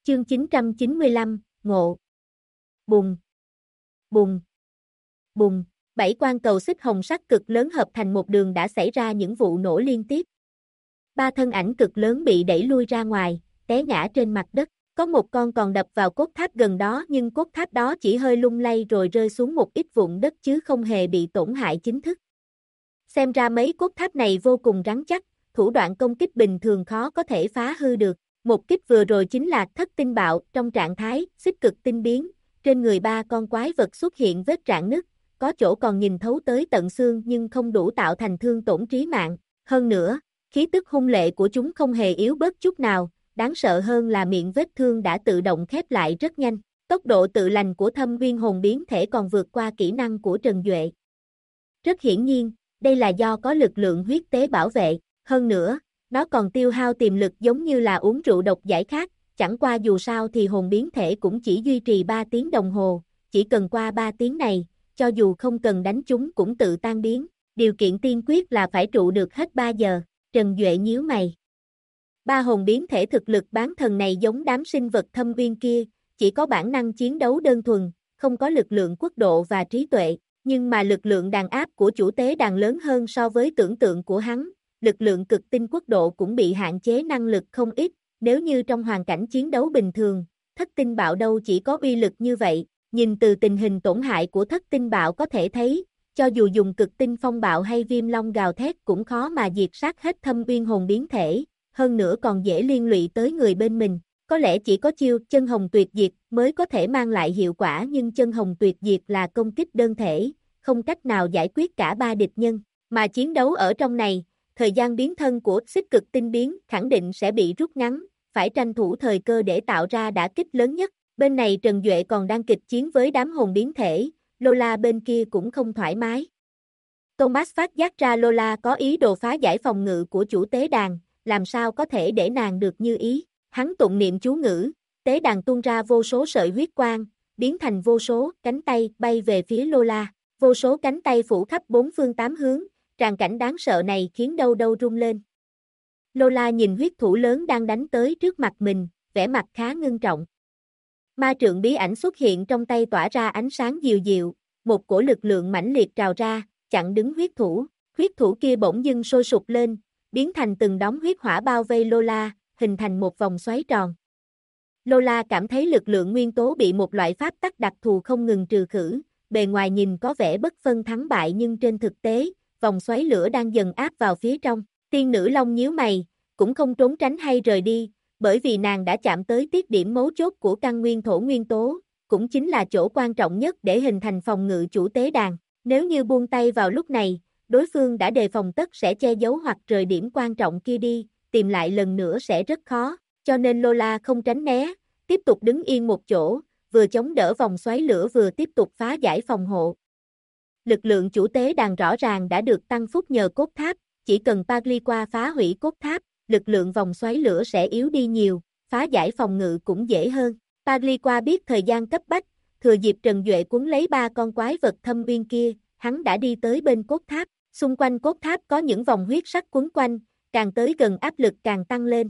Chương 995, Ngộ. Bùng, bùng, bùng, 7 quan cầu xích hồng sắc cực lớn hợp thành một đường đã xảy ra những vụ nổ liên tiếp. 3 thân ảnh cực lớn bị đẩy lui ra ngoài, té ngã trên mặt đất. Có một con còn đập vào cốt tháp gần đó nhưng cốt tháp đó chỉ hơi lung lay rồi rơi xuống một ít vụn đất chứ không hề bị tổn hại chính thức. Xem ra mấy cốt tháp này vô cùng rắn chắc, thủ đoạn công kích bình thường khó có thể phá hư được. Một kích vừa rồi chính là thất tinh bạo trong trạng thái xích cực tinh biến, trên người 3 con quái vật xuất hiện vết rạn nứt, có chỗ còn nhìn thấu tới tận xương nhưng không đủ tạo thành thương tổn trí mạng. Hơn nữa, khí tức hung lệ của chúng không hề yếu bớt chút nào, đáng sợ hơn là miệng vết thương đã tự động khép lại rất nhanh. Tốc độ tự lành của Thâm Nguyên hồn biến thể còn vượt qua kỹ năng của Trần Duệ. Rất hiển nhiên, đây là do có lực lượng huyết tế bảo vệ, hơn nữa, nó còn tiêu hao tiềm lực giống như là uống rượu độc giải khát, chẳng qua dù sao thì hồn biến thể cũng chỉ duy trì 3 tiếng đồng hồ, chỉ cần qua 3 tiếng này, cho dù không cần đánh chúng cũng tự tan biến, điều kiện tiên quyết là phải trụ được hết 3 giờ, Trần Duệ nhíu mày. 3 hồn biến thể thực lực bán thần này giống đám sinh vật thâm uyên kia, chỉ có bản năng chiến đấu đơn thuần, không có lực lượng quốc độ và trí tuệ, nhưng mà lực lượng đàn áp của chủ tế đàn lớn hơn so với tưởng tượng của hắn, lực lượng cực tinh quốc độ cũng bị hạn chế năng lực không ít, nếu như trong hoàn cảnh chiến đấu bình thường, thất tinh bạo đâu chỉ có uy lực như vậy, nhìn từ tình hình tổn hại của thất tinh bạo có thể thấy, cho dù dùng cực tinh phong bạo hay viêm long gào thét cũng khó mà diệt sát hết thâm uyên hồn biến thể, hơn nữa còn dễ liên lụy tới người bên mình. Có lẽ chỉ có chiêu chân hồng tuyệt diệt mới có thể mang lại hiệu quả nhưng chân hồng tuyệt diệt là công kích đơn thể, không cách nào giải quyết cả 3 địch nhân, mà chiến đấu ở trong này, thời gian biến thân của xích cực tinh biến khẳng định sẽ bị rút ngắn, phải tranh thủ thời cơ để tạo ra đả kích lớn nhất. Bên này Trần Duệ còn đang kịch chiến với đám hồn biến thể, Lola bên kia cũng không thoải mái. Thomas phát giác ra Lola có ý đồ phá giải phòng ngự của chủ tế đàn, làm sao có thể để nàng được như ý. Hắn tụng niệm chú ngữ, tế đàn tuôn ra vô số sợi huyết quang, biến thành vô số cánh tay bay về phía Lola. Vô số cánh tay phủ khắp 4 phương 8 hướng, tràng cảnh đáng sợ này khiến đâu đâu rung lên. Lola nhìn huyết thủ lớn đang đánh tới trước mặt mình, vẻ mặt khá ngưng trọng. Ma trượng bí ảnh xuất hiện trong tay tỏa ra ánh sáng dịu dịu, một cổ lực lượng mãnh liệt trào ra, chặn đứng huyết thủ kia bỗng dưng sôi sục lên, biến thành từng đống huyết hỏa bao vây Lola, hình thành một vòng xoáy tròn. Lola cảm thấy lực lượng nguyên tố bị một loại pháp tắc đặc thù không ngừng trừ khử, bề ngoài nhìn có vẻ bất phân thắng bại nhưng trên thực tế, vòng xoáy lửa đang dần áp vào phía trong. Tiên nữ Long nhíu mày, cũng không trốn tránh hay rời đi, bởi vì nàng đã chạm tới tiết điểm mấu chốt của căn nguyên thổ nguyên tố, cũng chính là chỗ quan trọng nhất để hình thành phòng ngự chủ tế đàn. Nếu như buông tay vào lúc này, đối phương đã đề phòng tất sẽ che giấu hoặc rời điểm quan trọng kia đi, tìm lại lần nữa sẽ rất khó, cho nên Lola không tránh né, tiếp tục đứng yên một chỗ, vừa chống đỡ vòng xoáy lửa vừa tiếp tục phá giải phòng hộ. Lực lượng chủ tế đàn rõ ràng đã được tăng phúc nhờ cốt tháp, chỉ cần Pagliqua phá hủy cốt tháp, lực lượng vòng xoáy lửa sẽ yếu đi nhiều, phá giải phòng ngự cũng dễ hơn. Pagliqua biết thời gian cấp bách, thừa dịp Trần Duệ cuốn lấy 3 con quái vật thâm uyên kia, hắn đã đi tới bên cốt tháp, xung quanh cốt tháp có những vòng huyết sắc quấn quanh, càng tới gần áp lực càng tăng lên.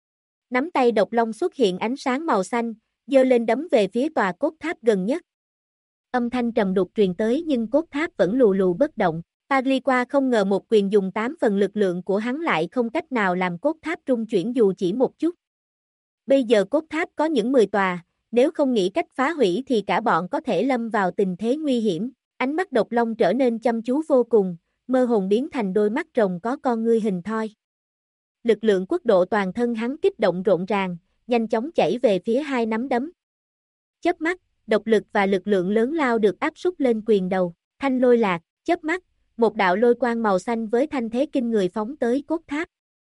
Nắm tay độc long xuất hiện ánh sáng màu xanh, giơ lên đấm về phía tòa cốt tháp gần nhất. Âm thanh trầm đục truyền tới nhưng cốt tháp vẫn lù lù bất động. Pagliqua không ngờ một quyền dùng 8 phần lực lượng của hắn lại không cách nào làm cốt tháp rung chuyển dù chỉ một chút. Bây giờ cốt tháp có những 10 tòa, nếu không nghĩ cách phá hủy thì cả bọn có thể lâm vào tình thế nguy hiểm. Ánh mắt độc long trở nên chăm chú vô cùng, mơ hồn biến thành đôi mắt rồng có con ngươi hình thoi. Lực lượng quốc độ toàn thân hắn kích động rộn ràng, nhanh chóng chảy về phía 2 nắm đấm. Chớp mắt, độc lực và lực lượng lớn lao được áp súc lên quyền đầu, thanh lôi lạc, chớp mắt, một đạo lôi quang màu xanh với thanh thế kinh người phóng tới cốt tháp.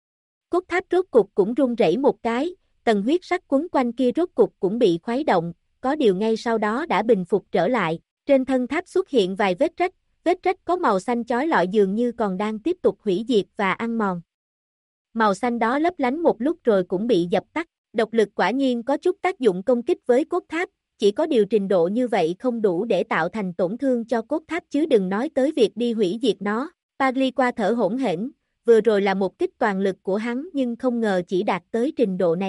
Cốt tháp rốt cục cũng rung rẩy một cái, tầng huyết sắc quấn quanh kia rốt cục cũng bị khuấy động, có điều ngay sau đó đã bình phục trở lại, trên thân tháp xuất hiện vài vết rách có màu xanh chói lọi dường như còn đang tiếp tục hủy diệt và ăn mòn. Màu xanh đó lấp lánh một lúc rồi cũng bị dập tắt, độc lực quả nhiên có chút tác dụng công kích với cốt tháp, chỉ có điều trình độ như vậy không đủ để tạo thành tổn thương cho cốt tháp chứ đừng nói tới việc đi hủy diệt nó. Pagliqua thở hổn hển, vừa rồi là một kích toàn lực của hắn nhưng không ngờ chỉ đạt tới trình độ này.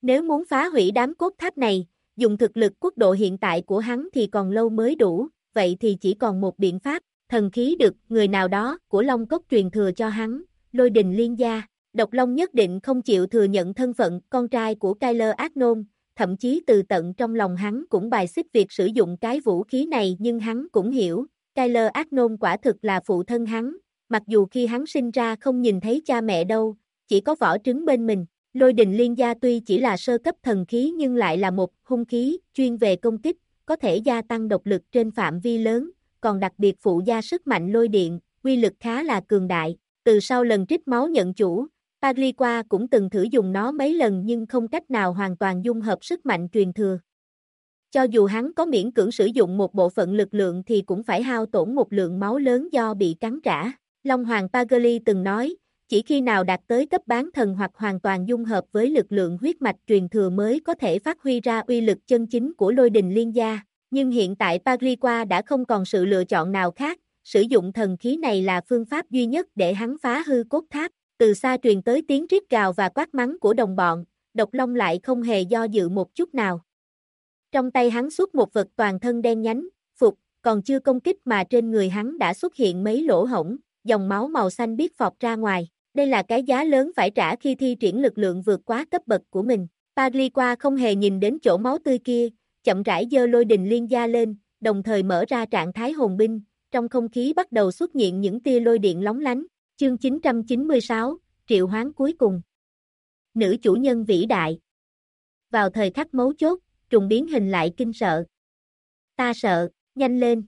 Nếu muốn phá hủy đám cốt tháp này, dùng thực lực quốc độ hiện tại của hắn thì còn lâu mới đủ, vậy thì chỉ còn một biện pháp, thần khí được người nào đó của Long Cốc truyền thừa cho hắn, Lôi Đình Liên Gia. Độc Long nhất định không chịu thừa nhận thân phận con trai của Kyler Agnon, thậm chí từ tận trong lòng hắn cũng bài xích việc sử dụng cái vũ khí này, nhưng hắn cũng hiểu, Kyler Agnon quả thực là phụ thân hắn, mặc dù khi hắn sinh ra không nhìn thấy cha mẹ đâu, chỉ có vỏ trứng bên mình. Lôi Đình Liên Gia tuy chỉ là sơ cấp thần khí nhưng lại là một hung khí chuyên về công kích, có thể gia tăng độc lực trên phạm vi lớn, còn đặc biệt phụ gia sức mạnh lôi điện, uy lực khá là cường đại. Từ sau lần trích máu nhận chủ, Pagliqua cũng từng thử dùng nó mấy lần nhưng không cách nào hoàn toàn dung hợp sức mạnh truyền thừa. Cho dù hắn có miễn cưỡng sử dụng một bộ phận lực lượng thì cũng phải hao tổn một lượng máu lớn do bị cắn trả. Long Hoàng Pagli từng nói, chỉ khi nào đạt tới cấp bán thần hoặc hoàn toàn dung hợp với lực lượng huyết mạch truyền thừa mới có thể phát huy ra uy lực chân chính của Lôi Đình Liên Gia, nhưng hiện tại Pagliqua đã không còn sự lựa chọn nào khác, sử dụng thần khí này là phương pháp duy nhất để hắn phá hư cốt tháp. Từ xa truyền tới tiếng rít gào và quát mắng của đồng bọn, Độc Long lại không hề do dự một chút nào. Trong tay hắn xuất một vật toàn thân đen nhánh, phục, còn chưa công kích mà trên người hắn đã xuất hiện mấy lỗ hổng, dòng máu màu xanh biếc phọt ra ngoài. Đây là cái giá lớn phải trả khi thi triển lực lượng vượt quá cấp bậc của mình. Pagliqua không hề nhìn đến chỗ máu tươi kia, chậm rãi giơ Lôi Đình Liên Gia lên, đồng thời mở ra trạng thái hồn binh, trong không khí bắt đầu xuất hiện những tia lôi điện lóng lánh. Chương 996, triệu hoán cuối cùng. Nữ chủ nhân vĩ đại. Vào thời khắc mấu chốt, trùng biến hình lại kinh sợ. Ta sợ, nhanh lên.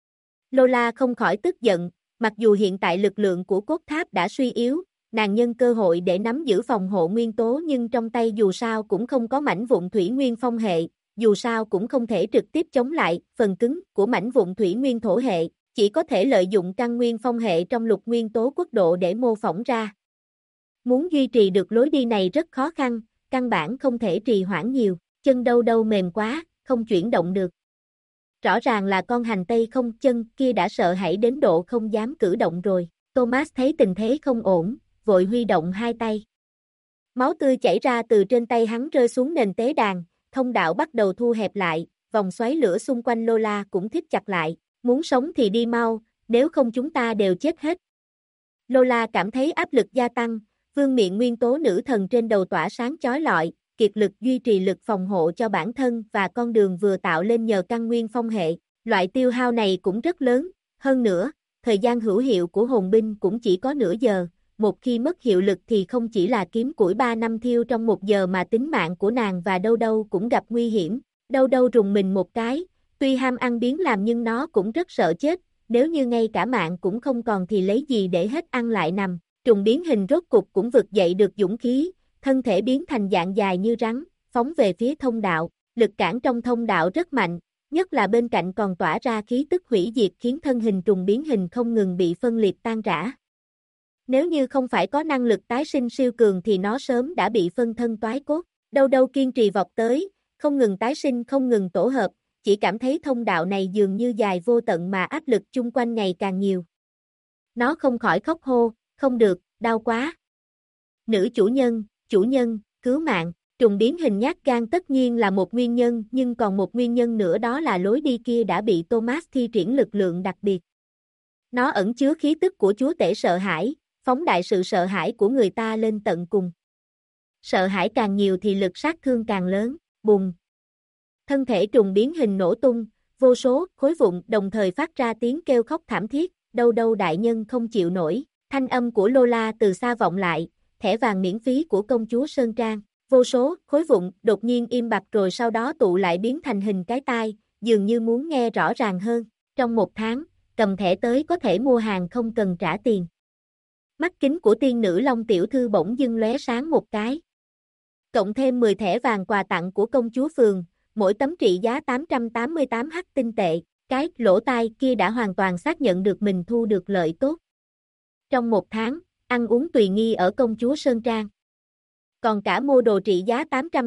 Lola không khỏi tức giận, mặc dù hiện tại lực lượng của cốt tháp đã suy yếu, nàng nhân cơ hội để nắm giữ phòng hộ nguyên tố nhưng trong tay dù sao cũng không có mảnh vụn thủy nguyên phong hệ, dù sao cũng không thể trực tiếp chống lại phần cứng của mảnh vụn thủy nguyên thổ hệ, chỉ có thể lợi dụng căn nguyên phong hệ trong lục nguyên tố quốc độ để mô phỏng ra. Muốn duy trì được lối đi này rất khó khăn, căn bản không thể trì hoãn nhiều, chân đâu đâu mềm quá, không chuyển động được. Rõ ràng là con hành tây không chân kia đã sợ hãi đến độ không dám cử động rồi. Thomas thấy tình thế không ổn, vội huy động hai tay. Máu tươi chảy ra từ trên tay hắn rơi xuống nền tế đàn, thông đạo bắt đầu thu hẹp lại, vòng xoáy lửa xung quanh Lola cũng thít chặt lại. Muốn sống thì đi mau, nếu không chúng ta đều chết hết. Lola cảm thấy áp lực gia tăng, vương miện nguyên tố nữ thần trên đầu tỏa sáng chói lọi, kiệt lực duy trì lực phòng hộ cho bản thân và con đường vừa tạo lên nhờ căn nguyên phong hệ. Loại tiêu hao này cũng rất lớn, hơn nữa, thời gian hữu hiệu của hồn binh cũng chỉ có nửa giờ, một khi mất hiệu lực thì không chỉ là kiếm củi 3 năm thiêu trong 1 giờ mà tính mạng của nàng và Đâu Đâu cũng gặp nguy hiểm. Đâu Đâu rùng mình một cái, tuy ham ăn biếng làm nhưng nó cũng rất sợ chết, nếu như ngay cả mạng cũng không còn thì lấy gì để hết ăn lại nằm. Trùng biến hình rốt cục cũng vực dậy được dũng khí, thân thể biến thành dạng dài như rắn, phóng về phía thông đạo, lực cản trong thông đạo rất mạnh, nhất là bên cạnh còn tỏa ra khí tức hủy diệt khiến thân hình trùng biến hình không ngừng bị phân liệt tan rã. Nếu như không phải có năng lực tái sinh siêu cường thì nó sớm đã bị phân thân toái cốt. Đâu Đâu kiên trì vọt tới, không ngừng tái sinh không ngừng tổ hợp, chỉ cảm thấy thông đạo này dường như dài vô tận mà áp lực chung quanh ngày càng nhiều. Nó không khỏi khóc hô, không được, đau quá. Nữ chủ nhân, cứu mạng. Trùng biến hình nhát gan tất nhiên là một nguyên nhân nhưng còn một nguyên nhân nữa đó là lối đi kia đã bị Thomas thi triển lực lượng đặc biệt. Nó ẩn chứa khí tức của chúa tể sợ hãi, phóng đại sự sợ hãi của người ta lên tận cùng. Sợ hãi càng nhiều thì lực sát thương càng lớn, bùng. Thân thể trùng biến hình nổ tung, vô số khối vụn đồng thời phát ra tiếng kêu khóc thảm thiết, Đâu Đâu đại nhân không chịu nổi. Thanh âm của Lola từ xa vọng lại, thẻ vàng miễn phí của công chúa Sơn Trang. Vô số khối vụn đột nhiên im bặt rồi sau đó tụ lại biến thành hình cái tai, dường như muốn nghe rõ ràng hơn. Trong 1 tháng, cầm thẻ tới có thể mua hàng không cần trả tiền. Mắt kính của tiên nữ Long tiểu thư bỗng dưng lóe sáng một cái. Cộng thêm 10 thẻ vàng quà tặng của công chúa phường, mỗi tấm trị giá 888 hắc tinh tệ, cái lỗ tai kia đã hoàn toàn xác nhận được mình thu được lợi tốt. Trong 1 tháng, ăn uống tùy nghi ở công chúa Sơn Trang. Còn cả mua đồ trị giá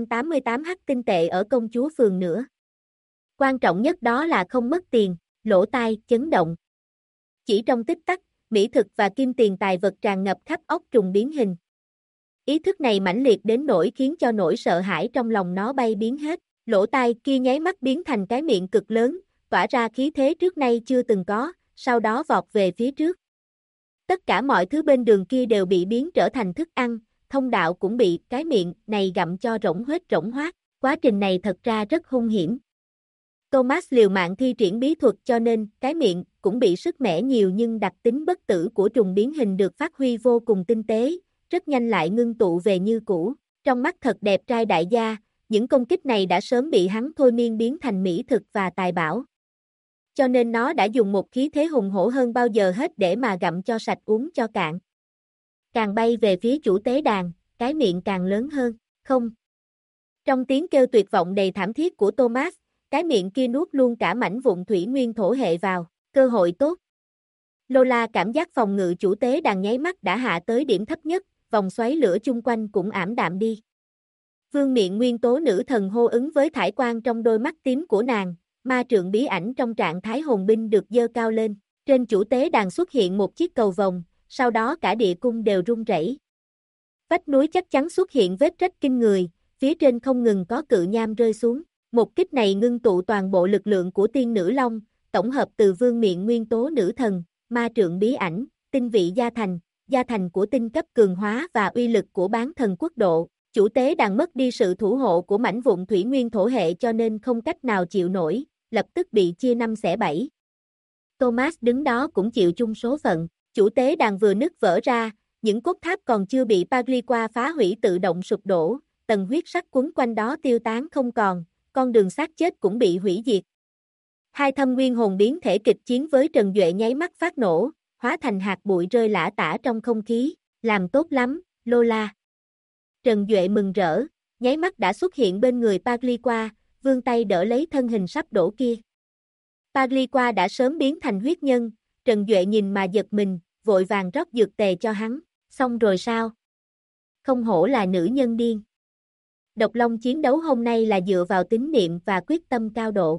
888 hắc tinh tệ ở công chúa phường nữa. Quan trọng nhất đó là không mất tiền, lỗ tai chấn động. Chỉ trong tích tắc, mỹ thực và kim tiền tài vật tràn ngập khắp óc trùng biến hình. Ý thức này mãnh liệt đến nỗi khiến cho nỗi sợ hãi trong lòng nó bay biến hết, lỗ tai kia nháy mắt biến thành cái miệng cực lớn, tỏa ra khí thế trước nay chưa từng có, sau đó vọt về phía trước. Tất cả mọi thứ bên đường kia đều bị biến trở thành thức ăn, thông đạo cũng bị cái miệng này gặm cho rỗng hết rỗng hoác, quá trình này thật ra rất hung hiểm. Thomas liều mạng thi triển bí thuật cho nên cái miệng cũng bị sức mẻ nhiều nhưng đặc tính bất tử của trùng biến hình được phát huy vô cùng tinh tế, rất nhanh lại ngưng tụ về như cũ. Trong mắt thật đẹp trai đại gia, những công kích này đã sớm bị hắn thôi miên biến thành mỹ thực và tài bảo. Cho nên nó đã dùng một khí thế hùng hổ hơn bao giờ hết để mà gặm cho sạch uống cho cạn. Càng bay về phía chủ tế đàn, cái miệng càng lớn hơn, không. Trong tiếng kêu tuyệt vọng đầy thảm thiết của Thomas, cái miệng kia nuốt luôn cả mảnh vụn thủy nguyên thổ hệ vào, cơ hội tốt. Lola cảm giác phòng ngự chủ tế đàn nháy mắt đã hạ tới điểm thấp nhất, vòng xoáy lửa chung quanh cũng ảm đạm đi. Vương miện nguyên tố nữ thần hô ứng với thải quang trong đôi mắt tím của nàng, ma trượng bí ảnh trong trạng thái hồn binh được dơ cao lên, trên chủ tế đàn xuất hiện một chiếc cầu vồng, sau đó cả địa cung đều rung rẩy. Vách núi chắc chắn xuất hiện vết rách kinh người, phía trên không ngừng có cự nham rơi xuống. Một kích này ngưng tụ toàn bộ lực lượng của tiên nữ long, tổng hợp từ vương miện nguyên tố nữ thần, ma trượng bí ảnh, tinh vị gia thành của tinh cấp cường hóa và uy lực của bán thần quốc độ. Chủ tế đàn mất đi sự thủ hộ của mảnh vụn thủy nguyên thổ hệ cho nên không cách nào chịu nổi, lập tức bị chia 5 xẻ 7. Thomas đứng đó cũng chịu chung số phận, chủ tế đàn vừa nứt vỡ ra, những cốt tháp còn chưa bị Pagliqua phá hủy tự động sụp đổ, tầng huyết sắc quấn quanh đó tiêu tán không còn, con đường xác chết cũng bị hủy diệt. Hai thâm nguyên hồn biến thể kịch chiến với Trần Duệ nháy mắt phát nổ, hóa thành hạt bụi rơi lả tả trong không khí, làm tốt lắm, Lola. Trần Duệ mừng rỡ, nháy mắt đã xuất hiện bên người Pagliqua, vươn tay đỡ lấy thân hình sắp đổ kia. Pagliqua đã sớm biến thành huyết nhân, Trần Duệ nhìn mà giật mình, vội vàng rót dược tề cho hắn, xong rồi sao? Không hổ là nữ nhân điên. Độc Long chiến đấu hôm nay là dựa vào tín niệm và quyết tâm cao độ.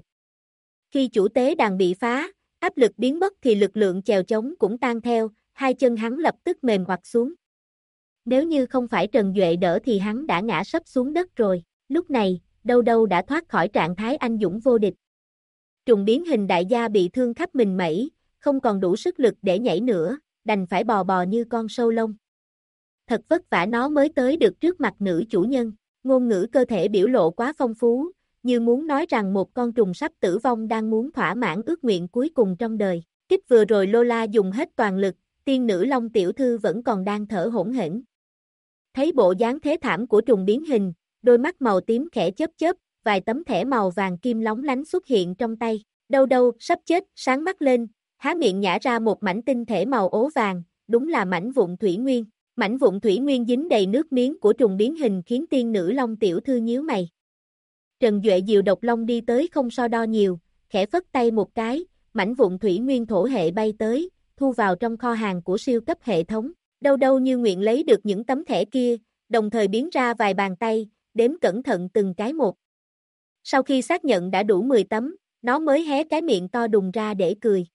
Khi chủ tế đàn bị phá, áp lực biến mất thì lực lượng chèo chống cũng tan theo, hai chân hắn lập tức mềm hoặc xuống. Nếu như không phải Trần Duệ đỡ thì hắn đã ngã sấp xuống đất rồi, lúc này, Đâu Đâu đã thoát khỏi trạng thái anh dũng vô địch. Trùng biến hình đại gia bị thương khắp mình mẩy, không còn đủ sức lực để nhảy nữa, đành phải bò bò như con sâu lông. Thật vất vả nó mới tới được trước mặt nữ chủ nhân. Ngôn ngữ cơ thể biểu lộ quá phong phú, như muốn nói rằng một con trùng sắp tử vong đang muốn thỏa mãn ước nguyện cuối cùng trong đời. Kích vừa rồi Lola dùng hết toàn lực, tiên nữ Long tiểu thư vẫn còn đang thở hổn hển. Thấy bộ dáng thế thảm của trùng biến hình, đôi mắt màu tím khẽ chớp chớp, vài tấm thẻ màu vàng kim lóng lánh xuất hiện trong tay. Đâu Đâu sắp chết, sáng mắt lên, há miệng nhả ra một mảnh tinh thể màu ố vàng, đúng là mảnh vụn thủy nguyên. Mảnh vụn thủy nguyên dính đầy nước miếng của trùng biến hình khiến tiên nữ Long tiểu thư nhíu mày. Trần Duệ dìu Độc Long đi tới không so đo nhiều, khẽ phất tay một cái, mảnh vụn thủy nguyên thổ hệ bay tới, thu vào trong kho hàng của siêu cấp hệ thống. Đâu Đâu như nguyện lấy được những tấm thẻ kia, đồng thời biến ra vài bàn tay, đếm cẩn thận từng cái một. Sau khi xác nhận đã đủ 10 tấm, nó mới hé cái miệng to đùng ra để cười.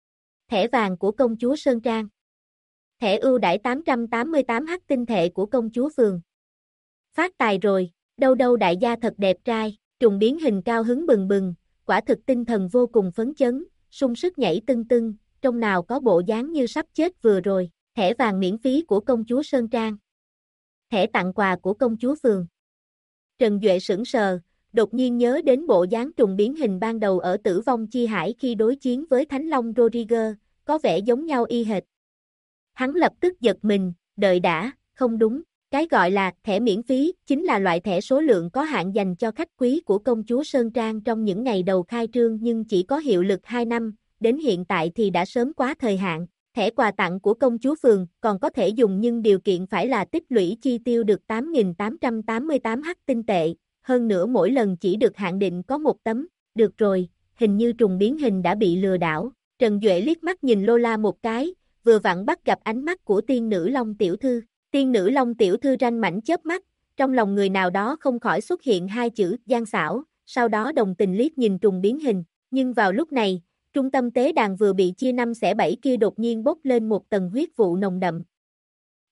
Thẻ vàng của công chúa Sơn Trang. Thẻ ưu đãi 888H tinh thể của công chúa phường. Phát tài rồi, Đâu Đâu đại gia thật đẹp trai, trùng biến hình cao hứng bừng bừng, quả thực tinh thần vô cùng phấn chấn, sung sức nhảy tưng tưng, trông nào có bộ dáng như sắp chết vừa rồi, thẻ vàng miễn phí của công chúa Sơn Trang. Thẻ tặng quà của công chúa phường. Trần Duệ sững sờ, đột nhiên nhớ đến bộ dáng trùng biến hình ban đầu ở Tử Vong Chi Hải khi đối chiến với Thánh Long Rodriguez, có vẻ giống nhau y hệt. Hắn lập tức giật mình, đợi đã, không đúng, cái gọi là thẻ miễn phí chính là loại thẻ số lượng có hạn dành cho khách quý của công chúa Sơn Trang trong những ngày đầu khai trương nhưng chỉ có hiệu lực 2 năm, đến hiện tại thì đã sớm quá thời hạn. Thẻ quà tặng của công chúa phường còn có thể dùng nhưng điều kiện phải là tích lũy chi tiêu được 8.888H tinh tệ, hơn nữa mỗi lần chỉ được hạn định có một tấm. Được rồi, hình như trùng biến hình đã bị lừa đảo. Trần Duệ liếc mắt nhìn Lola một cái, vừa vặn bắt gặp ánh mắt của tiên nữ Long tiểu thư. Tiên nữ Long tiểu thư ranh mảnh chớp mắt, trong lòng người nào đó không khỏi xuất hiện hai chữ gian xảo, sau đó đồng tình liếc nhìn trùng biến hình, nhưng vào lúc này, trung tâm tế đàn vừa bị chia 5 xẻ 7 kia đột nhiên bốc lên một tầng huyết vụ nồng đậm.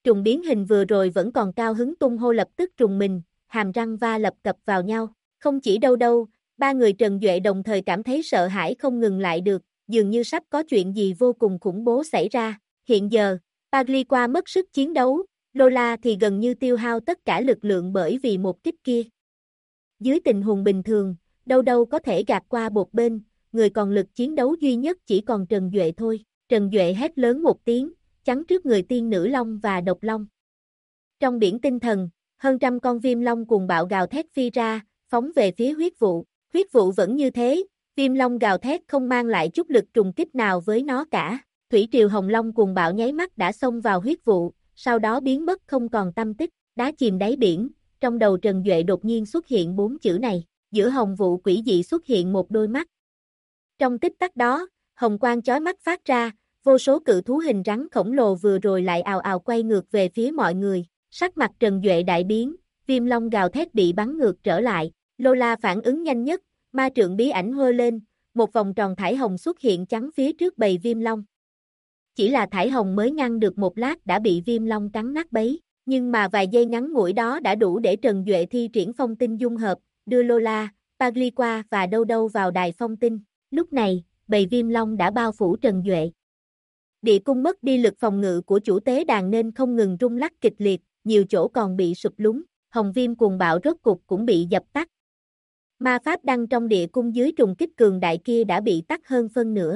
Trùng biến hình vừa rồi vẫn còn cao hứng tung hô lập tức trùng mình, hàm răng va lập cập vào nhau. Không chỉ đâu, ba người Trần Duệ đồng thời cảm thấy sợ hãi không ngừng lại được, dường như sắp có chuyện gì vô cùng khủng bố xảy ra. Hiện giờ, Pagliqua mất sức chiến đấu, Lola thì gần như tiêu hao tất cả lực lượng bởi vì một kích kia. Dưới tình huống bình thường, đâu có thể gạt qua một bên, người còn lực chiến đấu duy nhất chỉ còn Trần Duệ thôi. Trần Duệ hét lớn một tiếng, chắn trước người tiên nữ long và độc long. Trong biển tinh thần, hơn trăm con viêm long cùng bạo gào thét phi ra, phóng về phía huyết vụ. Huyết vụ vẫn như thế, viêm long gào thét không mang lại chút lực trùng kích nào với nó cả. Thủy triều hồng long cùng bạo nháy mắt đã xông vào huyết vụ, sau đó biến mất không còn tăm tích. Đá chìm đáy biển, trong đầu Trần Duệ đột nhiên xuất hiện 4 chữ này, giữa hồng vụ quỷ dị xuất hiện một đôi mắt. Trong tích tắc đó, hồng quang chói mắt phát ra, vô số cự thú hình rắn khổng lồ vừa rồi lại ào ào quay ngược về phía mọi người. Sắc mặt Trần Duệ đại biến, viêm long gào thét bị bắn ngược trở lại. Lola phản ứng nhanh nhất, ma trượng bí ảnh hơ lên, một vòng tròn thải hồng xuất hiện chắn phía trước bầy viêm long. Chỉ là thải hồng mới ngăn được một lát đã bị viêm long cắn nát bấy, nhưng mà vài giây ngắn ngủi đó đã đủ để Trần Duệ thi triển phong tinh dung hợp, đưa Lola, Pagliqua và đâu vào đài phong tinh. Lúc này, bầy viêm long đã bao phủ Trần Duệ. Địa cung mất đi lực phòng ngự của chủ tế đàn nên không ngừng rung lắc kịch liệt, nhiều chỗ còn bị sụp lún, hồng viêm cuồng bạo rốt cục cũng bị dập tắt. Ma pháp đăng trong địa cung dưới trùng kích cường đại kia đã bị tắt hơn phân nửa.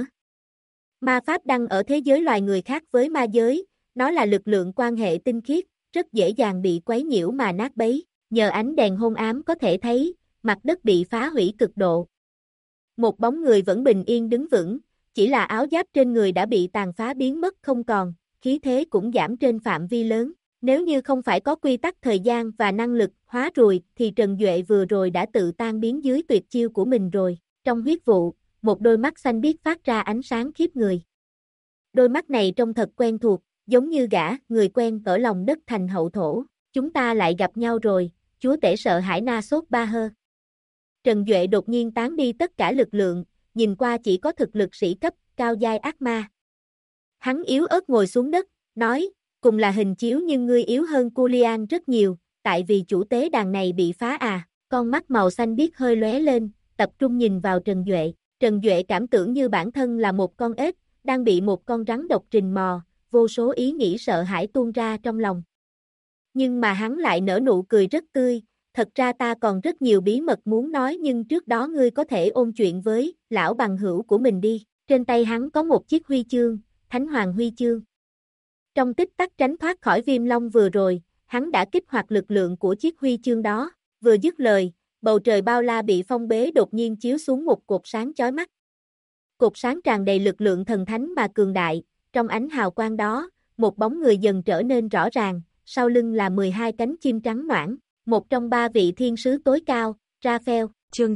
Ma pháp đăng ở thế giới loài người khác với ma giới, nó là lực lượng quan hệ tinh khiết, rất dễ dàng bị quấy nhiễu mà nát bấy, nhờ ánh đèn hôn ám có thể thấy, mặt đất bị phá hủy cực độ. Một bóng người vẫn bình yên đứng vững, chỉ là áo giáp trên người đã bị tàn phá biến mất không còn, khí thế cũng giảm trên phạm vi lớn. Nếu như không phải có quy tắc thời gian và năng lực hóa rùi thì Trần Duệ vừa rồi đã tự tan biến dưới tuyệt chiêu của mình rồi. Trong huyết vụ, một đôi mắt xanh biếc phát ra ánh sáng khiếp người. Đôi mắt này trông thật quen thuộc, giống như gã người quen ở lòng đất thành hậu thổ. Chúng ta lại gặp nhau rồi, chúa tể sợ hãi Na-sốt-ba-hơ. Trần Duệ đột nhiên tán đi tất cả lực lượng, nhìn qua chỉ có thực lực sĩ cấp, cao giai ác ma. Hắn yếu ớt ngồi xuống đất, nói, cùng là hình chiếu nhưng ngươi yếu hơn Culian rất nhiều, tại vì chủ tế đàn này bị phá à. Con mắt màu xanh biếc hơi lóe lên, tập trung nhìn vào Trần Duệ. Trần Duệ cảm tưởng như bản thân là một con ếch, đang bị một con rắn độc rình mò, vô số ý nghĩ sợ hãi tuôn ra trong lòng. Nhưng mà hắn lại nở nụ cười rất tươi, thật ra ta còn rất nhiều bí mật muốn nói nhưng trước đó ngươi có thể ôn chuyện với lão bằng hữu của mình đi. Trên tay hắn có một chiếc huy chương, Thánh Hoàng huy chương. Trong tích tắc tránh thoát khỏi viêm long vừa rồi, hắn đã kích hoạt lực lượng của chiếc huy chương đó. Vừa dứt lời, bầu trời bao la bị phong bế đột nhiên chiếu xuống một cột sáng chói mắt. Cột sáng tràn đầy lực lượng thần thánh mà cường đại, trong ánh hào quang đó, một bóng người dần trở nên rõ ràng, sau lưng là 12 cánh chim trắng noãn, một trong 3 vị thiên sứ tối cao, Raphael. Chương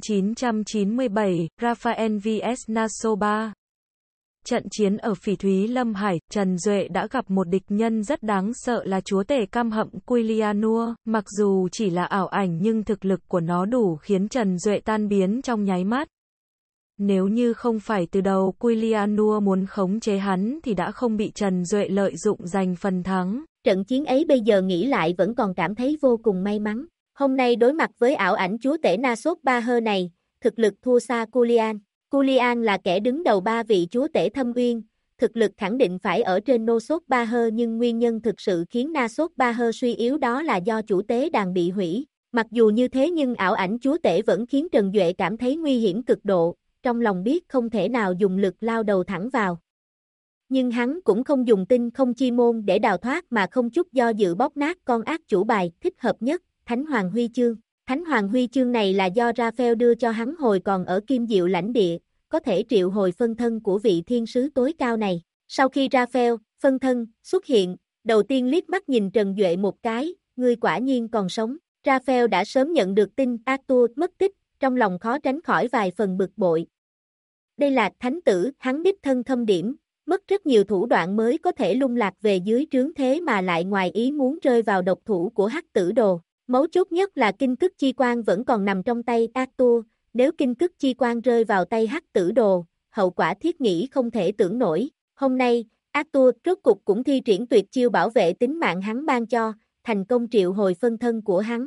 997, Raphael vs Nasoba. Trận chiến ở Phỉ Thúy Lâm Hải, Trần Duệ đã gặp một địch nhân rất đáng sợ là chúa tể căm hận Cuilianua, mặc dù chỉ là ảo ảnh nhưng thực lực của nó đủ khiến Trần Duệ tan biến trong nháy mắt. Nếu như không phải từ đầu Cuilianua muốn khống chế hắn thì đã không bị Trần Duệ lợi dụng giành phần thắng. Trận chiến ấy bây giờ nghĩ lại vẫn còn cảm thấy vô cùng may mắn. Hôm nay đối mặt với ảo ảnh chúa tể Na-sốt-ba-hơ này, thực lực thua xa Culian. Culian là kẻ đứng đầu 3 vị chúa tể thâm uyên, thực lực khẳng định phải ở trên Na-sốt-ba-hơ nhưng nguyên nhân thực sự khiến Na-sốt-ba-hơ suy yếu đó là do chủ tế đàn bị hủy. Mặc dù như thế nhưng ảo ảnh chúa tể vẫn khiến Trần Duệ cảm thấy nguy hiểm cực độ, trong lòng biết không thể nào dùng lực lao đầu thẳng vào. Nhưng hắn cũng không dùng tinh không chi môn để đào thoát mà không chút do dự bóp nát con ác chủ bài thích hợp nhất, Thánh Hoàng huy chương. Thánh Hoàng huy chương này là do Raphael đưa cho hắn hồi còn ở Kim Diệu lãnh địa, có thể triệu hồi phân thân của vị thiên sứ tối cao này. Sau khi Raphael, phân thân, xuất hiện, đầu tiên liếc mắt nhìn Trần Duệ một cái, ngươi quả nhiên còn sống. Raphael đã sớm nhận được tin Arthur mất tích, trong lòng khó tránh khỏi vài phần bực bội. Đây là thánh tử, hắn đích thân thâm điểm, mất rất nhiều thủ đoạn mới có thể lung lạc về dưới trướng thế mà lại ngoài ý muốn rơi vào độc thủ của Hắc Tử Đồ. Mấu chốt nhất là kinh cức chi quan vẫn còn nằm trong tay Arthur, nếu kinh cức chi quan rơi vào tay Hắc Tử Đồ, hậu quả thiết nghĩ không thể tưởng nổi. Hôm nay, Arthur rốt cục cũng thi triển tuyệt chiêu bảo vệ tính mạng hắn ban cho, thành công triệu hồi phân thân của hắn.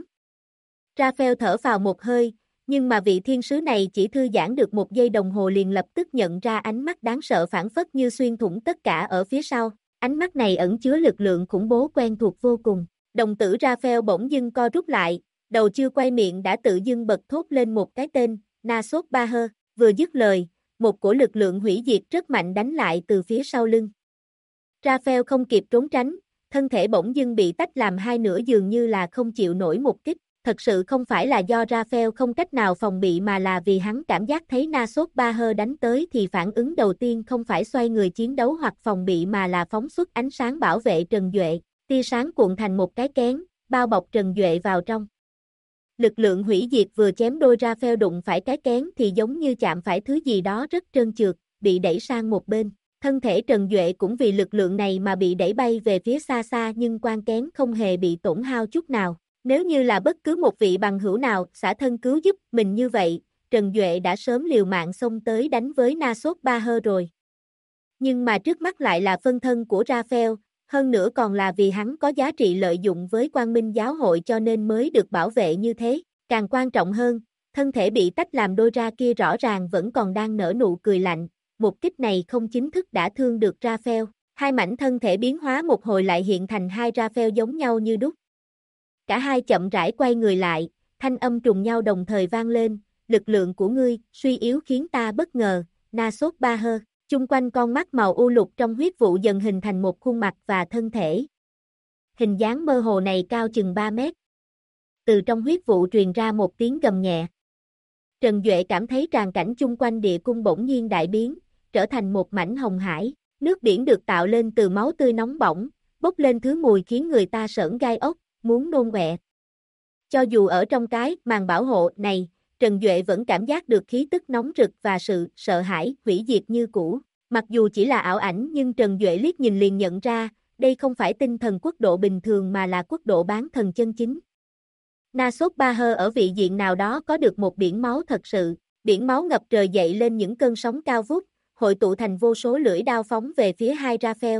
Raphael thở vào một hơi, nhưng mà vị thiên sứ này chỉ thư giãn được 1 giây đồng hồ liền lập tức nhận ra ánh mắt đáng sợ phảng phất như xuyên thủng tất cả ở phía sau. Ánh mắt này ẩn chứa lực lượng khủng bố quen thuộc vô cùng. Đồng tử Raphael bỗng dưng co rút lại, đầu chưa quay miệng đã tự dưng bật thốt lên một cái tên, Nasốt Ba-hơ. Vừa dứt lời, một cổ lực lượng hủy diệt rất mạnh đánh lại từ phía sau lưng. Raphael không kịp trốn tránh, thân thể bỗng dưng bị tách làm hai nửa dường như là không chịu nổi một kích. Thật sự không phải là do Raphael không cách nào phòng bị mà là vì hắn cảm giác thấy Nasốt Ba-hơ đánh tới thì phản ứng đầu tiên không phải xoay người chiến đấu hoặc phòng bị mà là phóng xuất ánh sáng bảo vệ Trần Duệ. Tia sáng cuộn thành một cái kén, bao bọc Trần Duệ vào trong. Lực lượng hủy diệt vừa chém đôi Raphael đụng phải cái kén thì giống như chạm phải thứ gì đó rất trơn trượt, bị đẩy sang một bên. Thân thể Trần Duệ cũng vì lực lượng này mà bị đẩy bay về phía xa xa nhưng quan kén không hề bị tổn hao chút nào. Nếu như là bất cứ một vị bằng hữu nào xả thân cứu giúp mình như vậy, Trần Duệ đã sớm liều mạng xông tới đánh với Nasốt Ba-hơ rồi. Nhưng mà trước mắt lại là phân thân của Raphael, hơn nữa còn là vì hắn có giá trị lợi dụng với Quang Minh giáo hội cho nên mới được bảo vệ như thế. Càng quan trọng hơn, thân thể bị tách làm đôi ra kia rõ ràng vẫn còn đang nở nụ cười lạnh, một kích này không chính thức đã thương được Raphael. Hai mảnh thân thể biến hóa một hồi lại hiện thành hai Raphael giống nhau như đúc. Cả hai chậm rãi quay người lại, thanh âm trùng nhau đồng thời vang lên, lực lượng của ngươi, suy yếu khiến ta bất ngờ, Nasốt Ba-hơ. Chung quanh con mắt màu u lục trong huyết vụ dần hình thành một khuôn mặt và thân thể. Hình dáng mơ hồ này cao chừng 3 mét. Từ trong huyết vụ truyền ra một tiếng gầm nhẹ. Trần Duệ cảm thấy tràn cảnh chung quanh địa cung bỗng nhiên đại biến, trở thành một mảnh hồng hải. Nước biển được tạo lên từ máu tươi nóng bỏng, bốc lên thứ mùi khiến người ta sởn gai ốc, muốn nôn ọe. Cho dù ở trong cái màn bảo hộ này, Trần Duệ vẫn cảm giác được khí tức nóng rực và sự sợ hãi, hủy diệt như cũ. Mặc dù chỉ là ảo ảnh nhưng Trần Duệ liếc nhìn liền nhận ra, đây không phải tinh thần quốc độ bình thường mà là quốc độ bán thần chân chính. Nasốt Ba-hơ ở vị diện nào đó có được một biển máu thật sự, biển máu ngập trời dậy lên những cơn sóng cao vút, hội tụ thành vô số lưỡi đao phóng về phía hai Raphael.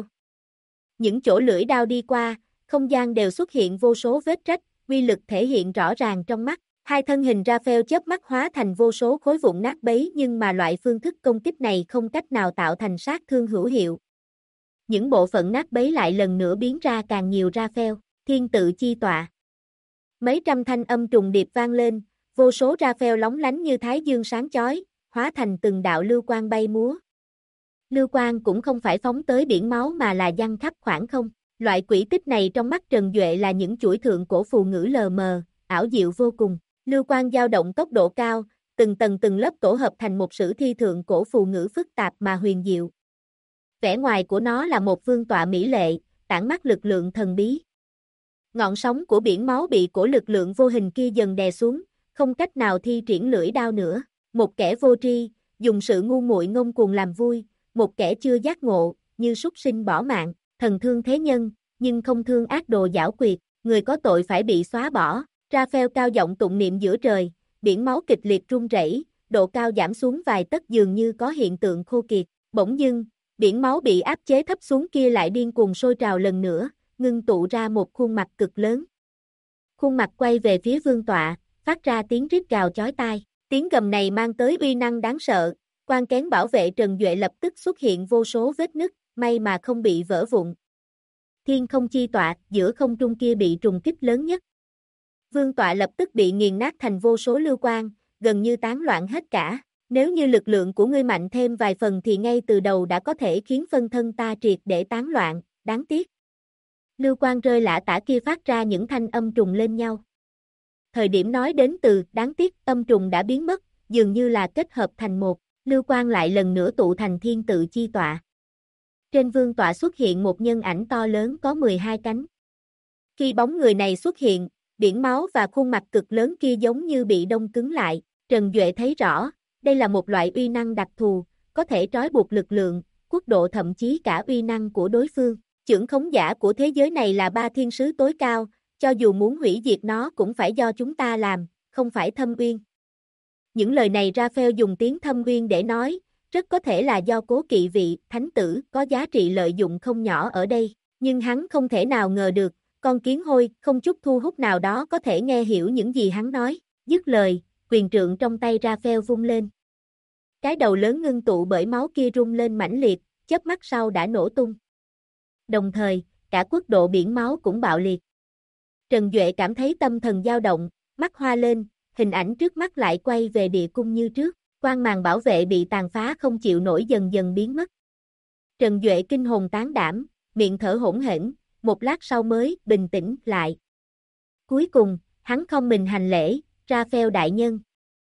Những chỗ lưỡi đao đi qua, không gian đều xuất hiện vô số vết rách, uy lực thể hiện rõ ràng trong mắt. Hai thân hình Raphael chớp mắt hóa thành vô số khối vụn nát bấy nhưng mà loại phương thức công kích này không cách nào tạo thành sát thương hữu hiệu. Những bộ phận nát bấy lại lần nữa biến ra càng nhiều Raphael, thiên tự chi tọa. Mấy trăm thanh âm trùng điệp vang lên, vô số Raphael lóng lánh như thái dương sáng chói, hóa thành từng đạo lưu quang bay múa. Lưu quang cũng không phải phóng tới biển máu mà là giăng khắp khoảng không. Loại quỹ tích này trong mắt Trần Duệ là những chuỗi thượng cổ phù ngữ lờ mờ, ảo diệu vô cùng. Lưu quang dao động tốc độ cao, từng tầng từng lớp tổ hợp thành một sử thi thượng cổ phù ngữ phức tạp mà huyền diệu. Vẻ ngoài của nó là một vương tọa mỹ lệ, tản mát lực lượng thần bí. Ngọn sóng của biển máu bị cổ lực lượng vô hình kia dần đè xuống, không cách nào thi triển lưỡi đao nữa. Một kẻ vô tri, dùng sự ngu muội ngông cuồng làm vui, một kẻ chưa giác ngộ, như súc sinh bỏ mạng, thần thương thế nhân, nhưng không thương ác đồ giảo quyệt, người có tội phải bị xóa bỏ. Raphael cao giọng tụng niệm giữa trời, biển máu kịch liệt rung rẩy, độ cao giảm xuống vài tấc dường như có hiện tượng khô kiệt. Bỗng dưng, biển máu bị áp chế thấp xuống kia lại điên cuồng sôi trào lần nữa, ngưng tụ ra một khuôn mặt cực lớn. Khuôn mặt quay về phía vương tọa, phát ra tiếng rít gào chói tai. Tiếng gầm này mang tới uy năng đáng sợ, quan kén bảo vệ Trần Duệ lập tức xuất hiện vô số vết nứt, may mà không bị vỡ vụn. Thiên không chi tọa, giữa không trung kia bị trùng kích lớn nhất. Vương tọa lập tức bị nghiền nát thành vô số lưu quang, gần như tán loạn hết cả. Nếu như lực lượng của ngươi mạnh thêm vài phần thì ngay từ đầu đã có thể khiến phân thân ta triệt để tán loạn, đáng tiếc. Lưu quang rơi lả tả kia phát ra những thanh âm trùng lên nhau. Thời điểm nói đến từ đáng tiếc, âm trùng đã biến mất, dường như là kết hợp thành một, lưu quang lại lần nữa tụ thành thiên tự chi tọa. Trên vương tọa xuất hiện một nhân ảnh to lớn có 12 cánh. Khi bóng người này xuất hiện, biển máu và khuôn mặt cực lớn kia giống như bị đông cứng lại. Trần Duệ thấy rõ, đây là một loại uy năng đặc thù, có thể trói buộc lực lượng, quốc độ thậm chí cả uy năng của đối phương. Chưởng khống giả của thế giới này là 3 thiên sứ tối cao, cho dù muốn hủy diệt nó cũng phải do chúng ta làm, không phải Thâm Uyên. Những lời này Raphael dùng tiếng Thâm Uyên để nói, rất có thể là do cố kỵ vị thánh tử có giá trị lợi dụng không nhỏ ở đây, nhưng hắn không thể nào ngờ được, con kiến hôi không chút thu hút nào đó có thể nghe hiểu những gì hắn nói. Dứt lời, quyền trượng trong tay Raphael vung lên. Cái đầu lớn ngưng tụ bởi máu kia rung lên mãnh liệt, chớp mắt sau đã nổ tung. Đồng thời, cả quốc độ biển máu cũng bạo liệt. Trần Duệ cảm thấy tâm thần dao động, mắt hoa lên, hình ảnh trước mắt lại quay về địa cung như trước, quang màn bảo vệ bị tàn phá không chịu nổi dần dần biến mất. Trần Duệ kinh hồn tán đảm, miệng thở hỗn hển, một lát sau mới bình tĩnh lại. Cuối cùng, hắn không mình hành lễ, Raphael đại nhân.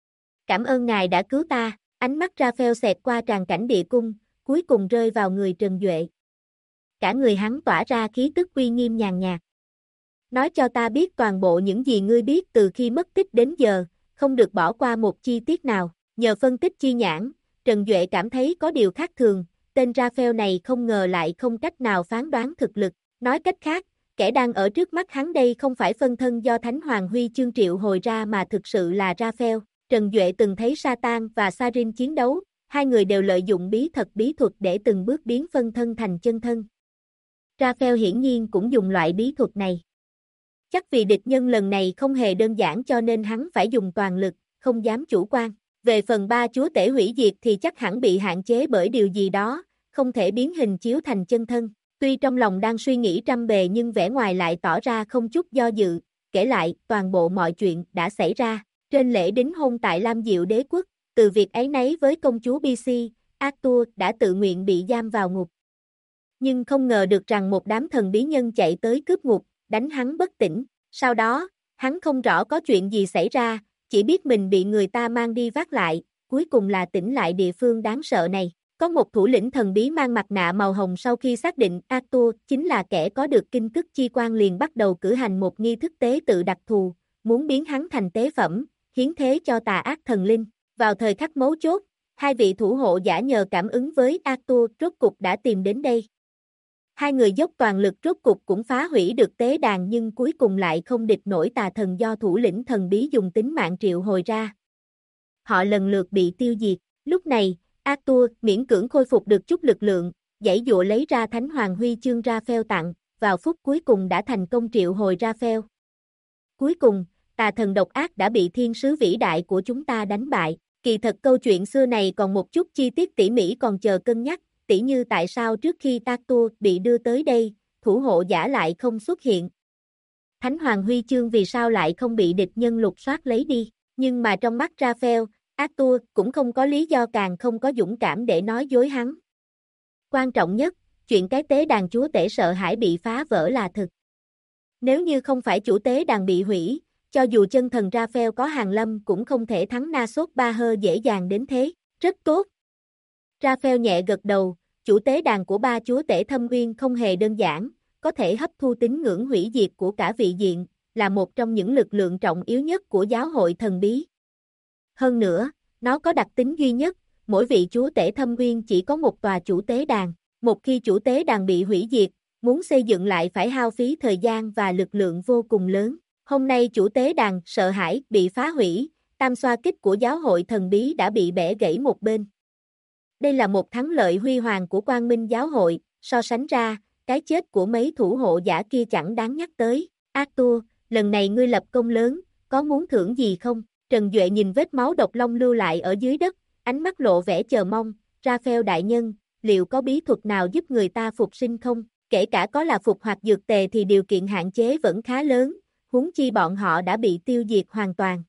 Cảm ơn ngài đã cứu ta, ánh mắt Raphael xẹt qua tràn cảnh địa cung, cuối cùng rơi vào người Trần Duệ. Cả người hắn tỏa ra khí tức uy nghiêm nhàn nhạt. Nói cho ta biết toàn bộ những gì ngươi biết từ khi mất tích đến giờ, không được bỏ qua một chi tiết nào. Nhờ phân tích chi nhãn, Trần Duệ cảm thấy có điều khác thường, tên Raphael này không ngờ lại không cách nào phán đoán thực lực. Nói cách khác, kẻ đang ở trước mắt hắn đây không phải phân thân do Thánh Hoàng Huy Chương triệu hồi ra mà thực sự là Raphael. Trần Duệ từng thấy Satan và Sarin chiến đấu, hai người đều lợi dụng bí thuật để từng bước biến phân thân thành chân thân. Raphael hiển nhiên cũng dùng loại bí thuật này. Chắc vì địch nhân lần này không hề đơn giản cho nên hắn phải dùng toàn lực, không dám chủ quan. Về phần ba chúa tể hủy diệt thì chắc hẳn bị hạn chế bởi điều gì đó, không thể biến hình chiếu thành chân thân. Tuy trong lòng đang suy nghĩ trăm bề nhưng vẻ ngoài lại tỏ ra không chút do dự, kể lại toàn bộ mọi chuyện đã xảy ra. Trên lễ đính hôn tại Lam Diệu Đế Quốc, từ việc áy náy với công chúa BC, Arthur đã tự nguyện bị giam vào ngục. Nhưng không ngờ được rằng một đám thần bí nhân chạy tới cướp ngục, đánh hắn bất tỉnh. Sau đó, hắn không rõ có chuyện gì xảy ra, chỉ biết mình bị người ta mang đi vác lại, cuối cùng là tỉnh lại địa phương đáng sợ này. Có một thủ lĩnh thần bí mang mặt nạ màu hồng sau khi xác định Arthur chính là kẻ có được kinh cức chi quan liền bắt đầu cử hành một nghi thức tế tự đặc thù, muốn biến hắn thành tế phẩm, hiến thế cho tà ác thần linh. Vào thời khắc mấu chốt, hai vị thủ hộ giả nhờ cảm ứng với Arthur rốt cục đã tìm đến đây. Hai người dốc toàn lực rốt cục cũng phá hủy được tế đàn nhưng cuối cùng lại không địch nổi tà thần do thủ lĩnh thần bí dùng tính mạng triệu hồi ra. Họ lần lượt bị tiêu diệt. Lúc này, Arthur miễn cưỡng khôi phục được chút lực lượng, giãy giụa lấy ra Thánh Hoàng Huy Chương Raphael tặng, vào phút cuối cùng đã thành công triệu hồi Raphael. Cuối cùng, tà thần độc ác đã bị thiên sứ vĩ đại của chúng ta đánh bại. Kỳ thật câu chuyện xưa này còn một chút chi tiết tỉ mỉ còn chờ cân nhắc, tỉ như tại sao trước khi Arthur bị đưa tới đây, thủ hộ giả lại không xuất hiện. Thánh Hoàng Huy Chương vì sao lại không bị địch nhân lục soát lấy đi, nhưng mà trong mắt Raphael, Arthur cũng không có lý do càng không có dũng cảm để nói dối hắn. Quan trọng nhất, chuyện cái tế đàn chúa tể sợ hãi bị phá vỡ là thực. Nếu như không phải chủ tế đàn bị hủy, cho dù chân thần Raphael có hàng lâm cũng không thể thắng Nasốt Ba Hơ dễ dàng đến thế. Rất tốt. Raphael nhẹ gật đầu, chủ tế đàn của ba chúa tể thâm uyên không hề đơn giản, có thể hấp thu tín ngưỡng hủy diệt của cả vị diện, là một trong những lực lượng trọng yếu nhất của giáo hội thần bí. Hơn nữa, nó có đặc tính duy nhất, mỗi vị chúa tể thâm uyên chỉ có một tòa chủ tế đàn. Một khi chủ tế đàn bị hủy diệt, muốn xây dựng lại phải hao phí thời gian và lực lượng vô cùng lớn. Hôm nay chủ tế đàn sợ hãi bị phá hủy, tam xoa kích của giáo hội thần bí đã bị bẻ gãy một bên. Đây là một thắng lợi huy hoàng của Quang Minh giáo hội, so sánh ra, cái chết của mấy thủ hộ giả kia chẳng đáng nhắc tới. Arthur, lần này ngươi lập công lớn, có muốn thưởng gì không? Trần Duệ nhìn vết máu độc long lưu lại ở dưới đất, ánh mắt lộ vẻ chờ mong. Raphael đại nhân, liệu có bí thuật nào giúp người ta phục sinh không? Kể cả có là phục hoặc dược tề thì điều kiện hạn chế vẫn khá lớn, huống chi bọn họ đã bị tiêu diệt hoàn toàn.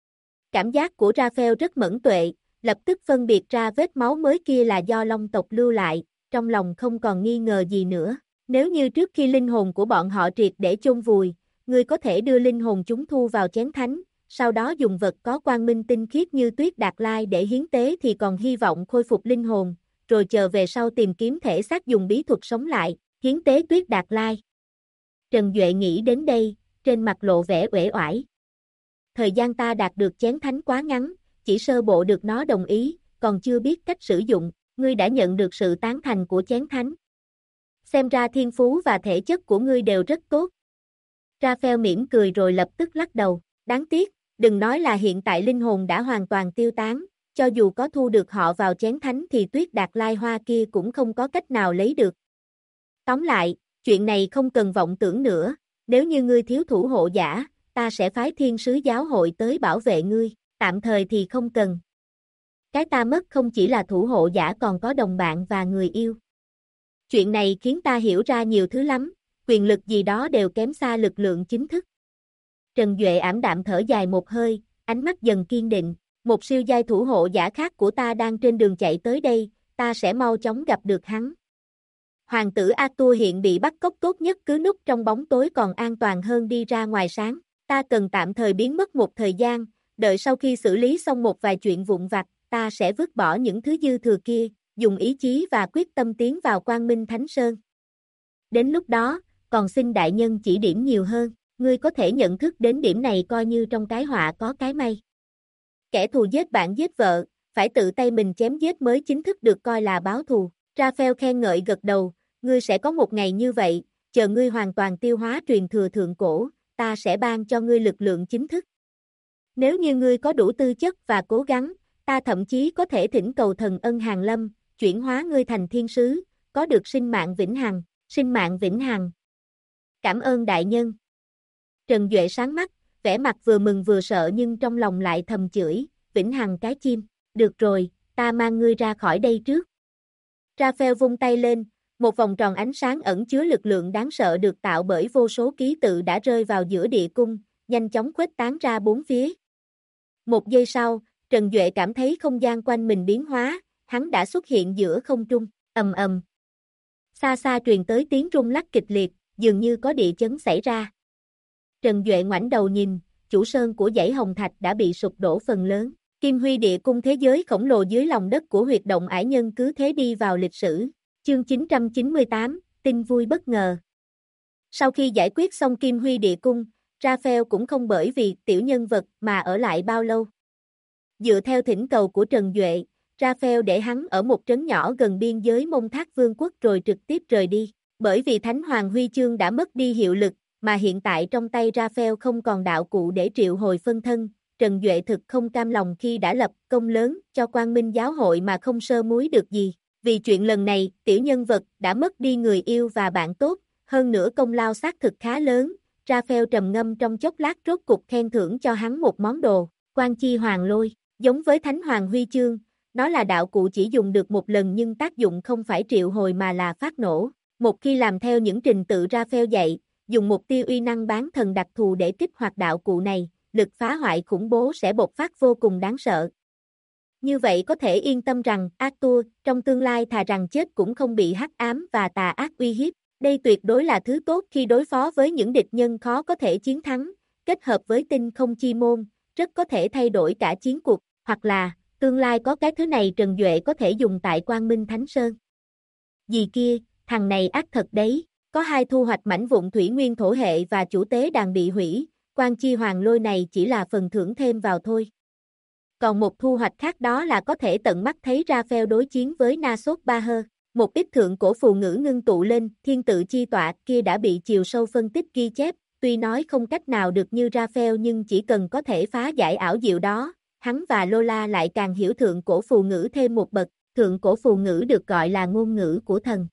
Cảm giác của Raphael rất mẫn tuệ, lập tức phân biệt ra vết máu mới kia là do long tộc lưu lại, trong lòng không còn nghi ngờ gì nữa. Nếu như trước khi linh hồn của bọn họ triệt để chôn vùi, ngươi có thể đưa linh hồn chúng thu vào chén thánh, sau đó dùng vật có quang minh tinh khiết như tuyết đạt lai để hiến tế thì còn hy vọng khôi phục linh hồn, rồi chờ về sau tìm kiếm thể xác dùng bí thuật sống lại, hiến tế tuyết đạt lai. Trần Duệ nghĩ đến đây, trên mặt lộ vẻ uể oải. Thời gian ta đạt được chén thánh quá ngắn, chỉ sơ bộ được nó đồng ý, còn chưa biết cách sử dụng, ngươi đã nhận được sự tán thành của chén thánh. Xem ra thiên phú và thể chất của ngươi đều rất tốt. Raphael mỉm cười rồi lập tức lắc đầu, đáng tiếc, đừng nói là hiện tại linh hồn đã hoàn toàn tiêu tán, cho dù có thu được họ vào chén thánh thì Tuyết Đạt Lai Hoa kia cũng không có cách nào lấy được. Tóm lại, chuyện này không cần vọng tưởng nữa, nếu như ngươi thiếu thủ hộ giả, ta sẽ phái thiên sứ giáo hội tới bảo vệ ngươi, tạm thời thì không cần. Cái ta mất không chỉ là thủ hộ giả còn có đồng bạn và người yêu. Chuyện này khiến ta hiểu ra nhiều thứ lắm, quyền lực gì đó đều kém xa lực lượng chính thức. Trần Duệ ảm đạm thở dài một hơi, ánh mắt dần kiên định, một siêu giai thủ hộ giả khác của ta đang trên đường chạy tới đây, ta sẽ mau chóng gặp được hắn. Hoàng tử Arthur hiện bị bắt cóc, tốt nhất cứ núp trong bóng tối còn an toàn hơn đi ra ngoài sáng, ta cần tạm thời biến mất một thời gian, đợi sau khi xử lý xong một vài chuyện vụn vặt, ta sẽ vứt bỏ những thứ dư thừa kia, dùng ý chí và quyết tâm tiến vào Quang Minh Thánh Sơn. Đến lúc đó, còn xin đại nhân chỉ điểm nhiều hơn, ngươi có thể nhận thức đến điểm này coi như trong cái họa có cái may. Kẻ thù giết bạn giết vợ, phải tự tay mình chém giết mới chính thức được coi là báo thù. Raphael khen ngợi gật đầu, ngươi sẽ có một ngày như vậy, chờ ngươi hoàn toàn tiêu hóa truyền thừa thượng cổ, ta sẽ ban cho ngươi lực lượng chính thức. Nếu như ngươi có đủ tư chất và cố gắng, ta thậm chí có thể thỉnh cầu thần ân hàng lâm, chuyển hóa ngươi thành thiên sứ, có được sinh mạng vĩnh hằng, sinh mạng vĩnh hằng. Cảm ơn đại nhân. Trần Duệ sáng mắt, vẻ mặt vừa mừng vừa sợ nhưng trong lòng lại thầm chửi, vĩnh hằng cái chim, được rồi, ta mang ngươi ra khỏi đây trước. Raphael vung tay lên, một vòng tròn ánh sáng ẩn chứa lực lượng đáng sợ được tạo bởi vô số ký tự đã rơi vào giữa địa cung, nhanh chóng khuếch tán ra bốn phía. Một giây sau, Trần Duệ cảm thấy không gian quanh mình biến hóa, hắn đã xuất hiện giữa không trung, ầm ầm. Xa xa truyền tới tiếng rung lắc kịch liệt, dường như có địa chấn xảy ra. Trần Duệ ngoảnh đầu nhìn, chủ sơn của dãy Hồng Thạch đã bị sụp đổ phần lớn. Kim Huy địa cung thế giới khổng lồ dưới lòng đất của huyệt động ải nhân cứ thế đi vào lịch sử. Chương 998, tin vui bất ngờ. Sau khi giải quyết xong Kim Huy địa cung, Raphael cũng không bởi vì tiểu nhân vật mà ở lại bao lâu. Dựa theo thỉnh cầu của Trần Duệ, Raphael để hắn ở một trấn nhỏ gần biên giới Mông Thác Vương quốc rồi trực tiếp rời đi. Bởi vì Thánh Hoàng Huy chương đã mất đi hiệu lực, mà hiện tại trong tay Raphael không còn đạo cụ để triệu hồi phân thân, Trần Duệ thực không cam lòng khi đã lập công lớn cho Quang Minh giáo hội mà không sơ muối được gì. Vì chuyện lần này, tiểu nhân vật đã mất đi người yêu và bạn tốt, hơn nữa công lao xác thực khá lớn, Raphael trầm ngâm trong chốc lát rốt cục khen thưởng cho hắn một món đồ, Quan Chi Hoàng Lôi, giống với Thánh Hoàng Huy chương, nó là đạo cụ chỉ dùng được một lần nhưng tác dụng không phải triệu hồi mà là phát nổ. Một khi làm theo những trình tự Raphael dạy, dùng một tia uy năng bán thần đặc thù để kích hoạt đạo cụ này, lực phá hoại khủng bố sẽ bộc phát vô cùng đáng sợ. Như vậy có thể yên tâm rằng Arthur trong tương lai thà rằng chết cũng không bị hắc ám và tà ác uy hiếp. Đây tuyệt đối là thứ tốt khi đối phó với những địch nhân khó có thể chiến thắng, kết hợp với tinh không chi môn, rất có thể thay đổi cả chiến cuộc, hoặc là tương lai có cái thứ này Trần Duệ có thể dùng tại Quang Minh Thánh Sơn. Gì kia, thằng này ác thật đấy, có hai thu hoạch mảnh vụn thủy nguyên thổ hệ và chủ tế đàn bị hủy, Quan Chi Hoàng Lôi này chỉ là phần thưởng thêm vào thôi. Còn một thu hoạch khác đó là có thể tận mắt thấy Raphael đối chiến với Nasốt Ba Hơ. Một ít thượng cổ phù ngữ ngưng tụ lên, thiên tự chi tọa kia đã bị chiều sâu phân tích ghi chép, tuy nói không cách nào được như Raphael nhưng chỉ cần có thể phá giải ảo diệu đó, hắn và Lola lại càng hiểu thượng cổ phù ngữ thêm một bậc, thượng cổ phù ngữ được gọi là ngôn ngữ của thần.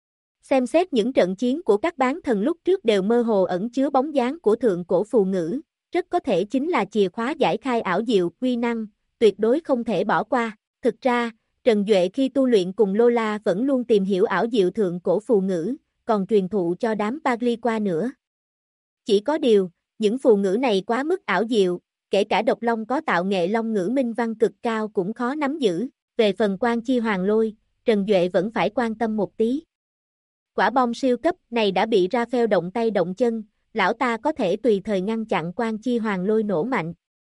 Xem xét những trận chiến của các bán thần lúc trước đều mơ hồ ẩn chứa bóng dáng của thượng cổ phù ngữ, rất có thể chính là chìa khóa giải khai ảo diệu, quy năng, tuyệt đối không thể bỏ qua. Thực ra, Trần Duệ khi tu luyện cùng Lola vẫn luôn tìm hiểu ảo diệu thượng cổ phù ngữ, còn truyền thụ cho đám Bagli qua nữa. Chỉ có điều, những phù ngữ này quá mức ảo diệu, kể cả độc long có tạo nghệ long ngữ minh văn cực cao cũng khó nắm giữ. Về phần Quan Chi Hoàng Lôi, Trần Duệ vẫn phải quan tâm một tí. Quả bom siêu cấp này đã bị Raphael động tay động chân, lão ta có thể tùy thời ngăn chặn Quan Chi Hoàng Lôi nổ mạnh.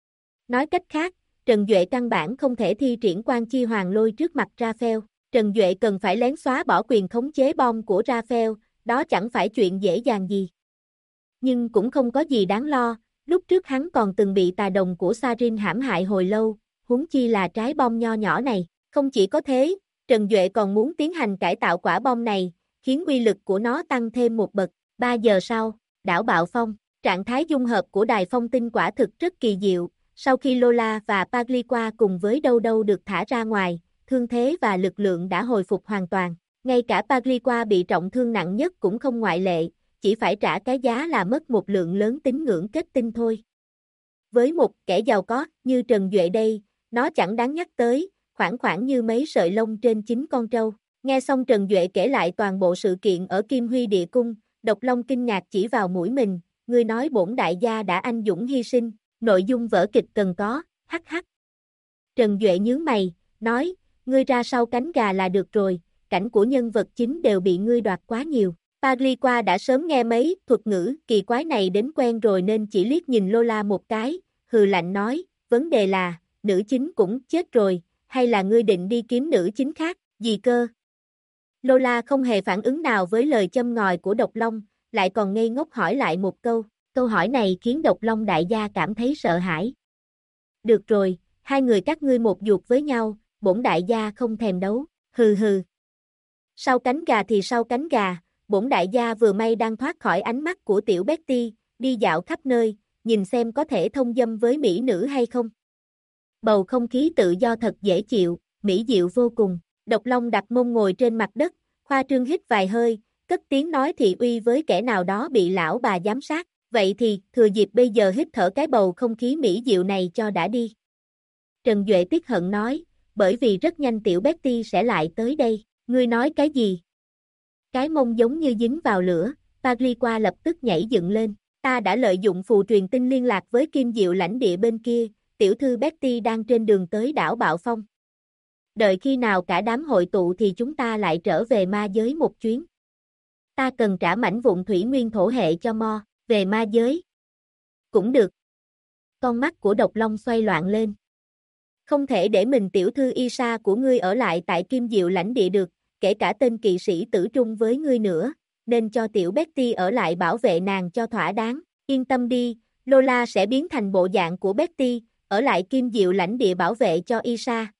Nói cách khác, Trần Duệ căn bản không thể thi triển Quan Chi Hoàng Lôi trước mặt Raphael. Trần Duệ cần phải lén xóa bỏ quyền khống chế bom của Raphael, đó chẳng phải chuyện dễ dàng gì. Nhưng cũng không có gì đáng lo, lúc trước hắn còn từng bị tà đồng của Sarin hãm hại hồi lâu, huống chi là trái bom nho nhỏ này. Không chỉ có thế, Trần Duệ còn muốn tiến hành cải tạo quả bom này, khiến uy lực của nó tăng thêm một bậc. 3 giờ sau, đảo Bạo Phong, trạng thái dung hợp của đài phong tinh quả thực rất kỳ diệu, Sau khi Lola và Pagliqua cùng với Đâu Đâu được thả ra ngoài, thương thế và lực lượng đã hồi phục hoàn toàn. Ngay cả Pagliqua bị trọng thương nặng nhất cũng không ngoại lệ, chỉ phải trả cái giá là mất một lượng lớn tín ngưỡng kết tinh thôi. Với một kẻ giàu có như Trần Duệ đây, nó chẳng đáng nhắc tới, khoảng như mấy sợi lông trên chính con trâu. Nghe xong Trần Duệ kể lại toàn bộ sự kiện ở Kim Huy Địa Cung, Độc Long kinh ngạc chỉ vào mũi mình, ngươi nói bổn đại gia đã anh dũng hy sinh, nội dung vở kịch cần có, hắc hắc. Trần Duệ nhướng mày, nói, ngươi ra sau cánh gà là được rồi, cảnh của nhân vật chính đều bị ngươi đoạt quá nhiều. Pagliqua đã sớm nghe mấy thuật ngữ kỳ quái này đến quen rồi nên chỉ liếc nhìn Lola một cái, hừ lạnh nói, vấn đề là, nữ chính cũng chết rồi, hay là ngươi định đi kiếm nữ chính khác, gì cơ? Lola không hề phản ứng nào với lời châm ngòi của Độc Long, lại còn ngây ngốc hỏi lại một câu, câu hỏi này khiến Độc Long đại gia cảm thấy sợ hãi. Được rồi, hai người các ngươi một ruột với nhau, bổn đại gia không thèm đấu, hừ hừ. Sau cánh gà thì sau cánh gà, bổn đại gia vừa may đang thoát khỏi ánh mắt của tiểu Betty, đi dạo khắp nơi, nhìn xem có thể thông dâm với mỹ nữ hay không. Bầu không khí tự do thật dễ chịu, mỹ diệu vô cùng. Độc Long đặt mông ngồi trên mặt đất, khoa trương hít vài hơi, cất tiếng nói thị uy với kẻ nào đó bị lão bà giám sát. Vậy thì, thừa dịp bây giờ hít thở cái bầu không khí mỹ diệu này cho đã đi. Trần Duệ tiếc hận nói, bởi vì rất nhanh tiểu Betty sẽ lại tới đây. Ngươi nói cái gì? Cái mông giống như dính vào lửa, Pagliqua lập tức nhảy dựng lên. Ta đã lợi dụng phù truyền tinh liên lạc với Kim Diệu lãnh địa bên kia, tiểu thư Betty đang trên đường tới đảo Bạo Phong. Đợi khi nào cả đám hội tụ thì chúng ta lại trở về ma giới một chuyến. Ta cần trả mảnh vụn thủy nguyên thổ hệ cho Mo, về ma giới. Cũng được. Con mắt của Độc Long xoay loạn lên. Không thể để mình tiểu thư Isa của ngươi ở lại tại Kim Diệu lãnh địa được, kể cả tên kỵ sĩ tử trung với ngươi nữa, nên cho tiểu Betty ở lại bảo vệ nàng cho thỏa đáng. Yên tâm đi, Lola sẽ biến thành bộ dạng của Betty, ở lại Kim Diệu lãnh địa bảo vệ cho Isa.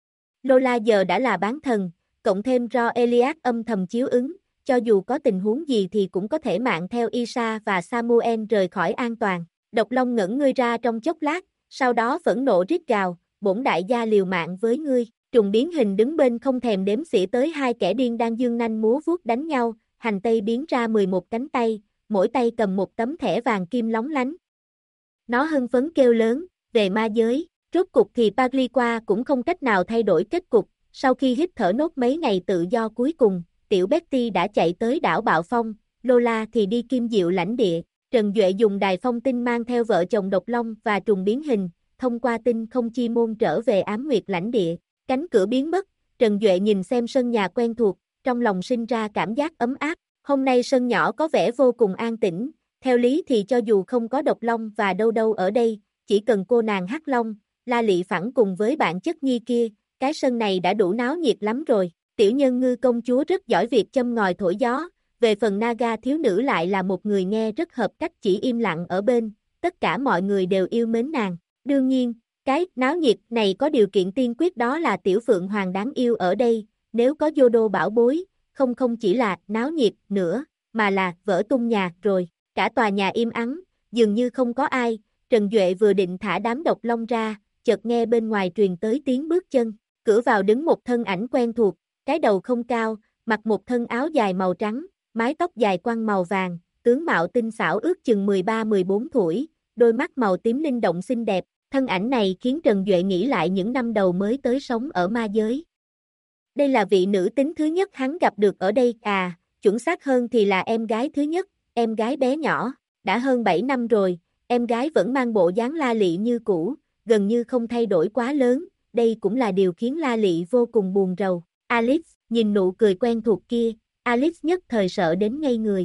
Lola giờ đã là bán thần, cộng thêm Ro Elias âm thầm chiếu ứng, cho dù có tình huống gì thì cũng có thể mạng theo Isa và Samuel rời khỏi an toàn. Độc Long ngẩn ngươi ra trong chốc lát, sau đó phẫn nộ rít gào, bổn đại gia liều mạng với ngươi. Trùng biến hình đứng bên không thèm đếm xỉa tới hai kẻ điên đang dương nanh múa vuốt đánh nhau, hành tây biến ra 11 cánh tay, mỗi tay cầm một tấm thẻ vàng kim lóng lánh. Nó hưng phấn kêu lớn, về ma giới, rốt cục thì Pagliqua cũng không cách nào thay đổi kết cục, sau khi hít thở nốt mấy ngày tự do cuối cùng, tiểu Betty đã chạy tới đảo Bạo Phong, Lola thì đi Kim Diệu lãnh địa. Trần Duệ dùng đài phong tinh mang theo vợ chồng Độc Long và trùng biến hình, thông qua tinh không chi môn trở về Ám Nguyệt lãnh địa. Cánh cửa biến mất, Trần Duệ nhìn xem sân nhà quen thuộc, trong lòng sinh ra cảm giác ấm áp. Hôm nay sân nhỏ có vẻ vô cùng an tĩnh, theo lý thì cho dù không có Độc Long và Đâu Đâu ở đây, chỉ cần cô nàng Hắc Long, La Lị Phẳng cùng với bạn chất nhi kia, cái sân này đã đủ náo nhiệt lắm rồi. Tiểu Nhân Ngư công chúa rất giỏi việc châm ngòi thổi gió, về phần Naga thiếu nữ lại là một người nghe rất hợp cách chỉ im lặng ở bên, tất cả mọi người đều yêu mến nàng. Đương nhiên, cái náo nhiệt này có điều kiện tiên quyết đó là tiểu Phượng Hoàng đáng yêu ở đây, nếu có Yodo bảo bối, không chỉ là náo nhiệt nữa, mà là vỡ tung nhà rồi. Cả tòa nhà im ắng, dường như không có ai, Trần Duệ vừa định thả đám Độc Long ra, chợt nghe bên ngoài truyền tới tiếng bước chân, cửa vào đứng một thân ảnh quen thuộc, cái đầu không cao, mặc một thân áo dài màu trắng, mái tóc dài quăn màu vàng, tướng mạo tinh xảo ước chừng 13-14 tuổi, đôi mắt màu tím linh động xinh đẹp. Thân ảnh này khiến Trần Duệ nghĩ lại những năm đầu mới tới sống ở ma giới. Đây là vị nữ tính thứ nhất hắn gặp được ở đây, chuẩn xác hơn thì là em gái thứ nhất, em gái bé nhỏ, đã hơn 7 năm rồi, em gái vẫn mang bộ dáng La Lị như cũ, gần như không thay đổi quá lớn, đây cũng là điều khiến La Lị vô cùng buồn rầu. Alice, nhìn nụ cười quen thuộc kia, Alice nhất thời sợ đến ngây người.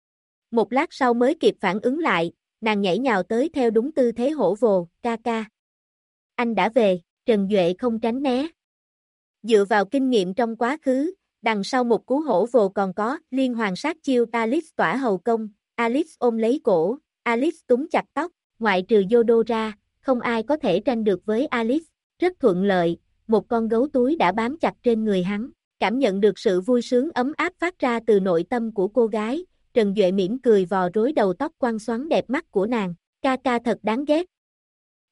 Một lát sau mới kịp phản ứng lại, nàng nhảy nhào tới theo đúng tư thế hổ vồ, ca ca. Anh đã về, Trần Duệ không tránh né. Dựa vào kinh nghiệm trong quá khứ, đằng sau một cú hổ vồ còn có liên hoàn sát chiêu Alice tỏa hầu công, Alice ôm lấy cổ, Alice túm chặt tóc, ngoại trừ Yodo ra, không ai có thể tranh được với Alice, rất thuận lợi, một con gấu túi đã bám chặt trên người hắn, cảm nhận được sự vui sướng ấm áp phát ra từ nội tâm của cô gái. Trần Duệ mỉm cười vò rối đầu tóc quăn xoắn đẹp mắt của nàng, ca ca thật đáng ghét.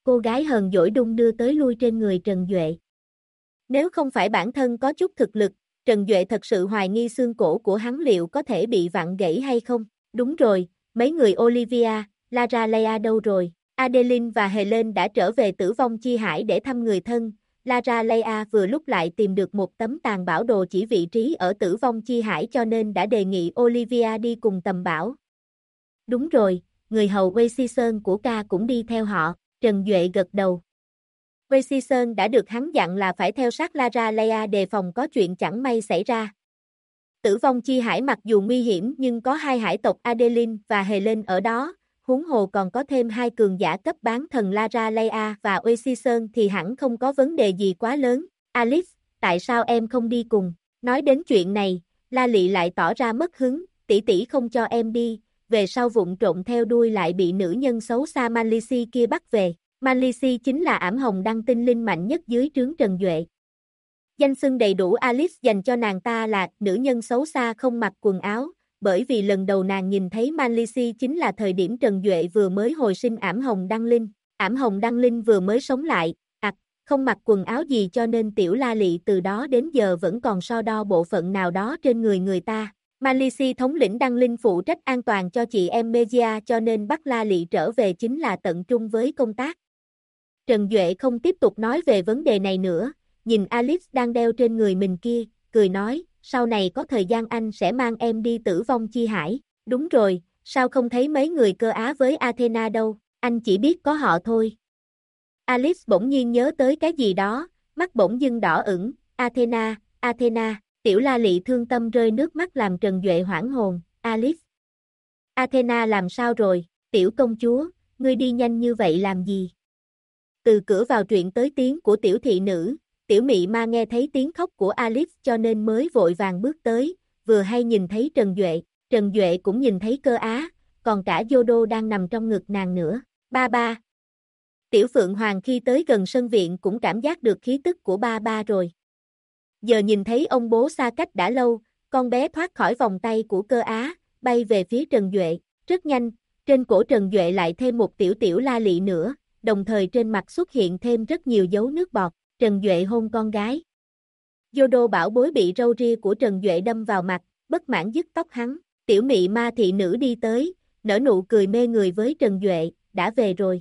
cô gái hờn dỗi đung đưa tới lui trên người Trần Duệ. Nếu không phải bản thân có chút thực lực, Trần Duệ thật sự hoài nghi xương cổ của hắn liệu có thể bị vặn gãy hay không. Đúng rồi, mấy người Olivia, Lara Leia đâu rồi? Adeline và Helen đã trở về Tử Vong Chi Hải để thăm người thân. Lara Leia vừa lúc lại tìm được một tấm tàn bảo đồ chỉ vị trí ở Tử Vong Chi Hải cho nên đã đề nghị Olivia đi cùng tầm bảo. Đúng rồi, người hầu Wei Season của ca cũng đi theo họ, Trần Duệ gật đầu. Wei Season đã được hắn dặn là phải theo sát Lara Leia đề phòng có chuyện chẳng may xảy ra. Tử Vong Chi Hải mặc dù nguy hiểm nhưng có hai hải tộc Adeline và Helen ở đó, huống hồ còn có thêm hai cường giả cấp bán thần Lara Leia và Wei Season thì hẳn không có vấn đề gì quá lớn. Alice, tại sao em không đi cùng? Nói đến chuyện này, La Lị lại tỏ ra mất hứng, tỷ tỷ không cho em đi, về sau vụng trộn theo đuôi lại bị nữ nhân xấu xa Malici kia bắt về. Malici chính là ảm hồng đăng tinh linh mạnh nhất dưới trướng Trần Duệ. Danh xưng đầy đủ Alice dành cho nàng ta là nữ nhân xấu xa không mặc quần áo, bởi vì lần đầu nàng nhìn thấy Malici chính là thời điểm Trần Duệ vừa mới hồi sinh ảm hồng đăng linh. Ảm hồng đăng linh vừa mới sống lại, không mặc quần áo gì cho nên tiểu La Lị từ đó đến giờ vẫn còn so đo bộ phận nào đó trên người người ta. Malici thống lĩnh đăng linh phụ trách an toàn cho chị em Mejia cho nên bắt La Lị trở về chính là tận trung với công tác. Trần Duệ không tiếp tục nói về vấn đề này nữa, nhìn Alice đang đeo trên người mình kia, cười nói, sau này có thời gian anh sẽ mang em đi Tử Vong Chi Hải. Đúng rồi, sao không thấy mấy người Cơ Á với Athena đâu, anh chỉ biết có họ thôi. Alice bỗng nhiên nhớ tới cái gì đó, mắt bỗng dưng đỏ ửng, Athena, tiểu La Lị thương tâm rơi nước mắt làm Trần Duệ hoảng hồn, Alice. Athena làm sao rồi, tiểu công chúa, ngươi đi nhanh như vậy làm gì? Từ cửa vào truyện tới tiếng của tiểu thị nữ, tiểu mị ma nghe thấy tiếng khóc của Alice cho nên mới vội vàng bước tới, vừa hay nhìn thấy Trần Duệ cũng nhìn thấy Cơ Á, còn cả Yodo đang nằm trong ngực nàng nữa, ba. Tiểu Phượng Hoàng khi tới gần sân viện cũng cảm giác được khí tức của ba rồi. Giờ nhìn thấy ông bố xa cách đã lâu, con bé thoát khỏi vòng tay của Cơ Á, bay về phía Trần Duệ, rất nhanh, trên cổ Trần Duệ lại thêm một tiểu La Lị nữa, đồng thời trên mặt xuất hiện thêm rất nhiều dấu nước bọt, Trần Duệ hôn con gái. Yodo bảo bối bị râu ria của Trần Duệ đâm vào mặt, bất mãn dứt tóc hắn, tiểu mị ma thị nữ đi tới, nở nụ cười mê người với Trần Duệ, đã về rồi,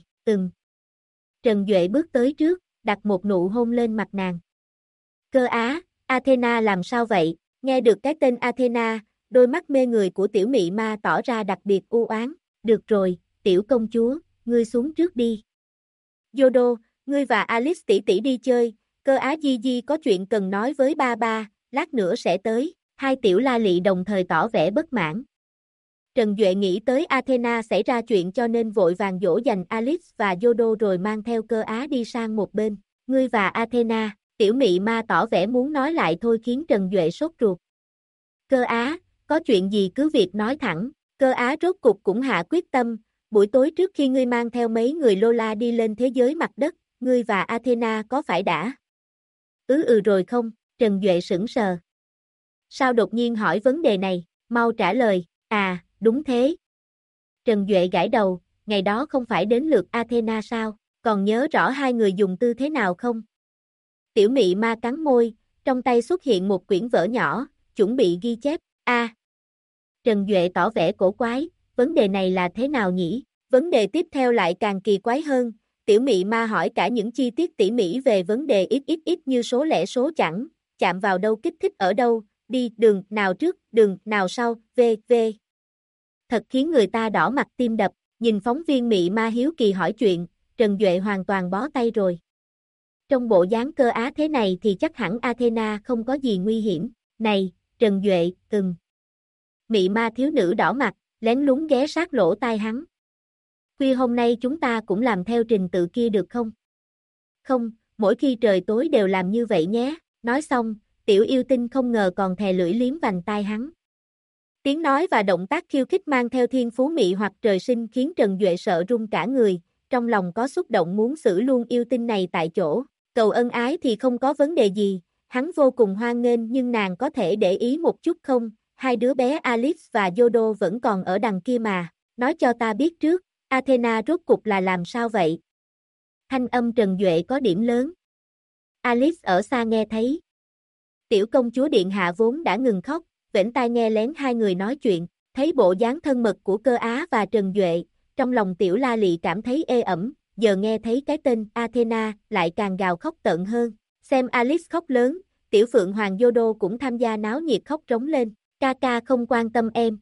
Trần Duệ bước tới trước, đặt một nụ hôn lên mặt nàng. Cơ Á, Athena làm sao vậy? Nghe được cái tên Athena, đôi mắt mê người của tiểu mị ma tỏ ra đặc biệt u oán. Được rồi, tiểu công chúa, ngươi xuống trước đi. Yodo, ngươi và Alice tỷ tỷ đi chơi, Cơ Á Di có chuyện cần nói với ba, lát nữa sẽ tới. Hai tiểu La Lị đồng thời tỏ vẻ bất mãn. Trần Duệ nghĩ tới Athena xảy ra chuyện cho nên vội vàng dỗ dành Alice và Yodo rồi mang theo Cơ Á đi sang một bên. Ngươi và Athena, tiểu mị ma tỏ vẻ muốn nói lại thôi khiến Trần Duệ sốt ruột. Cơ Á, có chuyện gì cứ việc nói thẳng. Cơ Á rốt cục cũng hạ quyết tâm, buổi tối trước khi ngươi mang theo mấy người Lola đi lên thế giới mặt đất, ngươi và Athena có phải đã? Rồi không, Trần Duệ sững sờ. Sao đột nhiên hỏi vấn đề này, mau trả lời, đúng thế. Trần Duệ gãi đầu, ngày đó không phải đến lượt Athena sao, còn nhớ rõ hai người dùng tư thế nào không? Tiểu mị ma cắn môi, trong tay xuất hiện một quyển vở nhỏ, chuẩn bị ghi chép, Trần Duệ tỏ vẻ cổ quái, vấn đề này là thế nào nhỉ? Vấn đề tiếp theo lại càng kỳ quái hơn, tiểu mị ma hỏi cả những chi tiết tỉ mỉ về vấn đề ít như số lẻ số chẵn, chạm vào đâu kích thích ở đâu, đi đường nào trước, đường nào sau, v. Thật khiến người ta đỏ mặt tim đập, nhìn phóng viên mị ma hiếu kỳ hỏi chuyện, Trần Duệ hoàn toàn bó tay rồi. Trong bộ dáng Cơ Á thế này thì chắc hẳn Athena không có gì nguy hiểm. Này, Trần Duệ, Mị ma thiếu nữ đỏ mặt, lén lún ghé sát lỗ tai hắn. Khuya hôm nay chúng ta cũng làm theo trình tự kia được không? Không, mỗi khi trời tối đều làm như vậy nhé. Nói xong, tiểu yêu tinh không ngờ còn thè lưỡi liếm vành tai hắn. Tiếng nói và động tác khiêu khích mang theo thiên phú mị hoặc trời sinh khiến Trần Duệ sợ run cả người, trong lòng có xúc động muốn xử luôn yêu tinh này tại chỗ. Cầu ân ái thì không có vấn đề gì, hắn vô cùng hoan nghênh nhưng nàng có thể để ý một chút không? Hai đứa bé Alice và Yodo vẫn còn ở đằng kia mà, nói cho ta biết trước, Athena rốt cục là làm sao vậy? Thanh âm Trần Duệ có điểm lớn. Alice ở xa nghe thấy. Tiểu công chúa điện hạ vốn đã ngừng khóc, vểnh tai nghe lén hai người nói chuyện, thấy bộ dáng thân mật của Cơ Á và Trần Duệ, trong lòng Tiểu La Lị cảm thấy ê ẩm, giờ nghe thấy cái tên Athena lại càng gào khóc tợn hơn. Xem Alice khóc lớn, Tiểu Phượng Hoàng Yodo cũng tham gia náo nhiệt khóc trống lên, ca ca không quan tâm em.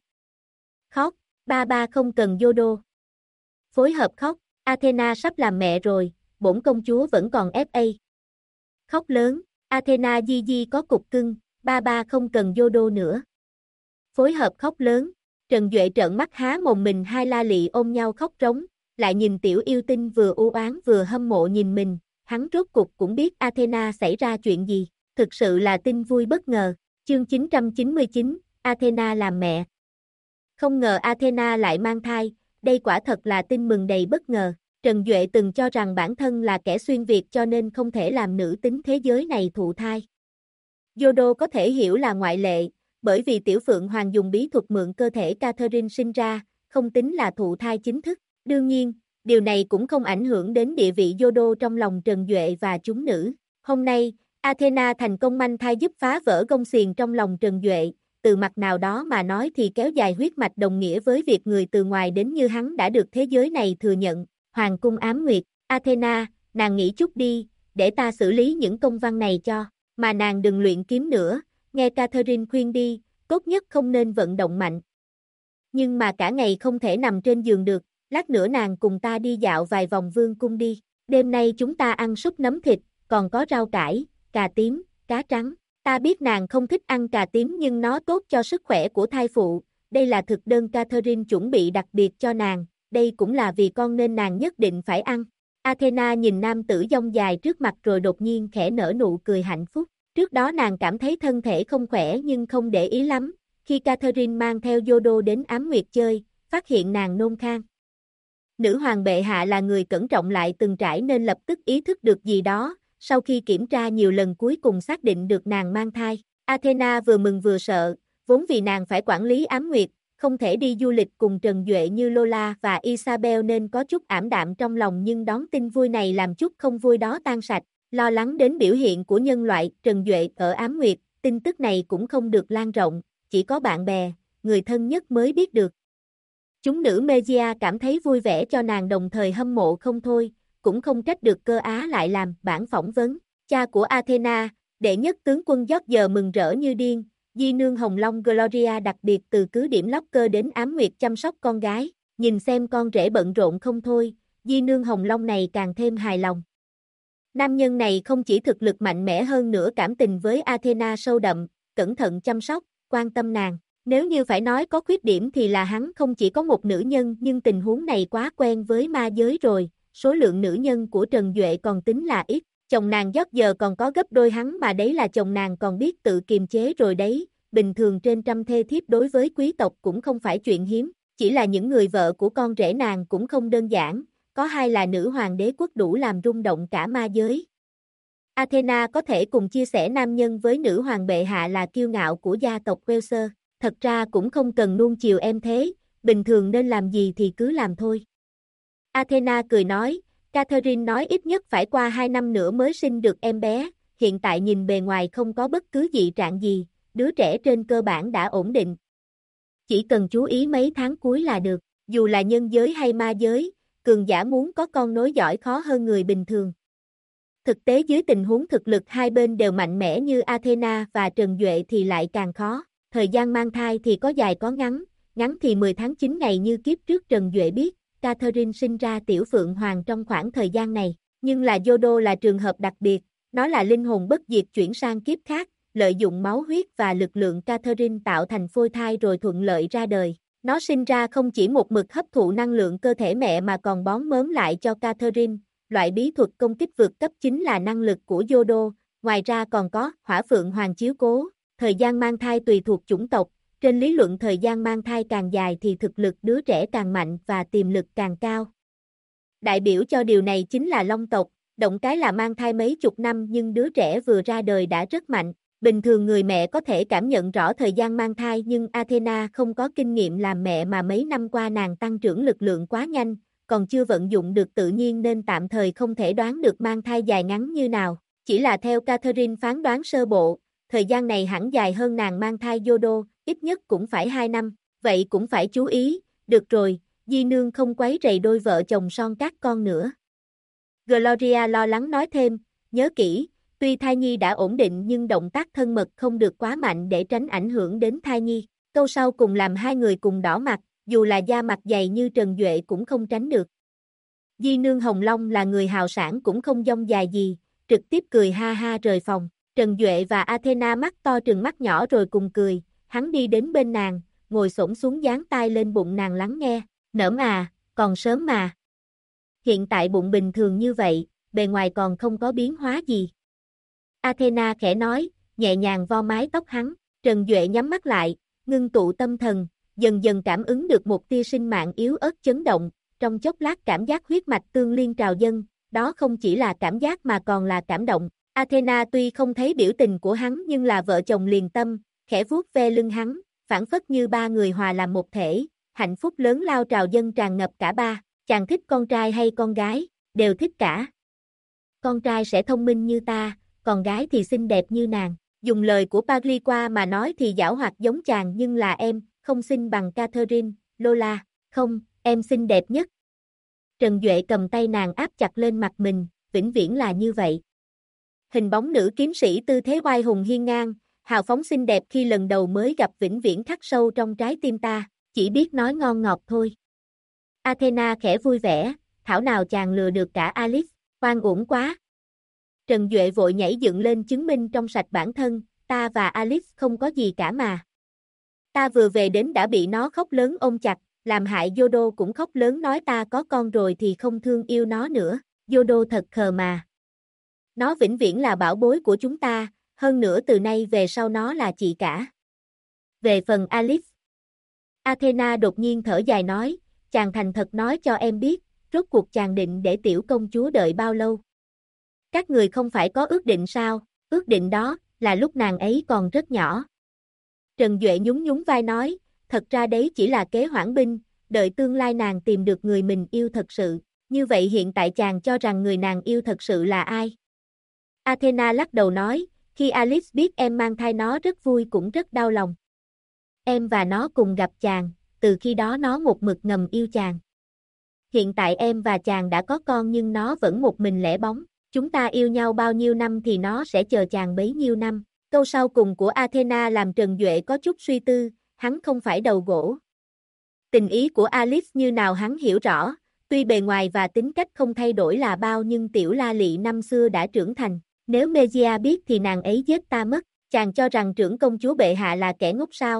Khóc, ba ba không cần Yodo. Phối hợp khóc, Athena sắp làm mẹ rồi, bổn công chúa vẫn còn FA. Khóc lớn, Athena di di có cục cưng, ba ba không cần Yodo nữa. Phối hợp khóc lớn, Trần Duệ trợn mắt há mồm, mình hai La Lị ôm nhau khóc trống, lại nhìn tiểu yêu tinh vừa u oán vừa hâm mộ nhìn mình, hắn rốt cục cũng biết Athena xảy ra chuyện gì, thực sự là tin vui bất ngờ. Chương 999, Athena làm mẹ. Không ngờ Athena lại mang thai, đây quả thật là tin mừng đầy bất ngờ. Trần Duệ từng cho rằng bản thân là kẻ xuyên Việt cho nên không thể làm nữ tính thế giới này thụ thai. Yodo có thể hiểu là ngoại lệ, bởi vì Tiểu Phượng Hoàng dùng bí thuật mượn cơ thể Catherine sinh ra, không tính là thụ thai chính thức. Đương nhiên, điều này cũng không ảnh hưởng đến địa vị Yodo trong lòng Trần Duệ và chúng nữ. Hôm nay, Athena thành công manh thai giúp phá vỡ gông xiềng trong lòng Trần Duệ, từ mặt nào đó mà nói thì kéo dài huyết mạch đồng nghĩa với việc người từ ngoài đến như hắn đã được thế giới này thừa nhận. Hoàng cung ám nguyệt, Athena, nàng nghĩ chút đi, để ta xử lý những công văn này cho, mà nàng đừng luyện kiếm nữa, nghe Catherine khuyên đi, tốt nhất không nên vận động mạnh. Nhưng mà cả ngày không thể nằm trên giường được, lát nữa nàng cùng ta đi dạo vài vòng vương cung đi, đêm nay chúng ta ăn súp nấm thịt, còn có rau cải, cà tím, cá trắng. Ta biết nàng không thích ăn cà tím nhưng nó tốt cho sức khỏe của thai phụ, đây là thực đơn Catherine chuẩn bị đặc biệt cho nàng, đây cũng là vì con nên nàng nhất định phải ăn. Athena nhìn nam tử dông dài trước mặt rồi đột nhiên khẽ nở nụ cười hạnh phúc. Trước đó nàng cảm thấy thân thể không khỏe nhưng không để ý lắm, khi Catherine mang theo Yodo đến ám nguyệt chơi, phát hiện nàng nôn khan. Nữ hoàng bệ hạ là người cẩn trọng lại từng trải nên lập tức ý thức được gì đó, sau khi kiểm tra nhiều lần cuối cùng xác định được nàng mang thai. Athena vừa mừng vừa sợ, vốn vì nàng phải quản lý ám nguyệt, không thể đi du lịch cùng Trần Duệ như Lola và Isabel nên có chút ảm đạm trong lòng nhưng đón tin vui này làm chút không vui đó tan sạch, lo lắng đến biểu hiện của nhân loại Trần Duệ ở ám nguyệt, tin tức này cũng không được lan rộng, chỉ có bạn bè, người thân nhất mới biết được. Chúng nữ Megia cảm thấy vui vẻ cho nàng đồng thời hâm mộ không thôi, cũng không trách được Cơ Á lại làm bản phỏng vấn. Cha của Athena, đệ nhất tướng quân George mừng rỡ như điên, di nương Hồng Long Gloria đặc biệt từ cứ điểm Locker đến ám nguyệt chăm sóc con gái, nhìn xem con rể bận rộn không thôi, di nương Hồng Long này càng thêm hài lòng. Nam nhân này không chỉ thực lực mạnh mẽ hơn nữa cảm tình với Athena sâu đậm, cẩn thận chăm sóc, quan tâm nàng. Nếu như phải nói có khuyết điểm thì là hắn không chỉ có một nữ nhân nhưng tình huống này quá quen với ma giới rồi, số lượng nữ nhân của Trần Duệ còn tính là ít, chồng nàng George còn có gấp đôi hắn mà đấy là chồng nàng còn biết tự kiềm chế rồi đấy, bình thường trên trăm thê thiếp đối với quý tộc cũng không phải chuyện hiếm, chỉ là những người vợ của con rể nàng cũng không đơn giản, có hai là nữ hoàng đế quốc đủ làm rung động cả ma giới. Athena có thể cùng chia sẻ nam nhân với nữ hoàng bệ hạ là kiêu ngạo của gia tộc Welser, thật ra cũng không cần nuông chiều em thế, bình thường nên làm gì thì cứ làm thôi. Athena cười nói, Catherine nói ít nhất phải qua 2 năm nữa mới sinh được em bé, hiện tại nhìn bề ngoài không có bất cứ dị trạng gì, đứa trẻ trên cơ bản đã ổn định. Chỉ cần chú ý mấy tháng cuối là được, dù là nhân giới hay ma giới, cường giả muốn có con nối dõi khó hơn người bình thường. Thực tế dưới tình huống thực lực hai bên đều mạnh mẽ như Athena và Trần Duệ thì lại càng khó, thời gian mang thai thì có dài có ngắn, ngắn thì 10 tháng 9 ngày như kiếp trước Trần Duệ biết, Catherine sinh ra Tiểu Phượng Hoàng trong khoảng thời gian này, nhưng là Yodo là trường hợp đặc biệt, nó là linh hồn bất diệt chuyển sang kiếp khác, lợi dụng máu huyết và lực lượng Catherine tạo thành phôi thai rồi thuận lợi ra đời. Nó sinh ra không chỉ một mực hấp thụ năng lượng cơ thể mẹ mà còn bón mớm lại cho Catherine, loại bí thuật công kích vượt cấp chính là năng lực của Yodo, ngoài ra còn có Hỏa Phượng Hoàng chiếu cố, thời gian mang thai tùy thuộc chủng tộc, trên lý luận thời gian mang thai càng dài thì thực lực đứa trẻ càng mạnh và tiềm lực càng cao. Đại biểu cho điều này chính là Long tộc, động cái là mang thai mấy chục năm nhưng đứa trẻ vừa ra đời đã rất mạnh. Bình thường người mẹ có thể cảm nhận rõ thời gian mang thai nhưng Athena không có kinh nghiệm làm mẹ mà mấy năm qua nàng tăng trưởng lực lượng quá nhanh, còn chưa vận dụng được tự nhiên nên tạm thời không thể đoán được mang thai dài ngắn như nào. Chỉ là theo Catherine phán đoán sơ bộ, thời gian này hẳn dài hơn nàng mang thai Yodo, ít nhất cũng phải 2 năm. Vậy cũng phải chú ý, được rồi, Di nương không quấy rầy đôi vợ chồng son các con nữa. Gloria lo lắng nói thêm, nhớ kỹ, tuy thai nhi đã ổn định nhưng động tác thân mật không được quá mạnh để tránh ảnh hưởng đến thai nhi. Câu sau cùng làm hai người cùng đỏ mặt, dù là da mặt dày như Trần Duệ cũng không tránh được. Di nương Hồng Long là người hào sảng cũng không dông dài gì, trực tiếp cười ha ha rời phòng. Trần Duệ và Athena mắt to trừng mắt nhỏ rồi cùng cười, hắn đi đến bên nàng, ngồi xổm xuống dán tai lên bụng nàng lắng nghe, nỡm à, còn sớm mà. Hiện tại bụng bình thường như vậy, bề ngoài còn không có biến hóa gì. Athena khẽ nói, nhẹ nhàng vo mái tóc hắn, Trần Duệ nhắm mắt lại, ngưng tụ tâm thần, dần dần cảm ứng được một tia sinh mạng yếu ớt chấn động, trong chốc lát cảm giác huyết mạch tương liên trào dâng, đó không chỉ là cảm giác mà còn là cảm động. Athena tuy không thấy biểu tình của hắn nhưng là vợ chồng liền tâm, khẽ vuốt ve lưng hắn, phản phất như ba người hòa làm một thể, hạnh phúc lớn lao trào dâng tràn ngập cả ba, chàng thích con trai hay con gái, đều thích cả. Con trai sẽ thông minh như ta, con gái thì xinh đẹp như nàng, dùng lời của Pagliqua mà nói thì giảo hoạt giống chàng nhưng là em, không xinh bằng Catherine, Lola, không, em xinh đẹp nhất. Trần Duệ cầm tay nàng áp chặt lên mặt mình, vĩnh viễn là như vậy. Hình bóng nữ kiếm sĩ tư thế oai hùng hiên ngang, hào phóng xinh đẹp khi lần đầu mới gặp vĩnh viễn khắc sâu trong trái tim ta, chỉ biết nói ngon ngọt thôi. Athena khẽ vui vẻ, thảo nào chàng lừa được cả Alice, oan uổng quá. Trần Duệ vội nhảy dựng lên chứng minh trong sạch bản thân, ta và Alice không có gì cả mà. Ta vừa về đến đã bị nó khóc lớn ôm chặt, làm hại Yodo cũng khóc lớn nói ta có con rồi thì không thương yêu nó nữa, Yodo thật khờ mà. Nó vĩnh viễn là bảo bối của chúng ta, hơn nữa từ nay về sau nó là chị cả. Về phần Alice, Athena đột nhiên thở dài nói, chàng thành thật nói cho em biết, rốt cuộc chàng định để tiểu công chúa đợi bao lâu? Các người không phải có ước định sao, ước định đó, là lúc nàng ấy còn rất nhỏ. Trần Duệ nhún nhún vai nói, thật ra đấy chỉ là kế hoãn binh, đợi tương lai nàng tìm được người mình yêu thật sự, như vậy hiện tại chàng cho rằng người nàng yêu thật sự là ai? Athena lắc đầu nói, khi Alice biết em mang thai nó rất vui cũng rất đau lòng. Em và nó cùng gặp chàng, từ khi đó nó một mực ngầm yêu chàng. Hiện tại em và chàng đã có con nhưng nó vẫn một mình lẻ bóng, chúng ta yêu nhau bao nhiêu năm thì nó sẽ chờ chàng bấy nhiêu năm. Câu sau cùng của Athena làm Trần Duệ có chút suy tư, hắn không phải đầu gỗ. Tình ý của Alice như nào hắn hiểu rõ, tuy bề ngoài và tính cách không thay đổi là bao nhưng tiểu la lị năm xưa đã trưởng thành, nếu Mejia biết thì nàng ấy giết ta mất, chàng cho rằng trưởng công chúa bệ hạ là kẻ ngốc sao?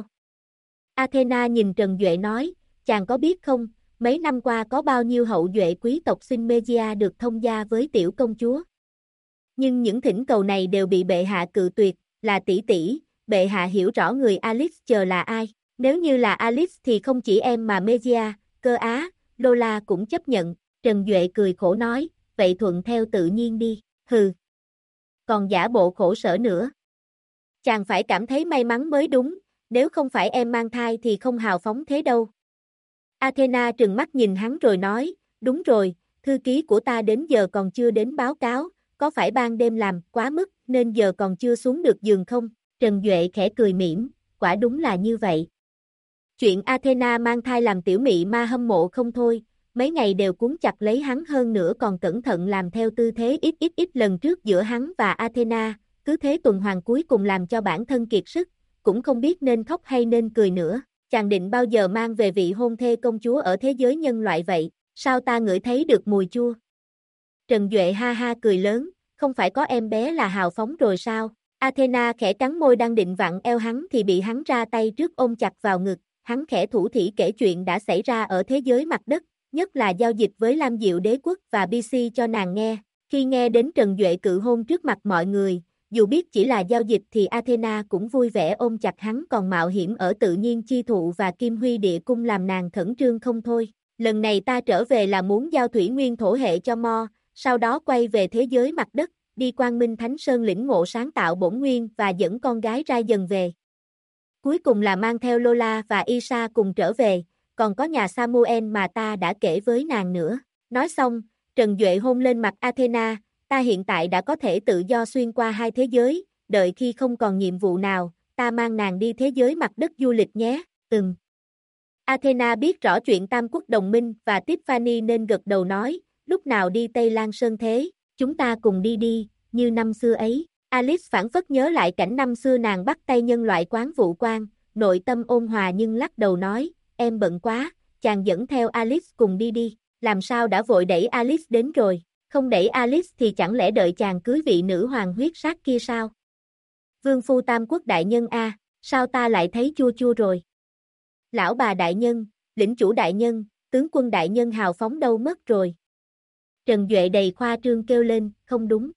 Athena nhìn Trần Duệ nói, chàng có biết không, mấy năm qua có bao nhiêu hậu duệ quý tộc xin Mejia được thông gia với tiểu công chúa. Nhưng những thỉnh cầu này đều bị bệ hạ cự tuyệt, là tỷ tỷ, bệ hạ hiểu rõ người Alice chờ là ai. Nếu như là Alice thì không chỉ em mà Mejia, Cơ Á, Lola cũng chấp nhận. Trần Duệ cười khổ nói, vậy thuận theo tự nhiên đi, hừ. Còn giả bộ khổ sở nữa. Chàng phải cảm thấy may mắn mới đúng, nếu không phải em mang thai thì không hào phóng thế đâu. Athena trừng mắt nhìn hắn rồi nói, đúng rồi, thư ký của ta đến giờ còn chưa đến báo cáo, có phải ban đêm làm quá mức nên giờ còn chưa xuống được giường không? Trần Duệ khẽ cười mỉm, quả đúng là như vậy. Chuyện Athena mang thai làm tiểu mị ma hâm mộ không thôi, mấy ngày đều cuốn chặt lấy hắn hơn nữa còn cẩn thận làm theo tư thế ít lần trước giữa hắn và Athena, cứ thế tuần hoàn cuối cùng làm cho bản thân kiệt sức, cũng không biết nên khóc hay nên cười nữa. Chàng định bao giờ mang về vị hôn thê công chúa ở thế giới nhân loại vậy, sao ta ngửi thấy được mùi chua? Trần Duệ ha ha cười lớn, không phải có em bé là hào phóng rồi sao? Athena khẽ cắn môi đang định vặn eo hắn thì bị hắn ra tay trước ôm chặt vào ngực, hắn khẽ thủ thỉ kể chuyện đã xảy ra ở thế giới mặt đất, nhất là giao dịch với Lam Diệu Đế Quốc và BC cho nàng nghe. Khi nghe đến Trần Duệ cự hôn trước mặt mọi người, dù biết chỉ là giao dịch thì Athena cũng vui vẻ ôm chặt hắn còn mạo hiểm ở tự nhiên chi thụ và Kim Huy địa cung làm nàng khẩn trương không thôi. Lần này ta trở về là muốn giao thủy nguyên thổ hệ cho Mo, sau đó quay về thế giới mặt đất, đi Quang Minh Thánh Sơn lĩnh ngộ sáng tạo bổn nguyên và dẫn con gái ra dần về. Cuối cùng là mang theo Lola và Isa cùng trở về, còn có nhà Samuel mà ta đã kể với nàng nữa. Nói xong, Trần Duệ hôn lên mặt Athena, ta hiện tại đã có thể tự do xuyên qua hai thế giới, đợi khi không còn nhiệm vụ nào, ta mang nàng đi thế giới mặt đất du lịch nhé, Athena biết rõ chuyện Tam Quốc đồng minh và Tiffany nên gật đầu nói, lúc nào đi Tây Lan Sơn thế, chúng ta cùng đi đi, như năm xưa ấy. Alice phảng phất nhớ lại cảnh năm xưa nàng bắt tay nhân loại quán vụ quan, nội tâm ôn hòa nhưng lắc đầu nói, em bận quá, chàng dẫn theo Alice cùng đi đi, làm sao đã vội đẩy Alice đến rồi, không đẩy Alice thì chẳng lẽ đợi chàng cưới vị nữ hoàng huyết sát kia sao? Vương phu Tam Quốc đại nhân a, sao ta lại thấy chua chua rồi? Lão bà đại nhân, lĩnh chủ đại nhân, tướng quân đại nhân hào phóng đâu mất rồi? Trần Duệ đầy khoa trương kêu lên, không đúng.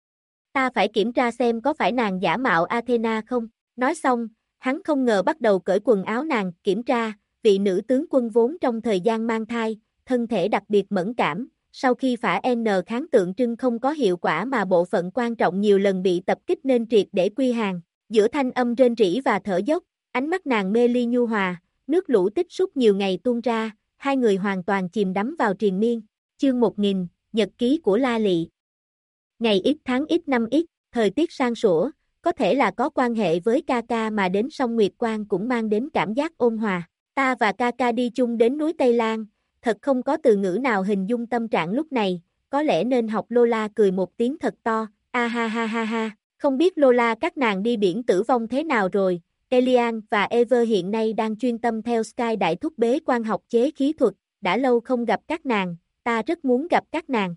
Ta phải kiểm tra xem có phải nàng giả mạo Athena không? Nói xong, hắn không ngờ bắt đầu cởi quần áo nàng, kiểm tra, vị nữ tướng quân vốn trong thời gian mang thai, thân thể đặc biệt mẫn cảm, sau khi phả N kháng tượng trưng không có hiệu quả mà bộ phận quan trọng nhiều lần bị tập kích nên triệt để quy hàng. Giữa thanh âm rên rỉ và thở dốc, ánh mắt nàng mê ly nhu hòa, nước lũ tích xúc nhiều ngày tuôn ra, hai người hoàn toàn chìm đắm vào triền miên. Chương 1000, Nhật ký của La Lị. Ngày ít tháng ít năm ít, thời tiết sang sủa, có thể là có quan hệ với Kaka mà đến sông Nguyệt Quang cũng mang đến cảm giác ôn hòa. Ta và Kaka đi chung đến núi Tây Lan, thật không có từ ngữ nào hình dung tâm trạng lúc này, có lẽ nên học Lola cười một tiếng thật to, a ha ha ha ha, không biết Lola các nàng đi biển tử vong thế nào rồi. Elian và Ever hiện nay đang chuyên tâm theo Sky đại thúc bế quan học chế khí thuật, đã lâu không gặp các nàng, ta rất muốn gặp các nàng.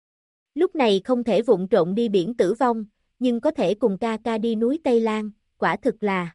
Lúc này không thể vụng trộn đi biển tử vong, nhưng có thể cùng Kaka đi núi Tây Lan, quả thực là.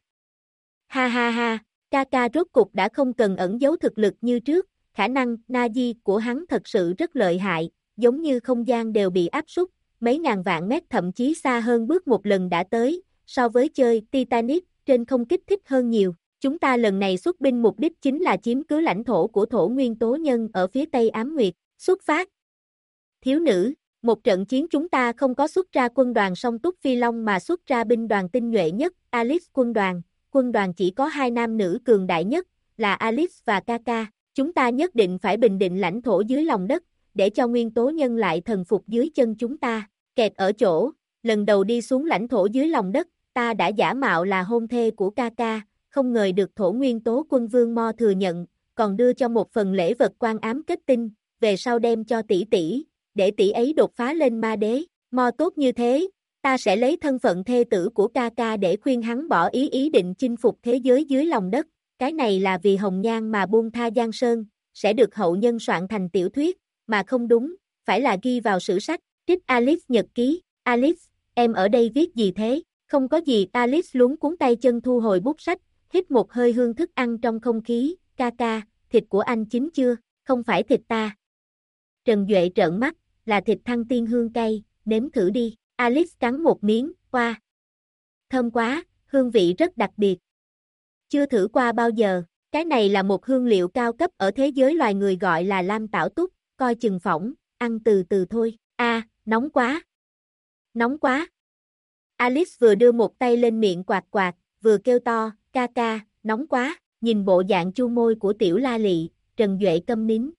Ha ha ha, Kaka rốt cục đã không cần ẩn giấu thực lực như trước, khả năng Naji của hắn thật sự rất lợi hại, giống như không gian đều bị áp súc, mấy ngàn vạn mét thậm chí xa hơn bước một lần đã tới, so với chơi Titanic, trên không kích thích hơn nhiều. Chúng ta lần này xuất binh mục đích chính là chiếm cứ lãnh thổ của Thổ Nguyên Tố Nhân ở phía Tây Ám Nguyệt, xuất phát. Thiếu nữ, một trận chiến chúng ta không có xuất ra quân đoàn song túc phi long mà xuất ra binh đoàn tinh nhuệ nhất, Alice quân đoàn chỉ có hai nam nữ cường đại nhất, là Alice và Kaka, chúng ta nhất định phải bình định lãnh thổ dưới lòng đất, để cho nguyên tố nhân lại thần phục dưới chân chúng ta, kẹt ở chỗ, lần đầu đi xuống lãnh thổ dưới lòng đất, ta đã giả mạo là hôn thê của Kaka, không ngờ được Thổ Nguyên Tố Quân Vương Mo thừa nhận, còn đưa cho một phần lễ vật quan ám kết tinh, về sau đem cho tỷ tỷ, để tỷ ấy đột phá lên ma đế. Mo tốt như thế, ta sẽ lấy thân phận thê tử của Kaka để khuyên hắn bỏ ý định chinh phục thế giới dưới lòng đất, cái này là vì Hồng Nhan mà buông tha Giang Sơn, sẽ được hậu nhân soạn thành tiểu thuyết, mà không đúng, phải là ghi vào sử sách. Trích Alice nhật ký. Alice, em ở đây viết gì thế? Không có gì. Alice luống cuốn tay chân thu hồi bút sách, hít một hơi hương thức ăn trong không khí. Kaka, thịt của anh chín chưa? Không phải thịt ta. Trần Duệ trợn mắt, là thịt thăng tiên hương cay, nếm thử đi. Alice cắn một miếng, qua. Thơm quá, hương vị rất đặc biệt. Chưa thử qua bao giờ, cái này là một hương liệu cao cấp ở thế giới loài người gọi là lam tảo túc, coi chừng phỏng, ăn từ từ thôi. Nóng quá. Nóng quá. Alice vừa đưa một tay lên miệng quạt quạt, vừa kêu to, Kaka, nóng quá, nhìn bộ dạng chu môi của tiểu La Lị, Trần Duệ câm nín.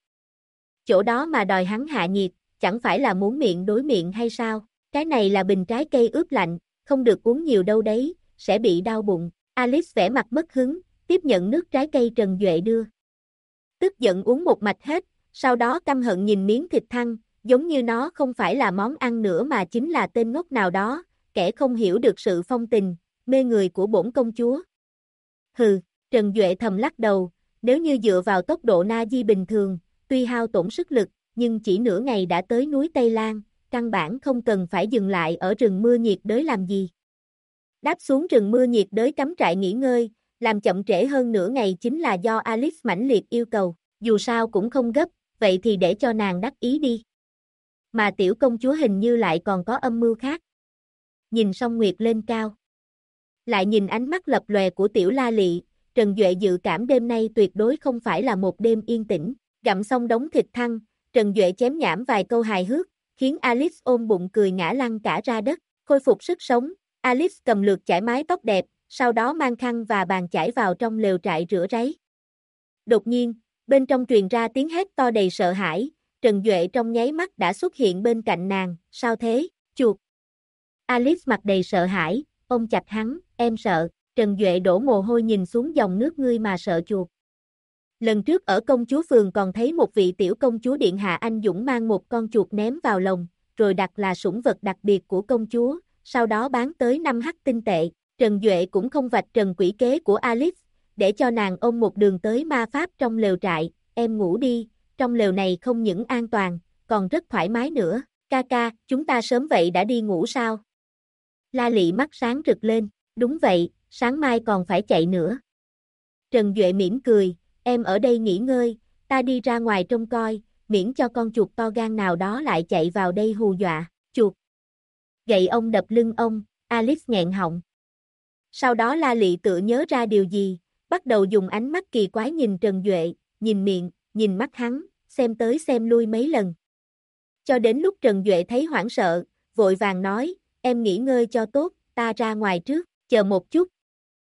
Chỗ đó mà đòi hắn hạ nhiệt, chẳng phải là muốn miệng đối miệng hay sao? Cái này là bình trái cây ướp lạnh, không được uống nhiều đâu đấy, sẽ bị đau bụng. Alice vẻ mặt mất hứng, tiếp nhận nước trái cây Trần Duệ đưa. Tức giận uống một mạch hết, sau đó căm hận nhìn miếng thịt thăng, giống như nó không phải là món ăn nữa mà chính là tên ngốc nào đó, kẻ không hiểu được sự phong tình, mê người của bổn công chúa. Hừ, Trần Duệ thầm lắc đầu, nếu như dựa vào tốc độ Naji bình thường, tuy hao tổn sức lực, nhưng chỉ nửa ngày đã tới núi Tây Lan, căn bản không cần phải dừng lại ở rừng mưa nhiệt đới làm gì. Đáp xuống rừng mưa nhiệt đới cắm trại nghỉ ngơi, làm chậm trễ hơn nửa ngày chính là do Alice mãnh liệt yêu cầu, dù sao cũng không gấp, vậy thì để cho nàng đắc ý đi. Mà tiểu công chúa hình như lại còn có âm mưu khác. Nhìn song nguyệt lên cao. Lại nhìn ánh mắt lập lòe của tiểu La Lị, Trần Duệ dự cảm đêm nay tuyệt đối không phải là một đêm yên tĩnh. Gặm xong đống thịt thăng, Trần Duệ chém nhảm vài câu hài hước, khiến Alice ôm bụng cười ngã lăn cả ra đất, khôi phục sức sống. Alice cầm lược chải mái tóc đẹp, sau đó mang khăn và bàn chải vào trong lều trại rửa ráy. Đột nhiên, Bên trong truyền ra tiếng hét to đầy sợ hãi, Trần Duệ trong nháy mắt đã xuất hiện bên cạnh nàng, sao thế, chuột. Alice mặt đầy sợ hãi, ôm chặt hắn, em sợ, Trần Duệ đổ mồ hôi nhìn xuống dòng nước ngươi mà sợ chuột. Lần trước ở công chúa phường còn thấy một vị tiểu công chúa điện hạ anh dũng mang một con chuột ném vào lồng, rồi đặt là sủng vật đặc biệt của công chúa, sau đó bán tới 5 hắc tinh tệ. Trần Duệ cũng không vạch trần quỷ kế của Alice, để cho nàng ôm một đường tới ma pháp trong lều trại, em ngủ đi, trong lều này không những an toàn, còn rất thoải mái nữa. Ca, chúng ta sớm vậy đã đi ngủ sao? La Lị mắt sáng rực lên, đúng vậy, sáng mai còn phải chạy nữa. Trần Duệ mỉm cười, em ở đây nghỉ ngơi, ta đi ra ngoài trông coi, miễn cho con chuột to gan nào đó lại chạy vào đây hù dọa, chuột. Gậy ông đập lưng ông, Alice nghẹn họng. Sau đó La Lị tự nhớ ra điều gì, bắt đầu dùng ánh mắt kỳ quái nhìn Trần Duệ, nhìn miệng, nhìn mắt hắn, xem tới xem lui mấy lần. Cho đến lúc Trần Duệ thấy hoảng sợ, vội vàng nói, em nghỉ ngơi cho tốt, ta ra ngoài trước, chờ một chút.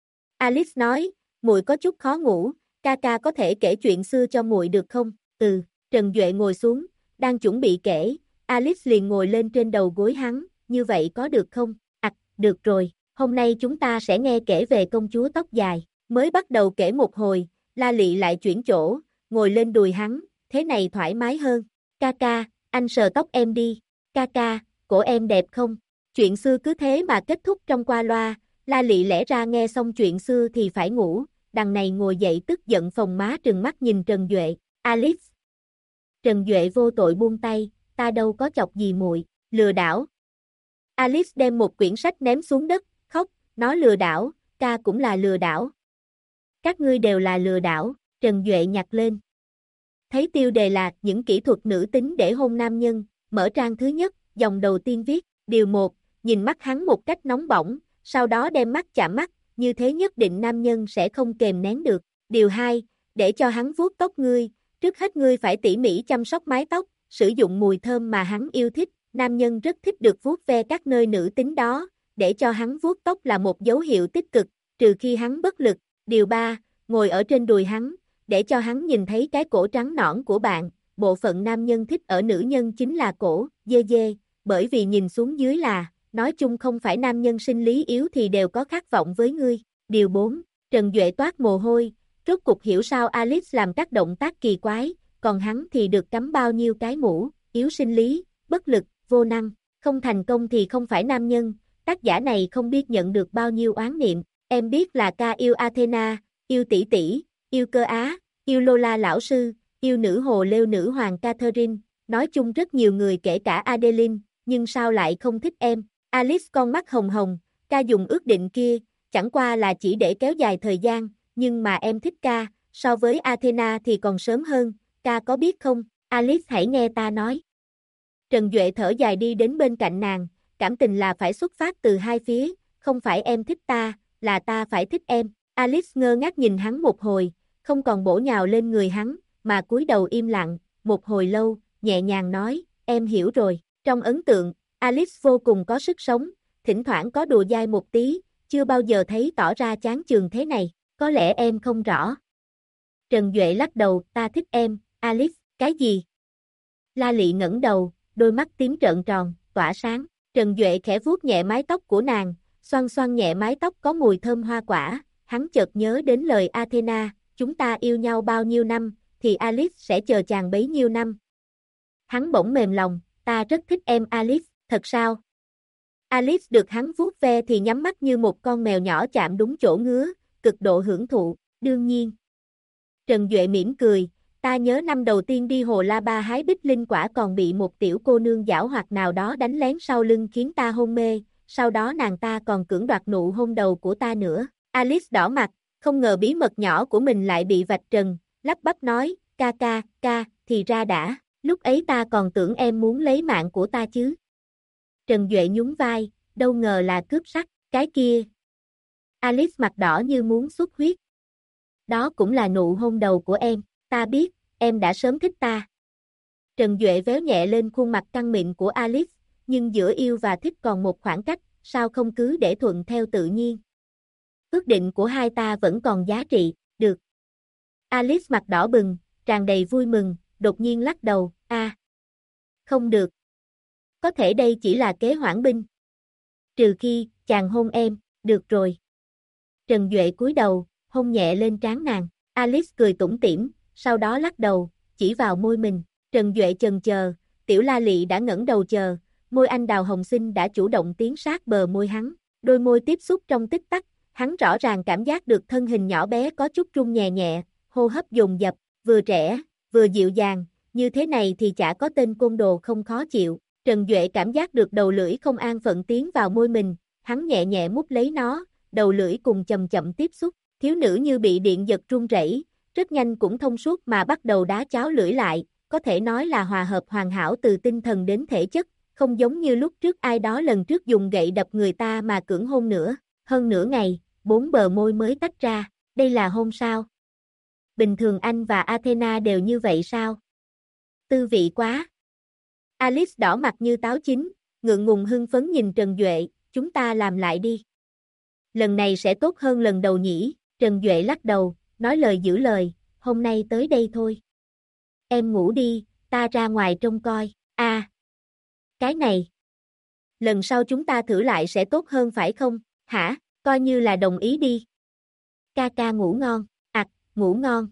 Alice nói, muội có chút khó ngủ, ca có thể kể chuyện xưa cho muội được không? Trần Duệ ngồi xuống, đang chuẩn bị kể, Alice liền ngồi lên trên đầu gối hắn, như vậy có được không? Được rồi, hôm nay chúng ta sẽ nghe kể về công chúa tóc dài. Mới bắt đầu kể một hồi, La Lị lại chuyển chỗ, ngồi lên đùi hắn, thế này thoải mái hơn. Ca, anh sờ tóc em đi. Ca, cổ em đẹp không? Chuyện xưa cứ thế mà kết thúc trong qua loa, La Lị lẽ ra nghe xong chuyện xưa thì phải ngủ, đằng này ngồi dậy tức giận phồng má trừng mắt nhìn Trần Duệ. Alice. Trần Duệ vô tội buông tay, ta đâu có chọc gì muội, lừa đảo. Alice đem một quyển sách ném xuống đất, khóc, nó lừa đảo, ca cũng là lừa đảo. Các ngươi đều là lừa đảo, Trần Duệ nhặt lên. Thấy tiêu đề là những kỹ thuật nữ tính để hôn nam nhân, mở trang thứ nhất, dòng đầu tiên viết, điều 1, nhìn mắt hắn một cách nóng bỏng, sau đó đem mắt chạm mắt, như thế nhất định nam nhân sẽ không kềm nén được. Điều 2, để cho hắn vuốt tóc ngươi, trước hết ngươi phải tỉ mỉ chăm sóc mái tóc, sử dụng mùi thơm mà hắn yêu thích, nam nhân rất thích được vuốt ve các nơi nữ tính đó, để cho hắn vuốt tóc là một dấu hiệu tích cực, trừ khi hắn bất lực. Điều 3, ngồi ở trên đùi hắn, để cho hắn nhìn thấy cái cổ trắng nõn của bạn, bộ phận nam nhân thích ở nữ nhân chính là cổ, dê, bởi vì nhìn xuống dưới là, nói chung không phải nam nhân sinh lý yếu thì đều có khát vọng với ngươi. Điều 4, Trần Duệ toát mồ hôi, rốt cục hiểu sao Alice làm các động tác kỳ quái, còn hắn thì được cắm bao nhiêu cái mũ, yếu sinh lý, bất lực, vô năng, không thành công thì không phải nam nhân, tác giả này không biết nhận được bao nhiêu oán niệm. Em biết là ca yêu Athena, yêu tỷ tỷ, yêu cơ Á, yêu Lola lão sư, yêu nữ hồ lêu nữ hoàng Catherine, nói chung rất nhiều người kể cả Adeline, nhưng sao lại không thích em? Alice con mắt hồng hồng, ca dùng ước định kia, chẳng qua là chỉ để kéo dài thời gian, nhưng mà em thích ca, so với Athena thì còn sớm hơn, ca có biết không? Alice hãy nghe ta nói. Trần Duệ thở dài đi đến bên cạnh nàng, cảm tình là phải xuất phát từ hai phía, không phải em thích ta, là ta phải thích em. Alice ngơ ngác nhìn hắn một hồi, không còn bổ nhào lên người hắn, mà cúi đầu im lặng, một hồi lâu, nhẹ nhàng nói, em hiểu rồi. Trong ấn tượng, Alice vô cùng có sức sống, thỉnh thoảng có đùa dai một tí, chưa bao giờ thấy tỏ ra chán chường thế này, có lẽ em không rõ. Trần Duệ lắc đầu, ta thích em, Alice, cái gì? La Lị ngẩng đầu, đôi mắt tím trợn tròn, tỏa sáng. Trần Duệ khẽ vuốt nhẹ mái tóc của nàng, xoăn xoăn nhẹ mái tóc có mùi thơm hoa quả, hắn chợt nhớ đến lời Athena, chúng ta yêu nhau bao nhiêu năm, thì Alice sẽ chờ chàng bấy nhiêu năm. Hắn bỗng mềm lòng, ta rất thích em Alice, thật sao? Alice được hắn vuốt ve thì nhắm mắt như một con mèo nhỏ chạm đúng chỗ ngứa, cực độ hưởng thụ, đương nhiên. Trần Duệ mỉm cười, ta nhớ năm đầu tiên đi Hồ La Ba hái bích linh quả còn bị một tiểu cô nương giảo hoạt nào đó đánh lén sau lưng khiến ta hôn mê, sau đó nàng ta còn cưỡng đoạt nụ hôn đầu của ta nữa. Alice đỏ mặt, không ngờ bí mật nhỏ của mình lại bị vạch trần, lắp bắp nói, ca, thì ra đã, lúc ấy ta còn tưởng em muốn lấy mạng của ta chứ. Trần Duệ nhún vai, đâu ngờ là cướp sắc, cái kia. Alice mặt đỏ như muốn xuất huyết. Đó cũng là nụ hôn đầu của em, ta biết, em đã sớm thích ta. Trần Duệ véo nhẹ lên khuôn mặt căng mịn của Alice, nhưng giữa yêu và thích còn một khoảng cách, sao không cứ để thuận theo tự nhiên. Ước định của hai ta vẫn còn giá trị, được. Alice mặt đỏ bừng, tràn đầy vui mừng, đột nhiên lắc đầu, không được. Có thể đây chỉ là kế hoãn binh. Trừ khi, chàng hôn em, được rồi. Trần Duệ cúi đầu, hôn nhẹ lên trán nàng. Alice cười tủm tỉm, sau đó lắc đầu, chỉ vào môi mình. Trần Duệ chần chờ, Tiểu La Lị đã ngẩng đầu chờ, môi anh đào hồng xinh đã chủ động tiến sát bờ môi hắn. Đôi môi tiếp xúc trong tích tắc, hắn rõ ràng cảm giác được thân hình nhỏ bé có chút rung nhẹ nhẹ, hô hấp dồn dập, vừa trẻ, vừa dịu dàng, như thế này thì chả có tên côn đồ không khó chịu. Trần Duệ cảm giác được đầu lưỡi không an phận tiến vào môi mình, hắn nhẹ nhẹ mút lấy nó, đầu lưỡi cùng chậm chậm tiếp xúc, thiếu nữ như bị điện giật run rẩy, rất nhanh cũng thông suốt mà bắt đầu đá cháo lưỡi lại, có thể nói là hòa hợp hoàn hảo từ tinh thần đến thể chất, không giống như lúc trước ai đó lần trước dùng gậy đập người ta mà cưỡng hôn nữa. Hơn nửa ngày, 4 bờ môi mới tách ra, đây là hôn sao? Bình thường anh và Athena đều như vậy sao? Tư vị quá. Alice đỏ mặt như táo chín, ngượng ngùng hưng phấn nhìn Trần Duệ, chúng ta làm lại đi. Lần này sẽ tốt hơn lần đầu nhỉ? Trần Duệ lắc đầu, nói lời giữ lời, hôm nay tới đây thôi. Em ngủ đi, ta ra ngoài trông coi. Cái này. Lần sau chúng ta thử lại sẽ tốt hơn phải không? Hả? Coi như là đồng ý đi. Ca ca ngủ ngon. Ngủ ngon.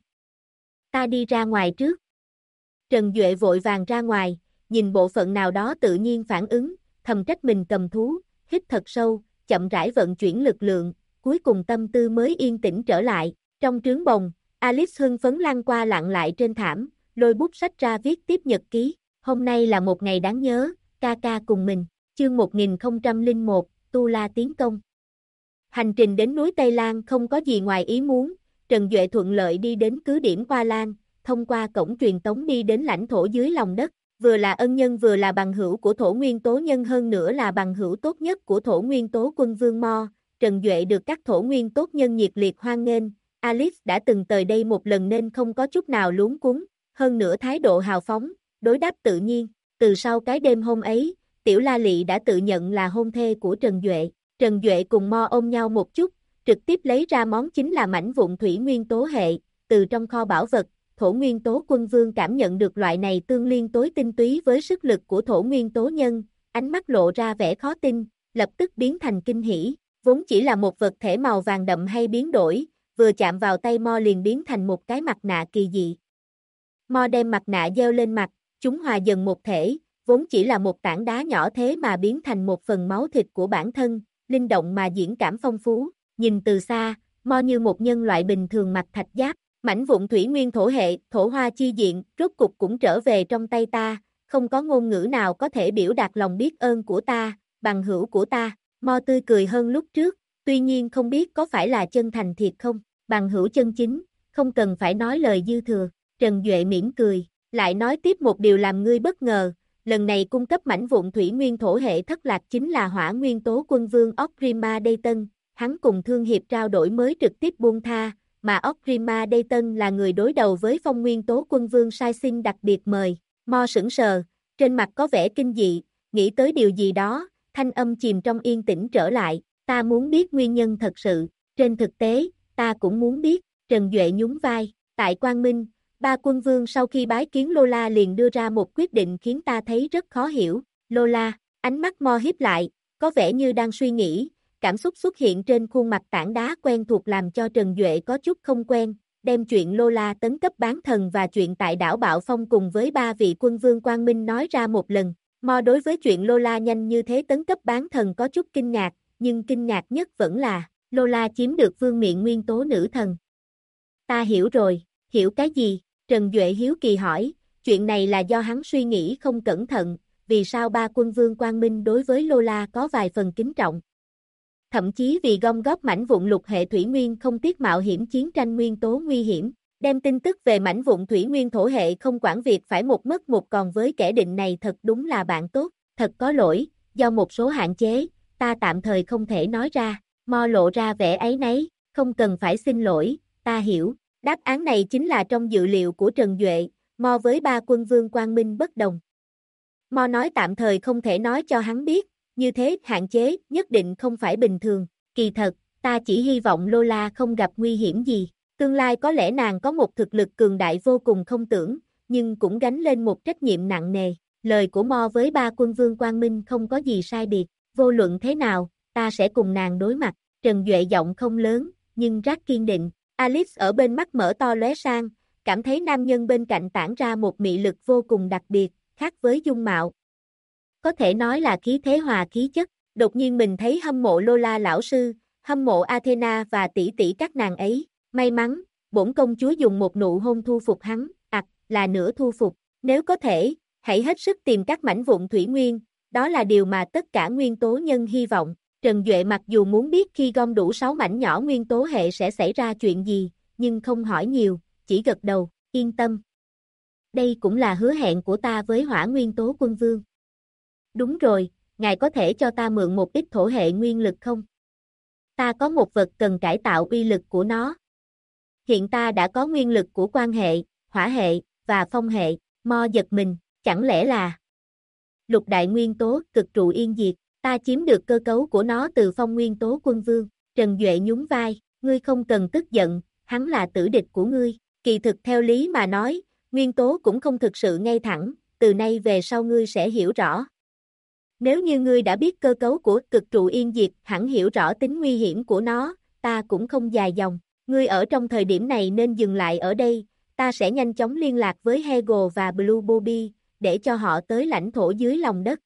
Ta đi ra ngoài trước. Trần Duệ vội vàng ra ngoài, nhìn bộ phận nào đó tự nhiên phản ứng, thầm trách mình cầm thú, hít thật sâu, chậm rãi vận chuyển lực lượng, cuối cùng tâm tư mới yên tĩnh trở lại. Trong trướng bồng, Alice hưng phấn lăn qua lặn lại trên thảm, lôi bút sách ra viết tiếp nhật ký. Hôm nay là một ngày đáng nhớ, ca ca cùng mình. Chương 1001, Tu La tiến công. Hành trình đến núi Tây Lan không có gì ngoài ý muốn, Trần Duệ thuận lợi đi đến cứ điểm Hoa Lan, thông qua cổng truyền tống đi đến lãnh thổ dưới lòng đất, vừa là ân nhân vừa là bằng hữu của thổ nguyên tố nhân, hơn nữa là bằng hữu tốt nhất của thổ nguyên tố quân vương Mo. Trần Duệ được các thổ nguyên tốt nhân nhiệt liệt hoan nghênh, Alice đã từng tới đây một lần nên không có chút nào luống cuống, hơn nữa thái độ hào phóng, đối đáp tự nhiên. Từ sau cái đêm hôm ấy, Tiểu La Lị đã tự nhận là hôn thê của Trần Duệ. Trần Duệ cùng Mo ôm nhau một chút, trực tiếp lấy ra món chính là mảnh vụn thủy nguyên tố hệ, từ trong kho bảo vật, thổ nguyên tố quân vương cảm nhận được loại này tương liên tối tinh túy với sức lực của thổ nguyên tố nhân, ánh mắt lộ ra vẻ khó tin, lập tức biến thành kinh hỉ, vốn chỉ là một vật thể màu vàng đậm hay biến đổi, vừa chạm vào tay Mo liền biến thành một cái mặt nạ kỳ dị. Mo đem mặt nạ gieo lên mặt, chúng hòa dần một thể, vốn chỉ là một tảng đá nhỏ thế mà biến thành một phần máu thịt của bản thân, linh động mà diễn cảm phong phú. Nhìn từ xa, Mo như một nhân loại bình thường mặc thạch giáp, mảnh vụn thủy nguyên thổ hệ, thổ hoa chi diện, rốt cục cũng trở về trong tay ta, không có ngôn ngữ nào có thể biểu đạt lòng biết ơn của ta, bằng hữu của ta. Mo tươi cười hơn lúc trước, tuy nhiên không biết có phải là chân thành thiệt không, bằng hữu chân chính, không cần phải nói lời dư thừa. Trần Duệ mỉm cười, lại nói tiếp một điều làm ngươi bất ngờ, lần này cung cấp mảnh vụn thủy nguyên thổ hệ thất lạc chính là hỏa nguyên tố quân vương Orgrimmar Dayton. Hắn cùng Thương Hiệp trao đổi mới trực tiếp buông tha, mà Orgrimmar Dayton là người đối đầu với phong nguyên tố quân vương sai xin đặc biệt mời. Mo sững sờ, trên mặt có vẻ kinh dị, nghĩ tới điều gì đó, thanh âm chìm trong yên tĩnh trở lại, ta muốn biết nguyên nhân thật sự, trên thực tế, ta cũng muốn biết. Trần Duệ nhún vai, tại Quang Minh, ba quân vương sau khi bái kiến Lola liền đưa ra một quyết định khiến ta thấy rất khó hiểu. Lola, ánh mắt Mo híp lại, có vẻ như đang suy nghĩ. Cảm xúc xuất hiện trên khuôn mặt tảng đá quen thuộc làm cho Trần Duệ có chút không quen, đem chuyện Lola tấn cấp bán thần và chuyện tại đảo Bạo Phong cùng với ba vị quân vương Quang Minh nói ra một lần. Mo đối với chuyện Lola nhanh như thế tấn cấp bán thần có chút kinh ngạc, nhưng kinh ngạc nhất vẫn là Lola chiếm được vương miện nguyên tố nữ thần. Ta hiểu rồi, hiểu cái gì? Trần Duệ hiếu kỳ hỏi, chuyện này là do hắn suy nghĩ không cẩn thận, vì sao ba quân vương Quang Minh đối với Lola có vài phần kính trọng. Thậm chí vì gom góp mảnh vụn lục hệ thủy nguyên không tiếc mạo hiểm chiến tranh nguyên tố nguy hiểm, đem tin tức về mảnh vụn thủy nguyên thổ hệ không quản việc phải một mất một còn với kẻ định này thật đúng là bạn tốt, thật có lỗi, do một số hạn chế, ta tạm thời không thể nói ra. Mo lộ ra vẻ áy náy, không cần phải xin lỗi, ta hiểu, đáp án này chính là trong dự liệu của Trần Duệ, Mo với ba quân vương Quang Minh bất đồng. Mo nói tạm thời không thể nói cho hắn biết, như thế hạn chế nhất định không phải bình thường, kỳ thật, ta chỉ hy vọng Lola không gặp nguy hiểm gì. Tương lai có lẽ nàng có một thực lực cường đại vô cùng không tưởng, nhưng cũng gánh lên một trách nhiệm nặng nề. Lời của Mo với ba quân vương Quang Minh không có gì sai biệt, vô luận thế nào, ta sẽ cùng nàng đối mặt. Trần Duệ giọng không lớn, nhưng rất kiên định. Alice ở bên mắt mở to lóe sang, cảm thấy nam nhân bên cạnh tản ra một mị lực vô cùng đặc biệt, khác với dung mạo. Có thể nói là khí thế hòa khí chất. Đột nhiên mình thấy hâm mộ Lola lão sư, hâm mộ Athena và tỷ tỷ các nàng ấy. May mắn, bổn công chúa dùng một nụ hôn thu phục hắn, là nửa thu phục. Nếu có thể, hãy hết sức tìm các mảnh vụn thủy nguyên, đó là điều mà tất cả nguyên tố nhân hy vọng. Trần Duệ mặc dù muốn biết khi gom đủ 6 mảnh nhỏ nguyên tố hệ sẽ xảy ra chuyện gì, nhưng không hỏi nhiều, chỉ gật đầu, yên tâm. Đây cũng là hứa hẹn của ta với Hỏa Nguyên Tố Quân Vương. Đúng rồi, ngài có thể cho ta mượn một ít thổ hệ nguyên lực không? Ta có một vật cần cải tạo uy lực của nó. Hiện ta đã có nguyên lực của quan hệ, hỏa hệ, và phong hệ. Mo giật mình, chẳng lẽ là lục đại nguyên tố cực trụ yên diệt, ta chiếm được cơ cấu của nó từ Phong Nguyên Tố Quân Vương. Trần Duệ nhún vai, ngươi không cần tức giận, hắn là tử địch của ngươi. Kỳ thực theo lý mà nói, nguyên tố cũng không thực sự ngay thẳng, từ nay về sau ngươi sẽ hiểu rõ. Nếu như ngươi đã biết cơ cấu của cực trụ yên diệt, hẳn hiểu rõ tính nguy hiểm của nó, ta cũng không dài dòng. Ngươi ở trong thời điểm này nên dừng lại ở đây, ta sẽ nhanh chóng liên lạc với Hegel và Blue Bobby, để cho họ tới lãnh thổ dưới lòng đất.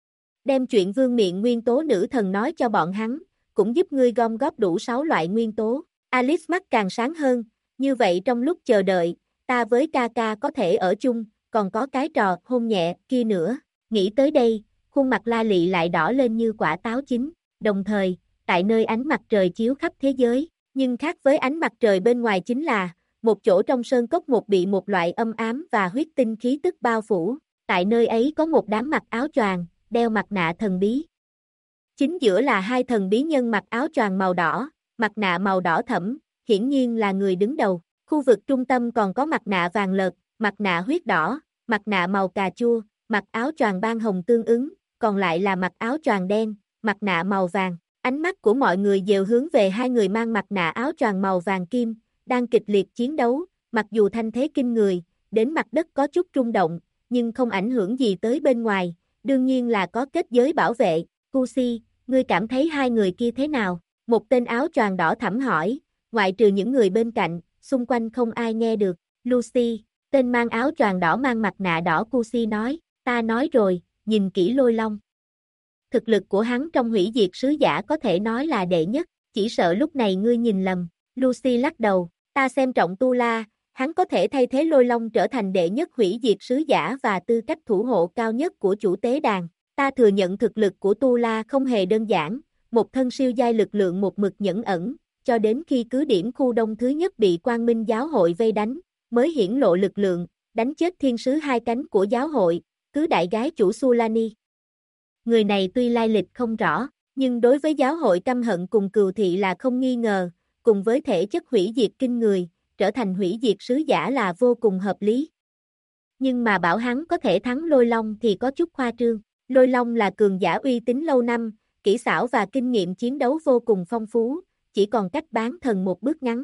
Đem chuyện vương miện nguyên tố nữ thần nói cho bọn hắn, cũng giúp ngươi gom góp đủ 6 loại nguyên tố. Alice mắt càng sáng hơn, như vậy trong lúc chờ đợi, ta với ca có thể ở chung, còn có cái trò hôn nhẹ kia nữa. Nghĩ tới đây, khuôn mặt La Lị lại đỏ lên như quả táo chín. Đồng thời, tại nơi ánh mặt trời chiếu khắp thế giới, nhưng khác với ánh mặt trời bên ngoài chính là, một chỗ trong sơn cốc bị một loại âm ám và huyết tinh khí tức bao phủ. Tại nơi ấy có một đám mặc áo choàng, đeo mặt nạ thần bí. Chính giữa là hai thần bí nhân mặc áo choàng màu đỏ, mặt nạ màu đỏ thẫm, hiển nhiên là người đứng đầu. Khu vực trung tâm còn có mặt nạ vàng lợt, mặt nạ huyết đỏ, mặt nạ màu cà chua, mặc áo choàng ban hồng tương ứng, còn lại là mặc áo choàng đen, mặt nạ màu vàng. Ánh mắt của mọi người đều hướng về hai người mang mặt nạ áo choàng màu vàng kim, đang kịch liệt chiến đấu, mặc dù thanh thế kinh người, đến mặt đất có chút rung động, nhưng không ảnh hưởng gì tới bên ngoài, đương nhiên là có kết giới bảo vệ. Cusi, ngươi cảm thấy hai người kia thế nào? Một tên áo choàng đỏ thẫm hỏi, ngoại trừ những người bên cạnh, xung quanh không ai nghe được. Lucy, tên mang áo choàng đỏ mang mặt nạ đỏ Cusi nói, ta nói rồi, nhìn kỹ Lôi Long. Thực lực của hắn trong hủy diệt sứ giả có thể nói là đệ nhất, chỉ sợ lúc này ngươi nhìn lầm. Lucy lắc đầu, ta xem trọng Tu La, hắn có thể thay thế Lôi Long trở thành đệ nhất hủy diệt sứ giả và tư cách thủ hộ cao nhất của chủ tế đàn. Ta thừa nhận thực lực của Tu La không hề đơn giản, một thân siêu giai lực lượng một mực nhẫn ẩn, cho đến khi cứ điểm khu đông thứ nhất bị Quang Minh giáo hội vây đánh, mới hiển lộ lực lượng, đánh chết thiên sứ hai cánh của giáo hội, cứ đại gái chủ Sulani. Người này tuy lai lịch không rõ, nhưng đối với giáo hội căm hận cùng cừu thị là không nghi ngờ, cùng với thể chất hủy diệt kinh người, trở thành hủy diệt sứ giả là vô cùng hợp lý. Nhưng mà bảo hắn có thể thắng Lôi Long thì có chút khoa trương. Lôi Long là cường giả uy tín lâu năm, kỹ xảo và kinh nghiệm chiến đấu vô cùng phong phú, chỉ còn cách bán thần một bước ngắn.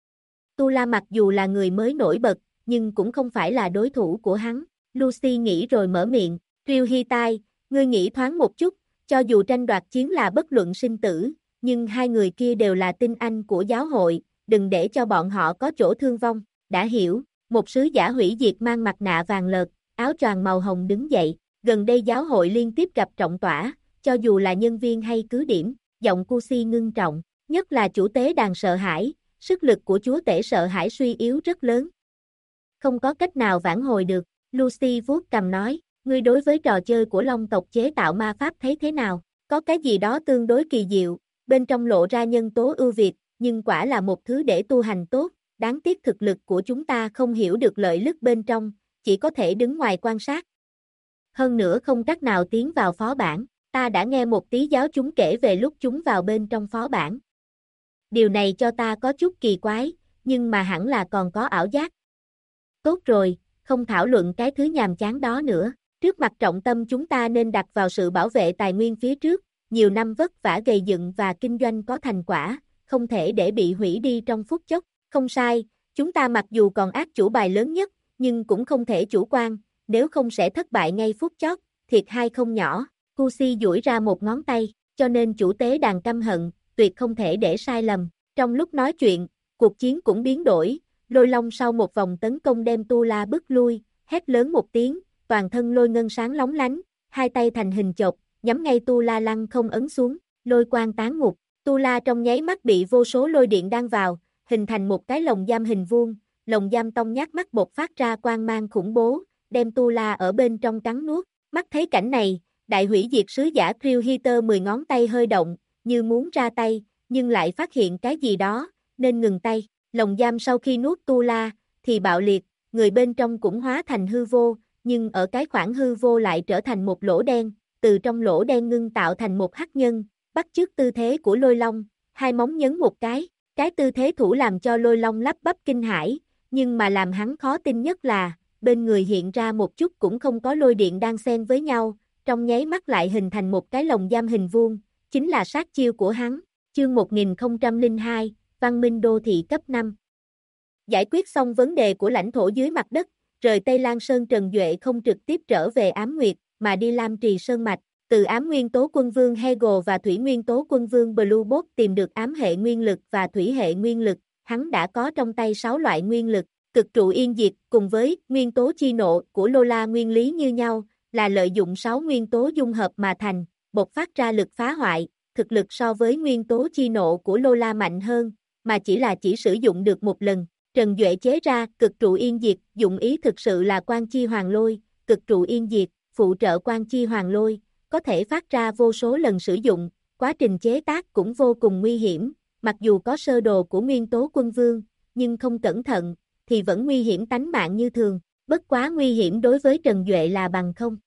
Tu La mặc dù là người mới nổi bật, nhưng cũng không phải là đối thủ của hắn. Lucy nghĩ rồi mở miệng, Ryu Hitai, ngươi nghĩ thoáng một chút, cho dù tranh đoạt chiến là bất luận sinh tử, nhưng hai người kia đều là tinh anh của giáo hội, đừng để cho bọn họ có chỗ thương vong. Đã hiểu, một sứ giả hủy diệt mang mặt nạ vàng lợt, áo choàng màu hồng đứng dậy. Gần đây giáo hội liên tiếp gặp trọng tỏa, cho dù là nhân viên hay cứ điểm, giọng Cusi ngưng trọng, nhất là chủ tế đàn sợ hãi, sức lực của chúa tể sợ hãi suy yếu rất lớn. Không có cách nào vãn hồi được. Lucy vuốt cằm nói, ngươi đối với trò chơi của Long tộc chế tạo ma pháp thấy thế nào? Có cái gì đó tương đối kỳ diệu, bên trong lộ ra nhân tố ưu việt, nhưng quả là một thứ để tu hành tốt, đáng tiếc thực lực của chúng ta không hiểu được lợi ích bên trong, chỉ có thể đứng ngoài quan sát. Hơn nữa không cách nào tiến vào phó bản, ta đã nghe một tí giáo chúng kể về lúc chúng vào bên trong phó bản. Điều này cho ta có chút kỳ quái, nhưng mà hẳn là còn có ảo giác. Tốt rồi, không thảo luận cái thứ nhàm chán đó nữa, trước mặt trọng tâm chúng ta nên đặt vào sự bảo vệ tài nguyên phía trước, nhiều năm vất vả gầy dựng và kinh doanh có thành quả, không thể để bị hủy đi trong phút chốc. Không sai, chúng ta mặc dù còn át chủ bài lớn nhất, nhưng cũng không thể chủ quan, nếu không sẽ thất bại ngay phút chót, thiệt hay không nhỏ. Cusi duỗi ra một ngón tay, cho nên chủ tế đàn căm hận, tuyệt không thể để sai lầm. Trong lúc nói chuyện, cuộc chiến cũng biến đổi, Lôi Long sau một vòng tấn công đem Tu La bức lui, hét lớn một tiếng, toàn thân lôi ngân sáng lóng lánh, hai tay thành hình chộp, nhắm ngay Tu La lăng không ấn xuống, lôi quang tán ngục. Tu La trong nháy mắt bị vô số lôi điện đan vào, hình thành một cái lồng giam hình vuông, lồng giam tông nhát mắt bột phát ra quang mang khủng bố, đem Tu La ở bên trong cắn nuốt. Mắt thấy cảnh này, đại hủy diệt sứ giả Krill Heater 10 ngón tay hơi động, như muốn ra tay, nhưng lại phát hiện cái gì đó, nên ngừng tay. Lồng giam sau khi nuốt Tu La, thì bạo liệt, người bên trong cũng hóa thành hư vô, nhưng ở cái khoảng hư vô lại trở thành một lỗ đen, từ trong lỗ đen ngưng tạo thành một hắc nhân, bắt chước tư thế của Lôi Long, hai móng nhấn một cái tư thế thủ làm cho Lôi Long lắp bắp kinh hãi, nhưng mà làm hắn khó tin nhất là, bên người hiện ra một chút cũng không có lôi điện đan xen với nhau, trong nháy mắt lại hình thành một cái lồng giam hình vuông, chính là sát chiêu của hắn. Chương 1002, Văn minh đô thị cấp 5. Giải quyết xong vấn đề của lãnh thổ dưới mặt đất, rời Tây Lan Sơn, Trần Duệ không trực tiếp trở về Ám Nguyệt, mà đi Lam Trì Sơn Mạch, từ Ám Nguyên tố quân vương Hegel và Thủy Nguyên tố quân vương Blue Bolt tìm được ám hệ nguyên lực và thủy hệ nguyên lực, hắn đã có trong tay 6 loại nguyên lực, cực trụ yên diệt cùng với nguyên tố chi nộ của Lola nguyên lý như nhau, là lợi dụng 6 nguyên tố dung hợp mà thành, bộc phát ra lực phá hoại, thực lực so với nguyên tố chi nộ của Lola mạnh hơn, mà chỉ sử dụng được một lần. Trần Duệ chế ra cực trụ yên diệt, dụng ý thực sự là quan chi hoàng lôi, cực trụ yên diệt, phụ trợ quan chi hoàng lôi, có thể phát ra vô số lần sử dụng, quá trình chế tác cũng vô cùng nguy hiểm, mặc dù có sơ đồ của nguyên tố quân vương, nhưng không cẩn thận, thì vẫn nguy hiểm tánh mạng như thường, bất quá nguy hiểm đối với Trần Duệ là bằng không.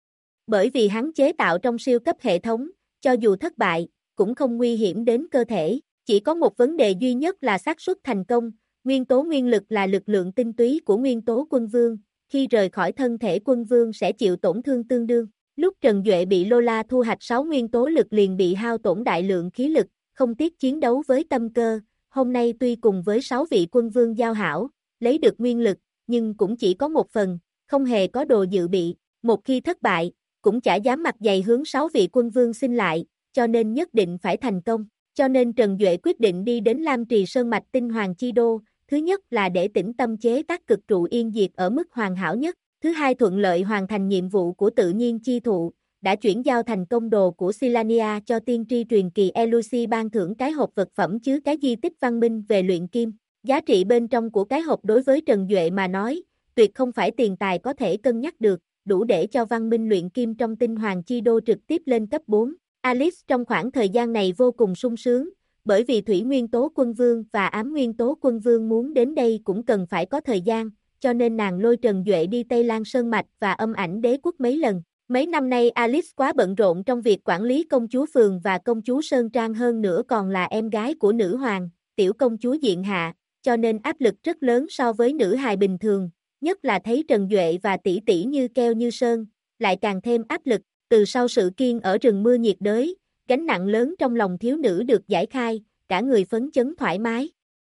Bởi vì hắn chế tạo trong siêu cấp hệ thống, cho dù thất bại, cũng không nguy hiểm đến cơ thể, chỉ có một vấn đề duy nhất là xác suất thành công, nguyên tố nguyên lực là lực lượng tinh túy của nguyên tố quân vương, khi rời khỏi thân thể quân vương sẽ chịu tổn thương tương đương. Lúc Trần Duệ bị Lola thu hoạch 6 nguyên tố lực liền bị hao tổn đại lượng khí lực, không tiếc chiến đấu với tâm cơ, hôm nay tuy cùng với 6 vị quân vương giao hảo, lấy được nguyên lực, nhưng cũng chỉ có một phần, không hề có đồ dự bị, một khi thất bại, cũng chả dám mặt dày hướng 6 vị quân vương xin lại, cho nên nhất định phải thành công, cho nên Trần Duệ quyết định đi đến Lam Trì Sơn Mạch Tinh Hoàng Chi Đô, thứ nhất là để tĩnh tâm chế tác cực trụ yên diệt ở mức hoàn hảo nhất. Thứ hai thuận lợi hoàn thành nhiệm vụ của tự nhiên chi thụ, đã chuyển giao thành công đồ của Silania cho tiên tri truyền kỳ Elusi ban thưởng cái hộp vật phẩm chứa cái di tích văn minh về luyện kim. Giá trị bên trong của cái hộp đối với Trần Duệ mà nói, tuyệt không phải tiền tài có thể cân nhắc được, đủ để cho văn minh luyện kim trong Tinh Hoàng Chi Đô trực tiếp lên cấp 4. Alice trong khoảng thời gian này vô cùng sung sướng, bởi vì Thủy Nguyên tố quân vương và Ám Nguyên tố quân vương muốn đến đây cũng cần phải có thời gian, cho nên nàng lôi Trần Duệ đi Tây Lan Sơn Mạch và Âm Ảnh Đế Quốc mấy lần. Mấy năm nay Alice quá bận rộn trong việc quản lý công chúa Phường và công chúa Sơn Trang, hơn nữa còn là em gái của nữ hoàng, tiểu công chúa Diện Hạ, cho nên áp lực rất lớn so với nữ hài bình thường, nhất là thấy Trần Duệ và tỷ tỷ như keo như sơn, lại càng thêm áp lực. Từ sau sự kiện ở rừng mưa nhiệt đới, gánh nặng lớn trong lòng thiếu nữ được giải khai, cả người phấn chấn thoải mái.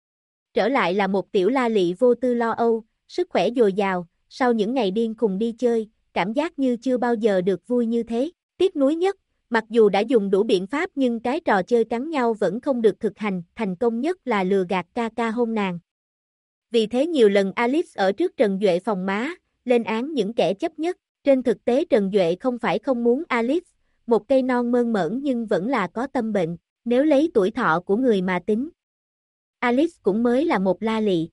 Trở lại là một tiểu la lị vô tư lo âu, sức khỏe dồi dào, sau những ngày điên khùng đi chơi, cảm giác như chưa bao giờ được vui như thế. Tiếc nuối nhất, mặc dù đã dùng đủ biện pháp nhưng cái trò chơi cắn nhau vẫn không được thực hành, thành công nhất là lừa gạt ca ca hôn nàng. Vì thế nhiều lần Alice ở trước Trần Duệ phòng má, lên án những kẻ chấp nhất. Trên thực tế Trần Duệ không phải không muốn Alice, một cây non mơn mởn nhưng vẫn là có tâm bệnh, nếu lấy tuổi thọ của người mà tính. Alice cũng mới là một la lị.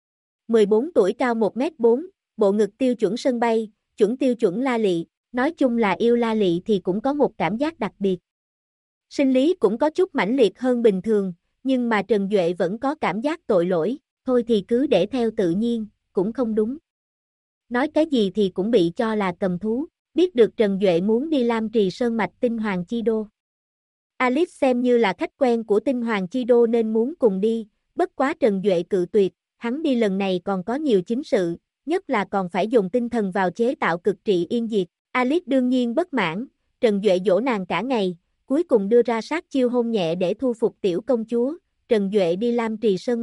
14 tuổi cao 1m4, bộ ngực tiêu chuẩn sân bay, chuẩn tiêu chuẩn la lị, nói chung là yêu la lị thì cũng có một cảm giác đặc biệt. Sinh lý cũng có chút mãnh liệt hơn bình thường, nhưng mà Trần Duệ vẫn có cảm giác tội lỗi, thôi thì cứ để theo tự nhiên, cũng không đúng. Nói cái gì thì cũng bị cho là cầm thú, biết được Trần Duệ muốn đi Lam Trì Sơn Mạch Tinh Hoàng Chi Đô. Alice xem như là khách quen của Tinh Hoàng Chi Đô nên muốn cùng đi, bất quá Trần Duệ cự tuyệt, hắn đi lần này còn có nhiều chính sự, nhất là còn phải dùng tinh thần vào chế tạo cực trị yên diệt. Alice đương nhiên bất mãn, Trần Duệ dỗ nàng cả ngày, cuối cùng đưa ra sát chiêu hôn nhẹ để thu phục tiểu công chúa. Trần Duệ đi Lam Trì Sơn Mạch,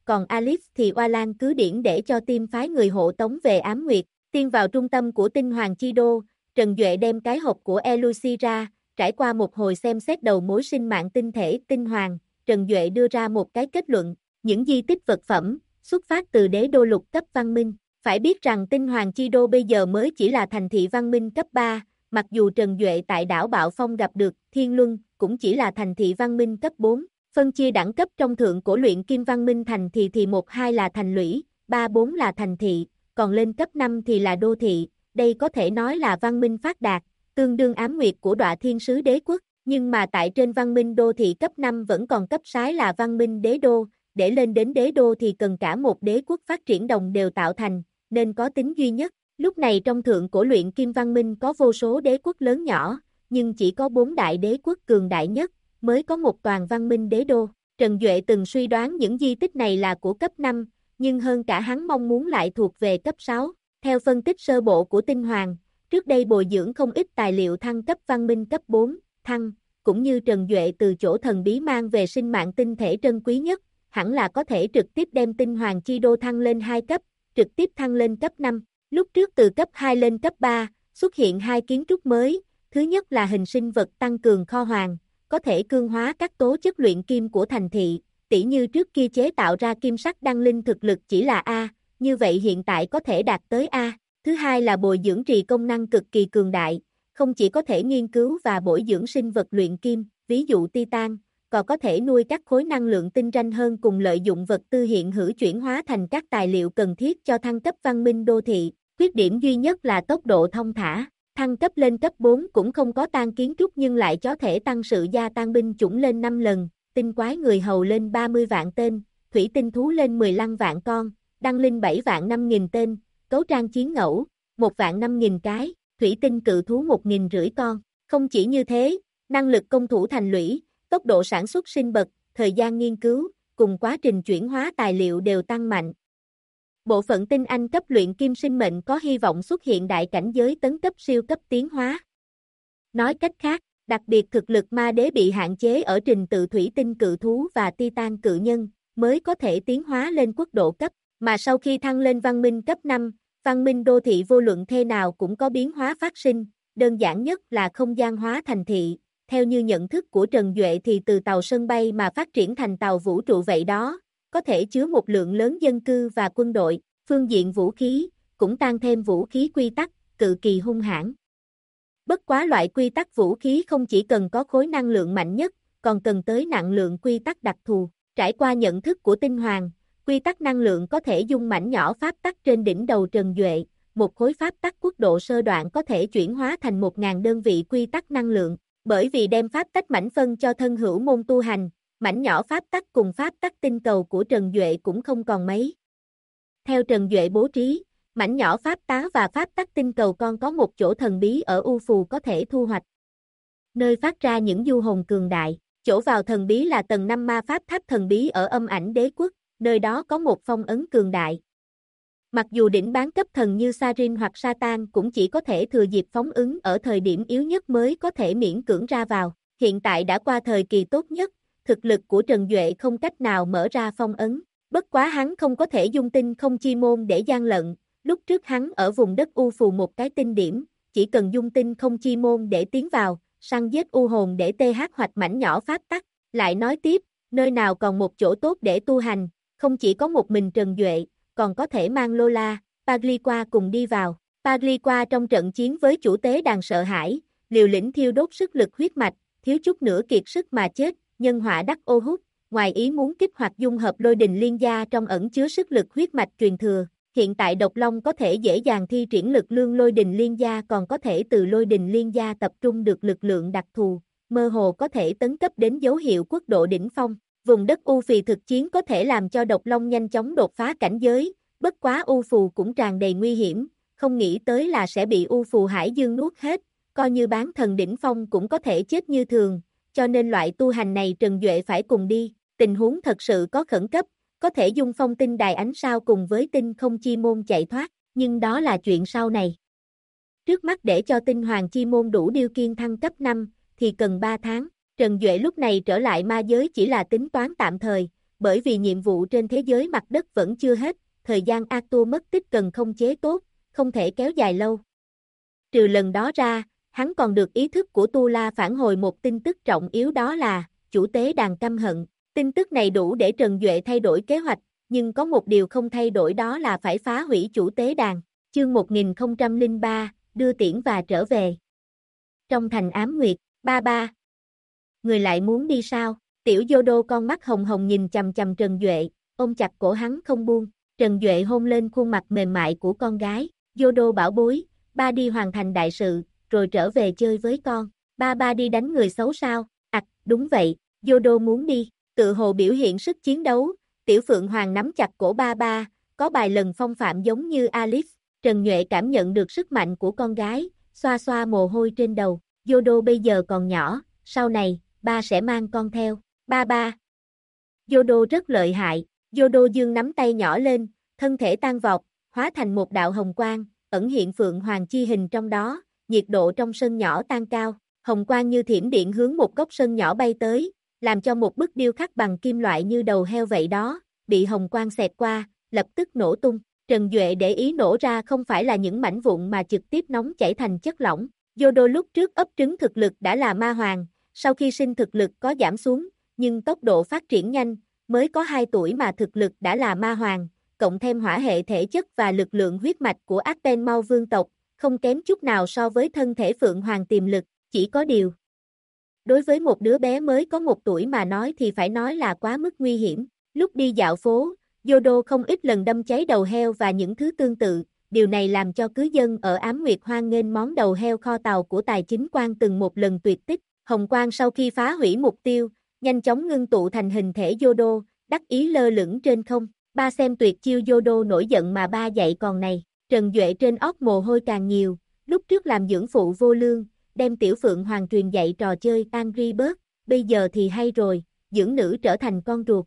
còn Alice thì oa lan cứ điển để cho team phái người hộ tống về Ám Nguyệt. Tiên vào trung tâm của tinh hoàng chi đô, Trần Duệ đem cái hộp của Elusi ra, trải qua một hồi xem xét đầu mối sinh mạng tinh thể tinh hoàng, Trần Duệ đưa ra một cái kết luận, những di tích vật phẩm, xuất phát từ đế đô lục cấp văn minh. Phải biết rằng tinh hoàng chi đô bây giờ mới chỉ là thành thị văn minh cấp 3, mặc dù Trần Duệ tại đảo Bạo Phong gặp được Thiên Luân, cũng chỉ là thành thị văn minh cấp 4. Phân chia đẳng cấp trong thượng cổ luyện kim văn minh thành thì 1-2 là thành lũy, 3-4 là thành thị, còn lên cấp 5 thì là đô thị, đây có thể nói là văn minh phát đạt, tương đương Ám Nguyệt của Đọa Thiên Sứ Đế Quốc, nhưng mà tại trên văn minh đô thị cấp 5 vẫn còn cấp 6 là văn minh đế đô, để lên đến đế đô thì cần cả một đế quốc phát triển đồng đều tạo thành, nên có tính duy nhất. Lúc này trong thượng cổ luyện kim văn minh có vô số đế quốc lớn nhỏ, nhưng chỉ có 4 đại đế quốc cường đại nhất, mới có một toàn văn minh đế đô. Trần Duệ từng suy đoán những di tích này là của cấp 5, nhưng hơn cả hắn mong muốn lại thuộc về cấp 6. Theo phân tích sơ bộ của Tinh Hoàng, trước đây bồi dưỡng không ít tài liệu thăng cấp văn minh cấp 4, thăng, cũng như Trần Duệ từ chỗ thần bí mang về sinh mạng tinh thể trân quý nhất, hẳn là có thể trực tiếp đem Tinh Hoàng chi đô thăng lên 2 cấp, trực tiếp thăng lên cấp 5. Lúc trước từ cấp 2 lên cấp 3, xuất hiện 2 kiến trúc mới, thứ nhất là hình sinh vật tăng cường kho hoàng, có thể cương hóa các tố chất luyện kim của thành thị, tỉ như trước kia chế tạo ra kim sắc đăng linh thực lực chỉ là A, như vậy hiện tại có thể đạt tới A. Thứ hai là bồi dưỡng trì công năng cực kỳ cường đại, không chỉ có thể nghiên cứu và bồi dưỡng sinh vật luyện kim, ví dụ Titan, còn có thể nuôi các khối năng lượng tinh ranh hơn cùng lợi dụng vật tư hiện hữu chuyển hóa thành các tài liệu cần thiết cho thăng cấp văn minh đô thị. Khuyết điểm duy nhất là tốc độ thông thả, thăng cấp lên cấp 4 cũng không có tan kiến trúc nhưng lại có thể tăng sự gia tăng binh chủng lên 5 lần, tinh quái người hầu lên 30 vạn tên, thủy tinh thú lên 15 vạn con, đăng linh 7 vạn 5.000 tên, cấu trang chiến ngẫu, 1 vạn 5.000 cái, thủy tinh cự thú 1.500 con. Không chỉ như thế, năng lực công thủ thành lũy, tốc độ sản xuất sinh bật, thời gian nghiên cứu, cùng quá trình chuyển hóa tài liệu đều tăng mạnh. Bộ phận tinh anh cấp luyện kim sinh mệnh có hy vọng xuất hiện đại cảnh giới tấn cấp siêu cấp tiến hóa. Nói cách khác, đặc biệt thực lực ma đế bị hạn chế ở trình tự thủy tinh cự thú và titan cự nhân, mới có thể tiến hóa lên quốc độ cấp, mà sau khi thăng lên văn minh cấp 5, văn minh đô thị vô luận thế nào cũng có biến hóa phát sinh, đơn giản nhất là không gian hóa thành thị. Theo như nhận thức của Trần Duệ thì từ tàu sân bay mà phát triển thành tàu vũ trụ vậy đó, có thể chứa một lượng lớn dân cư và quân đội, phương diện vũ khí, cũng tăng thêm vũ khí quy tắc, cực kỳ hung hãn. Bất quá loại quy tắc vũ khí không chỉ cần có khối năng lượng mạnh nhất, còn cần tới nặng lượng quy tắc đặc thù. Trải qua nhận thức của Tinh Hoàng, quy tắc năng lượng có thể dung mảnh nhỏ pháp tắc trên đỉnh đầu Trần Duệ, một khối pháp tắc quốc độ sơ đoạn có thể chuyển hóa thành 1.000 đơn vị quy tắc năng lượng. Bởi vì đem pháp tắc mảnh phân cho thân hữu môn tu hành, mảnh nhỏ pháp tắc cùng pháp tắc tinh cầu của Trần Duệ cũng không còn mấy. Theo Trần Duệ bố trí, mảnh nhỏ pháp tá và pháp tắc tinh cầu con có một chỗ thần bí ở U Phù có thể thu hoạch, nơi phát ra những du hồn cường đại. Chỗ vào thần bí là tầng 5 ma pháp tháp thần bí ở Âm Ảnh Đế Quốc, nơi đó có một phong ấn cường đại. Mặc dù đỉnh bán cấp thần như Sarin hoặc Satan cũng chỉ có thể thừa dịp phóng ứng ở thời điểm yếu nhất mới có thể miễn cưỡng ra vào. Hiện tại đã qua thời kỳ tốt nhất, thực lực của Trần Duệ không cách nào mở ra phong ấn. Bất quá hắn không có thể dung tinh không chi môn để gian lận. Lúc trước hắn ở vùng đất U Phù một cái tinh điểm, chỉ cần dung tinh không chi môn để tiến vào, săn giết u hồn để TH hoạch mảnh nhỏ pháp tắc. Lại nói tiếp, nơi nào còn một chỗ tốt để tu hành, không chỉ có một mình Trần Duệ, còn có thể mang Lola, Pagliqua cùng đi vào. Pagliqua trong trận chiến với chủ tế đàn sợ hãi, liều lĩnh thiêu đốt sức lực huyết mạch, thiếu chút nữa kiệt sức mà chết, nhân họa đắc ô hút, ngoài ý muốn kích hoạt dung hợp lôi đình liên gia trong ẩn chứa sức lực huyết mạch truyền thừa. Hiện tại Độc Long có thể dễ dàng thi triển lực lương lôi đình liên gia còn có thể từ lôi đình liên gia tập trung được lực lượng đặc thù, mơ hồ có thể tấn cấp đến dấu hiệu quốc độ đỉnh phong. Vùng đất U Phì thực chiến có thể làm cho Độc Long nhanh chóng đột phá cảnh giới, bất quá U Phù cũng tràn đầy nguy hiểm, không nghĩ tới là sẽ bị U Phù Hải Dương nuốt hết, coi như bán thần đỉnh phong cũng có thể chết như thường, cho nên loại tu hành này Trần Duệ phải cùng đi, tình huống thật sự có khẩn cấp, có thể dung phong tinh đài ánh sao cùng với tinh không chi môn chạy thoát, nhưng đó là chuyện sau này. Trước mắt để cho tinh hoàng chi môn đủ điều kiện thăng cấp 5, thì cần 3 tháng. Trần Duệ lúc này trở lại ma giới chỉ là tính toán tạm thời, bởi vì nhiệm vụ trên thế giới mặt đất vẫn chưa hết, thời gian Arthur mất tích cần không chế tốt, không thể kéo dài lâu. Trừ lần đó ra, hắn còn được ý thức của Tu La phản hồi một tin tức trọng yếu, đó là chủ tế đàn căm hận. Tin tức này đủ để Trần Duệ thay đổi kế hoạch, nhưng có một điều không thay đổi, đó là phải phá hủy chủ tế đàn. Chương 1003, đưa tiễn và trở về. Trong thành ám nguyệt, ba. Người lại muốn đi sao? Tiểu Yodo con mắt hồng hồng nhìn chằm chằm Trần Duệ, ôm chặt cổ hắn không buông. Trần Duệ hôn lên khuôn mặt mềm mại của con gái. Yodo bảo bối, ba đi hoàn thành đại sự, rồi trở về chơi với con. Ba đi đánh người xấu sao? Đúng vậy, Yodo muốn đi. Tự hồ biểu hiện sức chiến đấu, Tiểu Phượng Hoàng nắm chặt cổ ba, có vài lần phong phạm giống như Alice. Trần Duệ cảm nhận được sức mạnh của con gái, xoa xoa mồ hôi trên đầu. Yodo bây giờ còn nhỏ, sau này, ba sẽ mang con theo. Ba. Yodo rất lợi hại. Yodo dương nắm tay nhỏ lên, thân thể tan vọt, hóa thành một đạo hồng quang, ẩn hiện Phượng Hoàng chi hình trong đó. Nhiệt độ trong sân nhỏ tăng cao, hồng quang như thiểm điện hướng một góc sân nhỏ bay tới, làm cho một bức điêu khắc bằng kim loại như đầu heo vậy đó, bị hồng quang xẹt qua, lập tức nổ tung. Trần Duệ để ý nổ ra không phải là những mảnh vụn mà trực tiếp nóng chảy thành chất lỏng. Yodo lúc trước ấp trứng thực lực đã là ma hoàng, sau khi sinh thực lực có giảm xuống, nhưng tốc độ phát triển nhanh, mới có 2 tuổi mà thực lực đã là ma hoàng, cộng thêm hỏa hệ thể chất và lực lượng huyết mạch của Arpen Mau vương tộc, không kém chút nào so với thân thể Phượng Hoàng tiềm lực, chỉ có điều. Đối với một đứa bé mới có 1 tuổi mà nói thì phải nói là quá mức nguy hiểm. Lúc đi dạo phố, Yodo không ít lần đâm cháy đầu heo và những thứ tương tự, điều này làm cho cư dân ở Ám Nguyệt hoan nghênh món đầu heo kho tàu của Tài Chính Quan từng một lần tuyệt tích. Hồng quang sau khi phá hủy mục tiêu, nhanh chóng ngưng tụ thành hình thể Yodo, đắc ý lơ lửng trên không. Ba xem tuyệt chiêu Yodo nổi giận mà ba dạy còn này. Trần Duệ trên óc mồ hôi càng nhiều, lúc trước làm dưỡng phụ vô lương, đem Tiểu Phượng Hoàng truyền dạy trò chơi Angry Birds, bây giờ thì hay rồi, dưỡng nữ trở thành con ruột.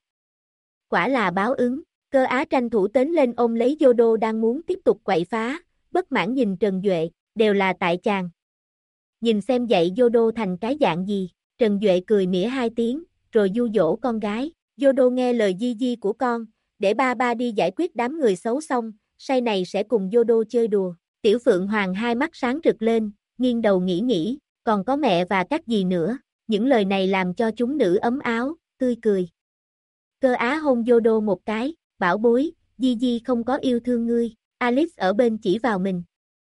Quả là báo ứng. Cơ Á tranh thủ tiến lên ôm lấy Yodo đang muốn tiếp tục quậy phá, bất mãn nhìn Trần Duệ, đều là tại chàng. Nhìn xem dạy Yodo thành cái dạng gì. Trần Duệ cười mỉa 2 tiếng, rồi dụ dỗ con gái. Yodo nghe lời Gigi của con, để ba đi giải quyết đám người xấu xong, say này sẽ cùng Yodo chơi đùa. Tiểu Phượng Hoàng hai mắt sáng rực lên, nghiêng đầu nghĩ, còn có mẹ và các gì nữa. Những lời này làm cho chúng nữ ấm áo, tươi cười. Cơ Á hôn Yodo một cái, bảo bối, Gigi không có yêu thương ngươi. Alice ở bên chỉ vào mình.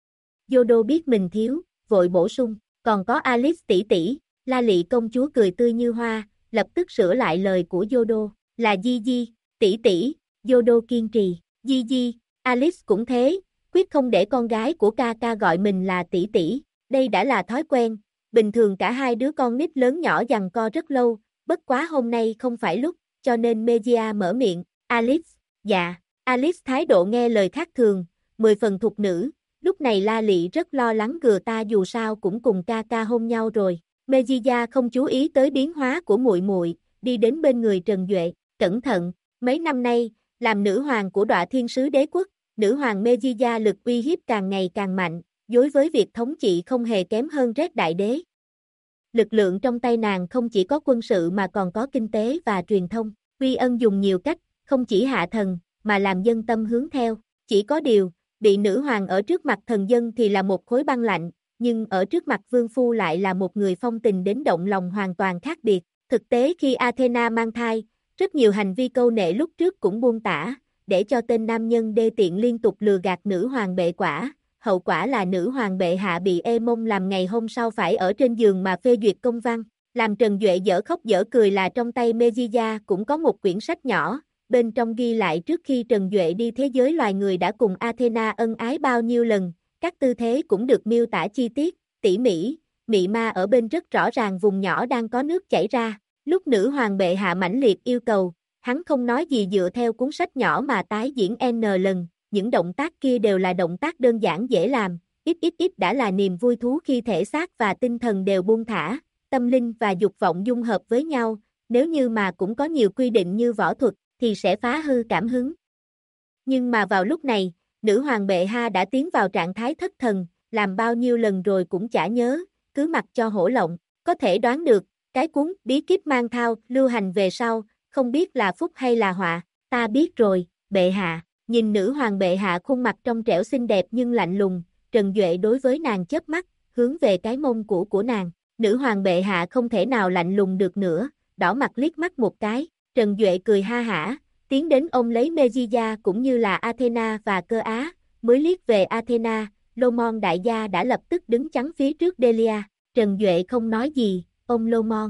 Yodo biết mình thiếu, vội bổ sung, còn có Alice tỷ tỷ. La Lị công chúa cười tươi như hoa, lập tức sửa lại lời của Yodo, là Gigi, tỷ tỷ. Yodo kiên trì, Gigi, Alice cũng thế, quyết không để con gái của ca ca gọi mình là tỷ tỷ. Đây đã là thói quen, bình thường cả hai đứa con nít lớn nhỏ giằng co rất lâu, bất quá hôm nay không phải lúc, cho nên Mejia mở miệng, Alice, dạ. Alice thái độ nghe lời khác thường, 10 phần thục nữ. Lúc này La Lị rất lo lắng gừa ta dù sao cũng cùng ca ca hôn nhau rồi. Mejia không chú ý tới biến hóa của muội muội, đi đến bên người Trần Duệ, cẩn thận. Mấy năm nay, làm nữ hoàng của Đọa Thiên Sứ Đế Quốc, nữ hoàng Mejia lực uy hiếp càng ngày càng mạnh, đối với việc thống trị không hề kém hơn Red Đại Đế. Lực lượng trong tay nàng không chỉ có quân sự mà còn có kinh tế và truyền thông. Uy Ân dùng nhiều cách, không chỉ hạ thần, mà làm dân tâm hướng theo. Chỉ có điều, bị nữ hoàng ở trước mặt thần dân thì là một khối băng lạnh, nhưng ở trước mặt vương phu lại là một người phong tình đến động lòng hoàn toàn khác biệt. Thực tế khi Athena mang thai, rất nhiều hành vi câu nệ lúc trước cũng buông tả, để cho tên nam nhân đê tiện liên tục lừa gạt nữ hoàng bệ quả. Hậu quả là nữ hoàng bệ hạ bị ê mông làm ngày hôm sau phải ở trên giường mà phê duyệt công văn. Làm Trần Duệ dở khóc dở cười là trong tay Mejia cũng có một quyển sách nhỏ, bên trong ghi lại trước khi Trần Duệ đi thế giới loài người đã cùng Athena ân ái bao nhiêu lần, các tư thế cũng được miêu tả chi tiết, tỉ mỉ, mị ma ở bên rất rõ ràng vùng nhỏ đang có nước chảy ra. Lúc nữ hoàng bệ hạ mãnh liệt yêu cầu, hắn không nói gì dựa theo cuốn sách nhỏ mà tái diễn N lần, những động tác kia đều là động tác đơn giản dễ làm, ít đã là niềm vui thú khi thể xác và tinh thần đều buông thả, tâm linh và dục vọng dung hợp với nhau, nếu như mà cũng có nhiều quy định như võ thuật, thì sẽ phá hư cảm hứng. Nhưng mà vào lúc này, nữ hoàng bệ hạ đã tiến vào trạng thái thất thần, làm bao nhiêu lần rồi cũng chả nhớ, cứ mặc cho hổ lộng, có thể đoán được, cái cuốn bí kíp mang thao lưu hành về sau, không biết là phúc hay là họa. Ta biết rồi, bệ hạ. Nhìn nữ hoàng bệ hạ khuôn mặt trong trẻo xinh đẹp nhưng lạnh lùng, Trần Duệ đối với nàng chớp mắt, hướng về cái mông của nàng. Nữ hoàng bệ hạ không thể nào lạnh lùng được nữa, đỏ mặt liếc mắt một cái. Trần Duệ cười ha hả, tiến đến ôm lấy Megiya cũng như là Athena và Cơ Á, mới liếc về Athena, Lomon đại gia đã lập tức đứng chắn phía trước Delia. Trần Duệ không nói gì, ôm Lomon.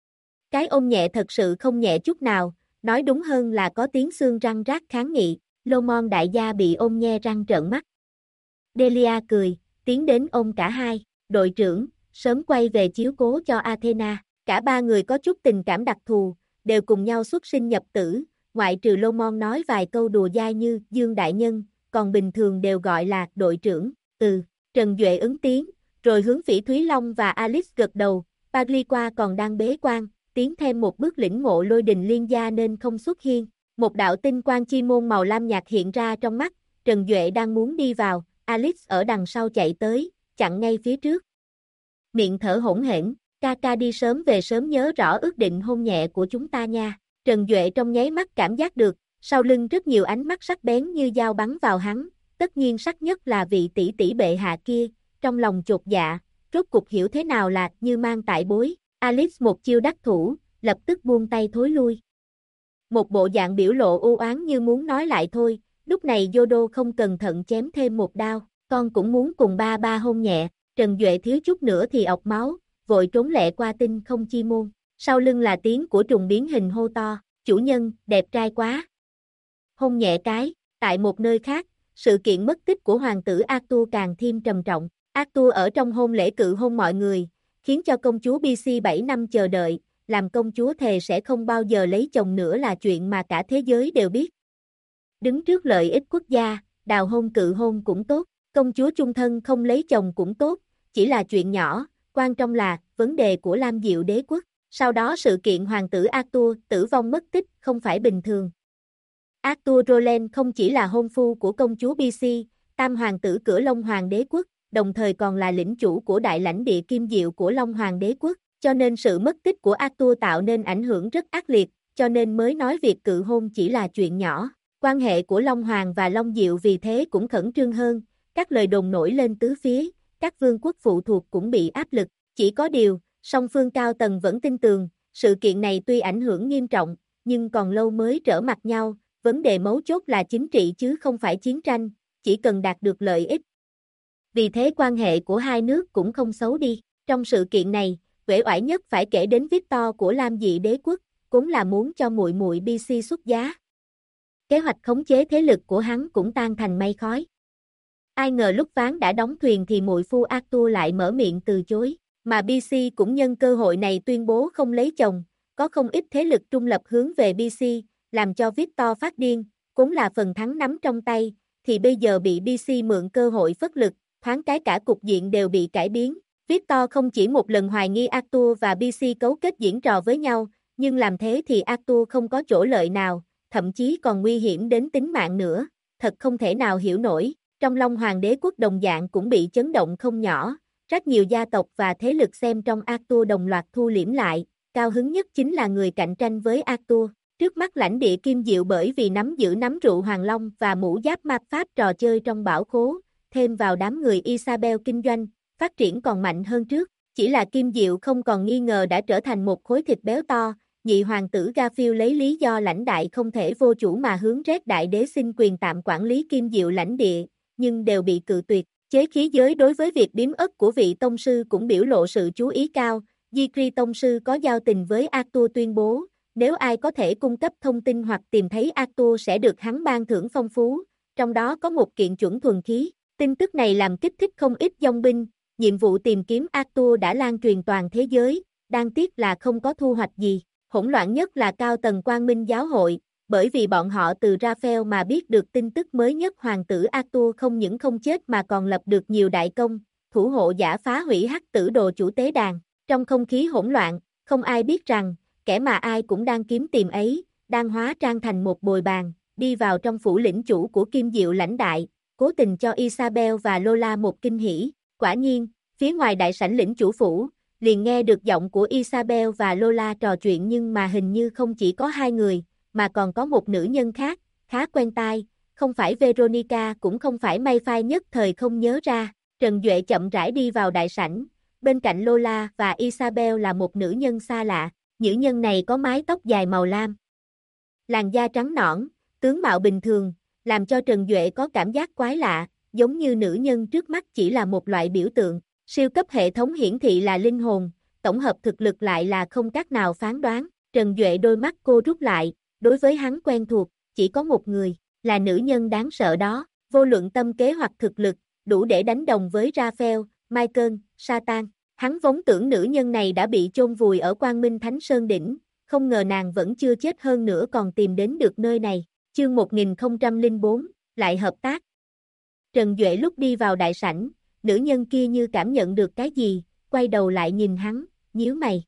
Cái ôm nhẹ thật sự không nhẹ chút nào, nói đúng hơn là có tiếng xương răng rác kháng nghị. Lomon đại gia bị ôm nhe răng trợn mắt. Delia cười, tiến đến ôm cả hai. Đội trưởng, sớm quay về chiếu cố cho Athena. Cả ba người có chút tình cảm đặc thù, đều cùng nhau xuất sinh nhập tử, ngoại trừ Lomon nói vài câu đùa dai như Dương Đại Nhân, còn bình thường đều gọi là đội trưởng. Trần Duệ ứng tiếng, rồi hướng Phỉ Thúy Long và Alice gật đầu. Pagliqua còn đang bế quan, tiến thêm một bước lĩnh ngộ lôi đình liên gia nên không xuất hiện. Một đạo tinh quang chi môn màu lam nhạt hiện ra trong mắt, Trần Duệ đang muốn đi vào, Alice ở đằng sau chạy tới, chặn ngay phía trước. Miệng thở hỗn hển, ca đi sớm về sớm nhớ rõ ước định hôn nhẹ của chúng ta nha. Trần Duệ trong nháy mắt cảm giác được, sau lưng rất nhiều ánh mắt sắc bén như dao bắn vào hắn, tất nhiên sắc nhất là vị tỷ tỷ bệ hạ kia, trong lòng chột dạ, rốt cục hiểu thế nào là như mang tại bối. Alice một chiêu đắc thủ, lập tức buông tay thối lui. Một bộ dạng biểu lộ u oán như muốn nói lại thôi, lúc này Yodo không cẩn thận chém thêm một đao, con cũng muốn cùng ba hôn nhẹ. Trần Duệ thiếu chút nữa thì ọc máu, vội trốn lẹ qua tinh không chi môn. Sau lưng là tiếng của trùng biến hình hô to, chủ nhân, đẹp trai quá. Hôn nhẹ cái, tại một nơi khác, sự kiện mất tích của hoàng tử Arthur càng thêm trầm trọng. Arthur ở trong hôn lễ cự hôn mọi người, khiến cho công chúa BC 7 năm chờ đợi, làm công chúa thề sẽ không bao giờ lấy chồng nữa là chuyện mà cả thế giới đều biết. Đứng trước lợi ích quốc gia, đào hôn cự hôn cũng tốt, công chúa chung thân không lấy chồng cũng tốt, chỉ là chuyện nhỏ, quan trọng là vấn đề của Lam Diệu đế quốc. Sau đó sự kiện hoàng tử Arthur tử vong mất tích không phải bình thường. Arthur Roland không chỉ là hôn phu của công chúa BC, tam hoàng tử cửa Long Hoàng đế quốc, đồng thời còn là lĩnh chủ của đại lãnh địa Kim Diệu của Long Hoàng đế quốc, cho nên sự mất tích của Arthur tạo nên ảnh hưởng rất ác liệt, cho nên mới nói việc cự hôn chỉ là chuyện nhỏ. Quan hệ của Long Hoàng và Long Diệu vì thế cũng khẩn trương hơn, các lời đồn nổi lên tứ phía, các vương quốc phụ thuộc cũng bị áp lực, chỉ có điều, song phương cao tầng vẫn tin tưởng, sự kiện này tuy ảnh hưởng nghiêm trọng, nhưng còn lâu mới trở mặt nhau, vấn đề mấu chốt là chính trị chứ không phải chiến tranh, chỉ cần đạt được lợi ích. Vì thế quan hệ của hai nước cũng không xấu đi. Trong sự kiện này, uể oải nhất phải kể đến Victor của Lam Dị đế quốc, cũng là muốn cho muội muội BC xuất giá. Kế hoạch khống chế thế lực của hắn cũng tan thành mây khói. Ai ngờ lúc ván đã đóng thuyền thì muội phu Arthur lại mở miệng từ chối, mà BC cũng nhân cơ hội này tuyên bố không lấy chồng, có không ít thế lực trung lập hướng về BC, làm cho Victor phát điên, cũng là phần thắng nắm trong tay, thì bây giờ bị BC mượn cơ hội phất lực, thoáng cái cả cục diện đều bị cải biến. Victor không chỉ một lần hoài nghi Arthur và BC cấu kết diễn trò với nhau, nhưng làm thế thì Arthur không có chỗ lợi nào, thậm chí còn nguy hiểm đến tính mạng nữa, thật không thể nào hiểu nổi. Trong Long Hoàng đế quốc đồng dạng cũng bị chấn động không nhỏ, rất nhiều gia tộc và thế lực xem trong Arthur đồng loạt thu liễm lại, cao hứng nhất chính là người cạnh tranh với Arthur. Trước mắt lãnh địa Kim Diệu bởi vì nắm giữ nắm rượu Hoàng Long và mũ giáp ma pháp trò chơi trong bảo khố, thêm vào đám người Isabel kinh doanh, phát triển còn mạnh hơn trước, chỉ là Kim Diệu không còn nghi ngờ đã trở thành một khối thịt béo to, nhị hoàng tử Garfield lấy lý do lãnh đại không thể vô chủ mà hướng Red Đại Đế xin quyền tạm quản lý Kim Diệu lãnh địa, nhưng đều bị cự tuyệt. Chế khí giới đối với việc biếm ất của vị tông sư cũng biểu lộ sự chú ý cao, Zikri tông sư có giao tình với Arthur tuyên bố, nếu ai có thể cung cấp thông tin hoặc tìm thấy Arthur sẽ được hắn ban thưởng phong phú, trong đó có một kiện chuẩn thuần khí. Tin tức này làm kích thích không ít dòng binh, nhiệm vụ tìm kiếm Arthur đã lan truyền toàn thế giới, đáng tiếc là không có thu hoạch gì. Hỗn loạn nhất là cao tầng Quang Minh giáo hội, bởi vì bọn họ từ Raphael mà biết được tin tức mới nhất hoàng tử Arthur không những không chết mà còn lập được nhiều đại công, thủ hộ giả phá hủy hắc tử đồ chủ tế đàn. Trong không khí hỗn loạn, không ai biết rằng, kẻ mà ai cũng đang kiếm tìm ấy, đang hóa trang thành một bồi bàn, đi vào trong phủ lĩnh chủ của Kim Diệu lãnh đại, cố tình cho Isabel và Lola một kinh hỉ. Quả nhiên, phía ngoài đại sảnh lĩnh chủ phủ, liền nghe được giọng của Isabel và Lola trò chuyện nhưng mà hình như không chỉ có hai người, mà còn có một nữ nhân khác, khá quen tai, không phải Veronica cũng không phải Mayfai nhất thời không nhớ ra. Trần Duệ chậm rãi đi vào đại sảnh, bên cạnh Lola và Isabel là một nữ nhân xa lạ, nữ nhân này có mái tóc dài màu lam, làn da trắng nõn, tướng mạo bình thường, làm cho Trần Duệ có cảm giác quái lạ, giống như nữ nhân trước mắt chỉ là một loại biểu tượng. Siêu cấp hệ thống hiển thị là linh hồn, tổng hợp thực lực lại là không cách nào phán đoán. Trần Duệ đôi mắt cô rút lại, đối với hắn quen thuộc, chỉ có một người, là nữ nhân đáng sợ đó, vô luận tâm kế hoặc thực lực, đủ để đánh đồng với Raphael, Michael, Satan. Hắn vốn tưởng nữ nhân này đã bị chôn vùi ở Quang Minh Thánh Sơn Đỉnh, không ngờ nàng vẫn chưa chết hơn nữa còn tìm đến được nơi này. Chương 1004, lại hợp tác. Trần Duệ lúc đi vào đại sảnh, nữ nhân kia như cảm nhận được cái gì, quay đầu lại nhìn hắn, nhíu mày.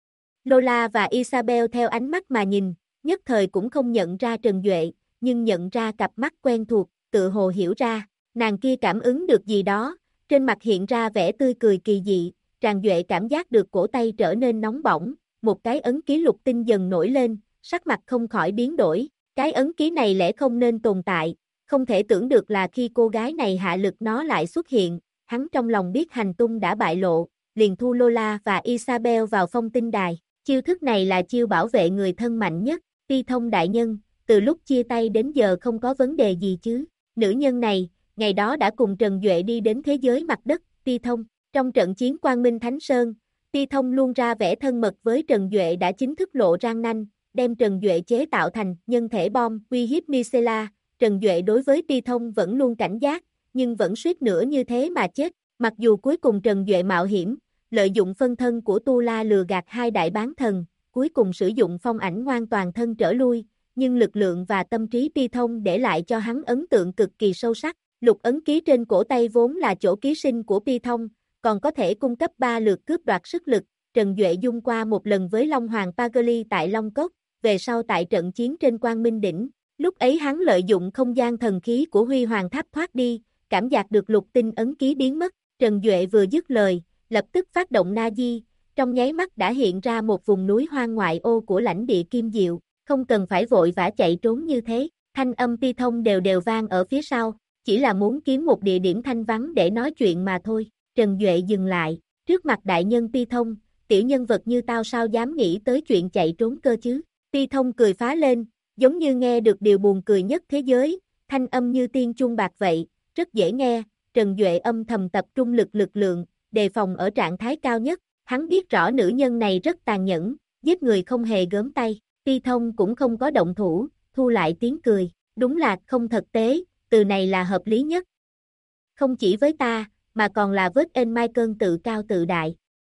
Lola và Isabel theo ánh mắt mà nhìn, nhất thời cũng không nhận ra Trần Duệ, nhưng nhận ra cặp mắt quen thuộc, tự hồ hiểu ra, nàng kia cảm ứng được gì đó, trên mặt hiện ra vẻ tươi cười kỳ dị, Trần Duệ cảm giác được cổ tay trở nên nóng bỏng, một cái ấn ký lục tinh dần nổi lên, sắc mặt không khỏi biến đổi, cái ấn ký này lẽ không nên tồn tại, không thể tưởng được là khi cô gái này hạ lực nó lại xuất hiện, hắn trong lòng biết hành tung đã bại lộ, liền thu Lola và Isabel vào phong tinh đài, chiêu thức này là chiêu bảo vệ người thân mạnh nhất, Ti Thông đại nhân, từ lúc chia tay đến giờ không có vấn đề gì chứ, nữ nhân này, ngày đó đã cùng Trần Duệ đi đến thế giới mặt đất, Ti Thông, trong trận chiến Quang Minh Thánh Sơn, Ti Thông luôn ra vẻ thân mật với Trần Duệ đã chính thức lộ răng nanh, đem Trần Duệ chế tạo thành nhân thể bom, uy hiếp Micela. Trần Duệ đối với Ti Thông vẫn luôn cảnh giác, nhưng vẫn suýt nữa như thế mà chết, mặc dù cuối cùng Trần Duệ mạo hiểm, lợi dụng phân thân của Tu La lừa gạt hai đại bán thần, cuối cùng sử dụng phong ảnh ngoan toàn thân trở lui, nhưng lực lượng và tâm trí Ti Thông để lại cho hắn ấn tượng cực kỳ sâu sắc. Lục ấn ký trên cổ tay vốn là chỗ ký sinh của Ti Thông, còn có thể cung cấp 3 lượt cướp đoạt sức lực. Trần Duệ dung qua một lần với Long Hoàng Pagli tại Long Cốc, về sau tại trận chiến trên Quang Minh Đỉnh. Lúc ấy hắn lợi dụng không gian thần khí của Huy Hoàng Tháp thoát đi, cảm giác được lục tinh ấn ký biến mất. Trần Duệ vừa dứt lời, lập tức phát động Na Di, trong nháy mắt đã hiện ra một vùng núi hoang ngoại ô của lãnh địa Kim Diệu, không cần phải vội vã chạy trốn như thế. Thanh âm Ti Thông đều đều vang ở phía sau, chỉ là muốn kiếm một địa điểm thanh vắng để nói chuyện mà thôi. Trần Duệ dừng lại, trước mặt đại nhân Ti Thông, tiểu nhân vật như tao sao dám nghĩ tới chuyện chạy trốn cơ chứ. Ti Thông cười phá lên, giống như nghe được điều buồn cười nhất thế giới, thanh âm như tiên chuông bạc vậy, rất dễ nghe. Trần Duệ âm thầm tập trung lực lượng, đề phòng ở trạng thái cao nhất, hắn biết rõ nữ nhân này rất tàn nhẫn, giết người không hề gớm tay. Ti Thông cũng không có động thủ, thu lại tiếng cười, đúng là không thực tế, từ này là hợp lý nhất. Không chỉ với ta, mà còn là với Michael tự cao tự đại.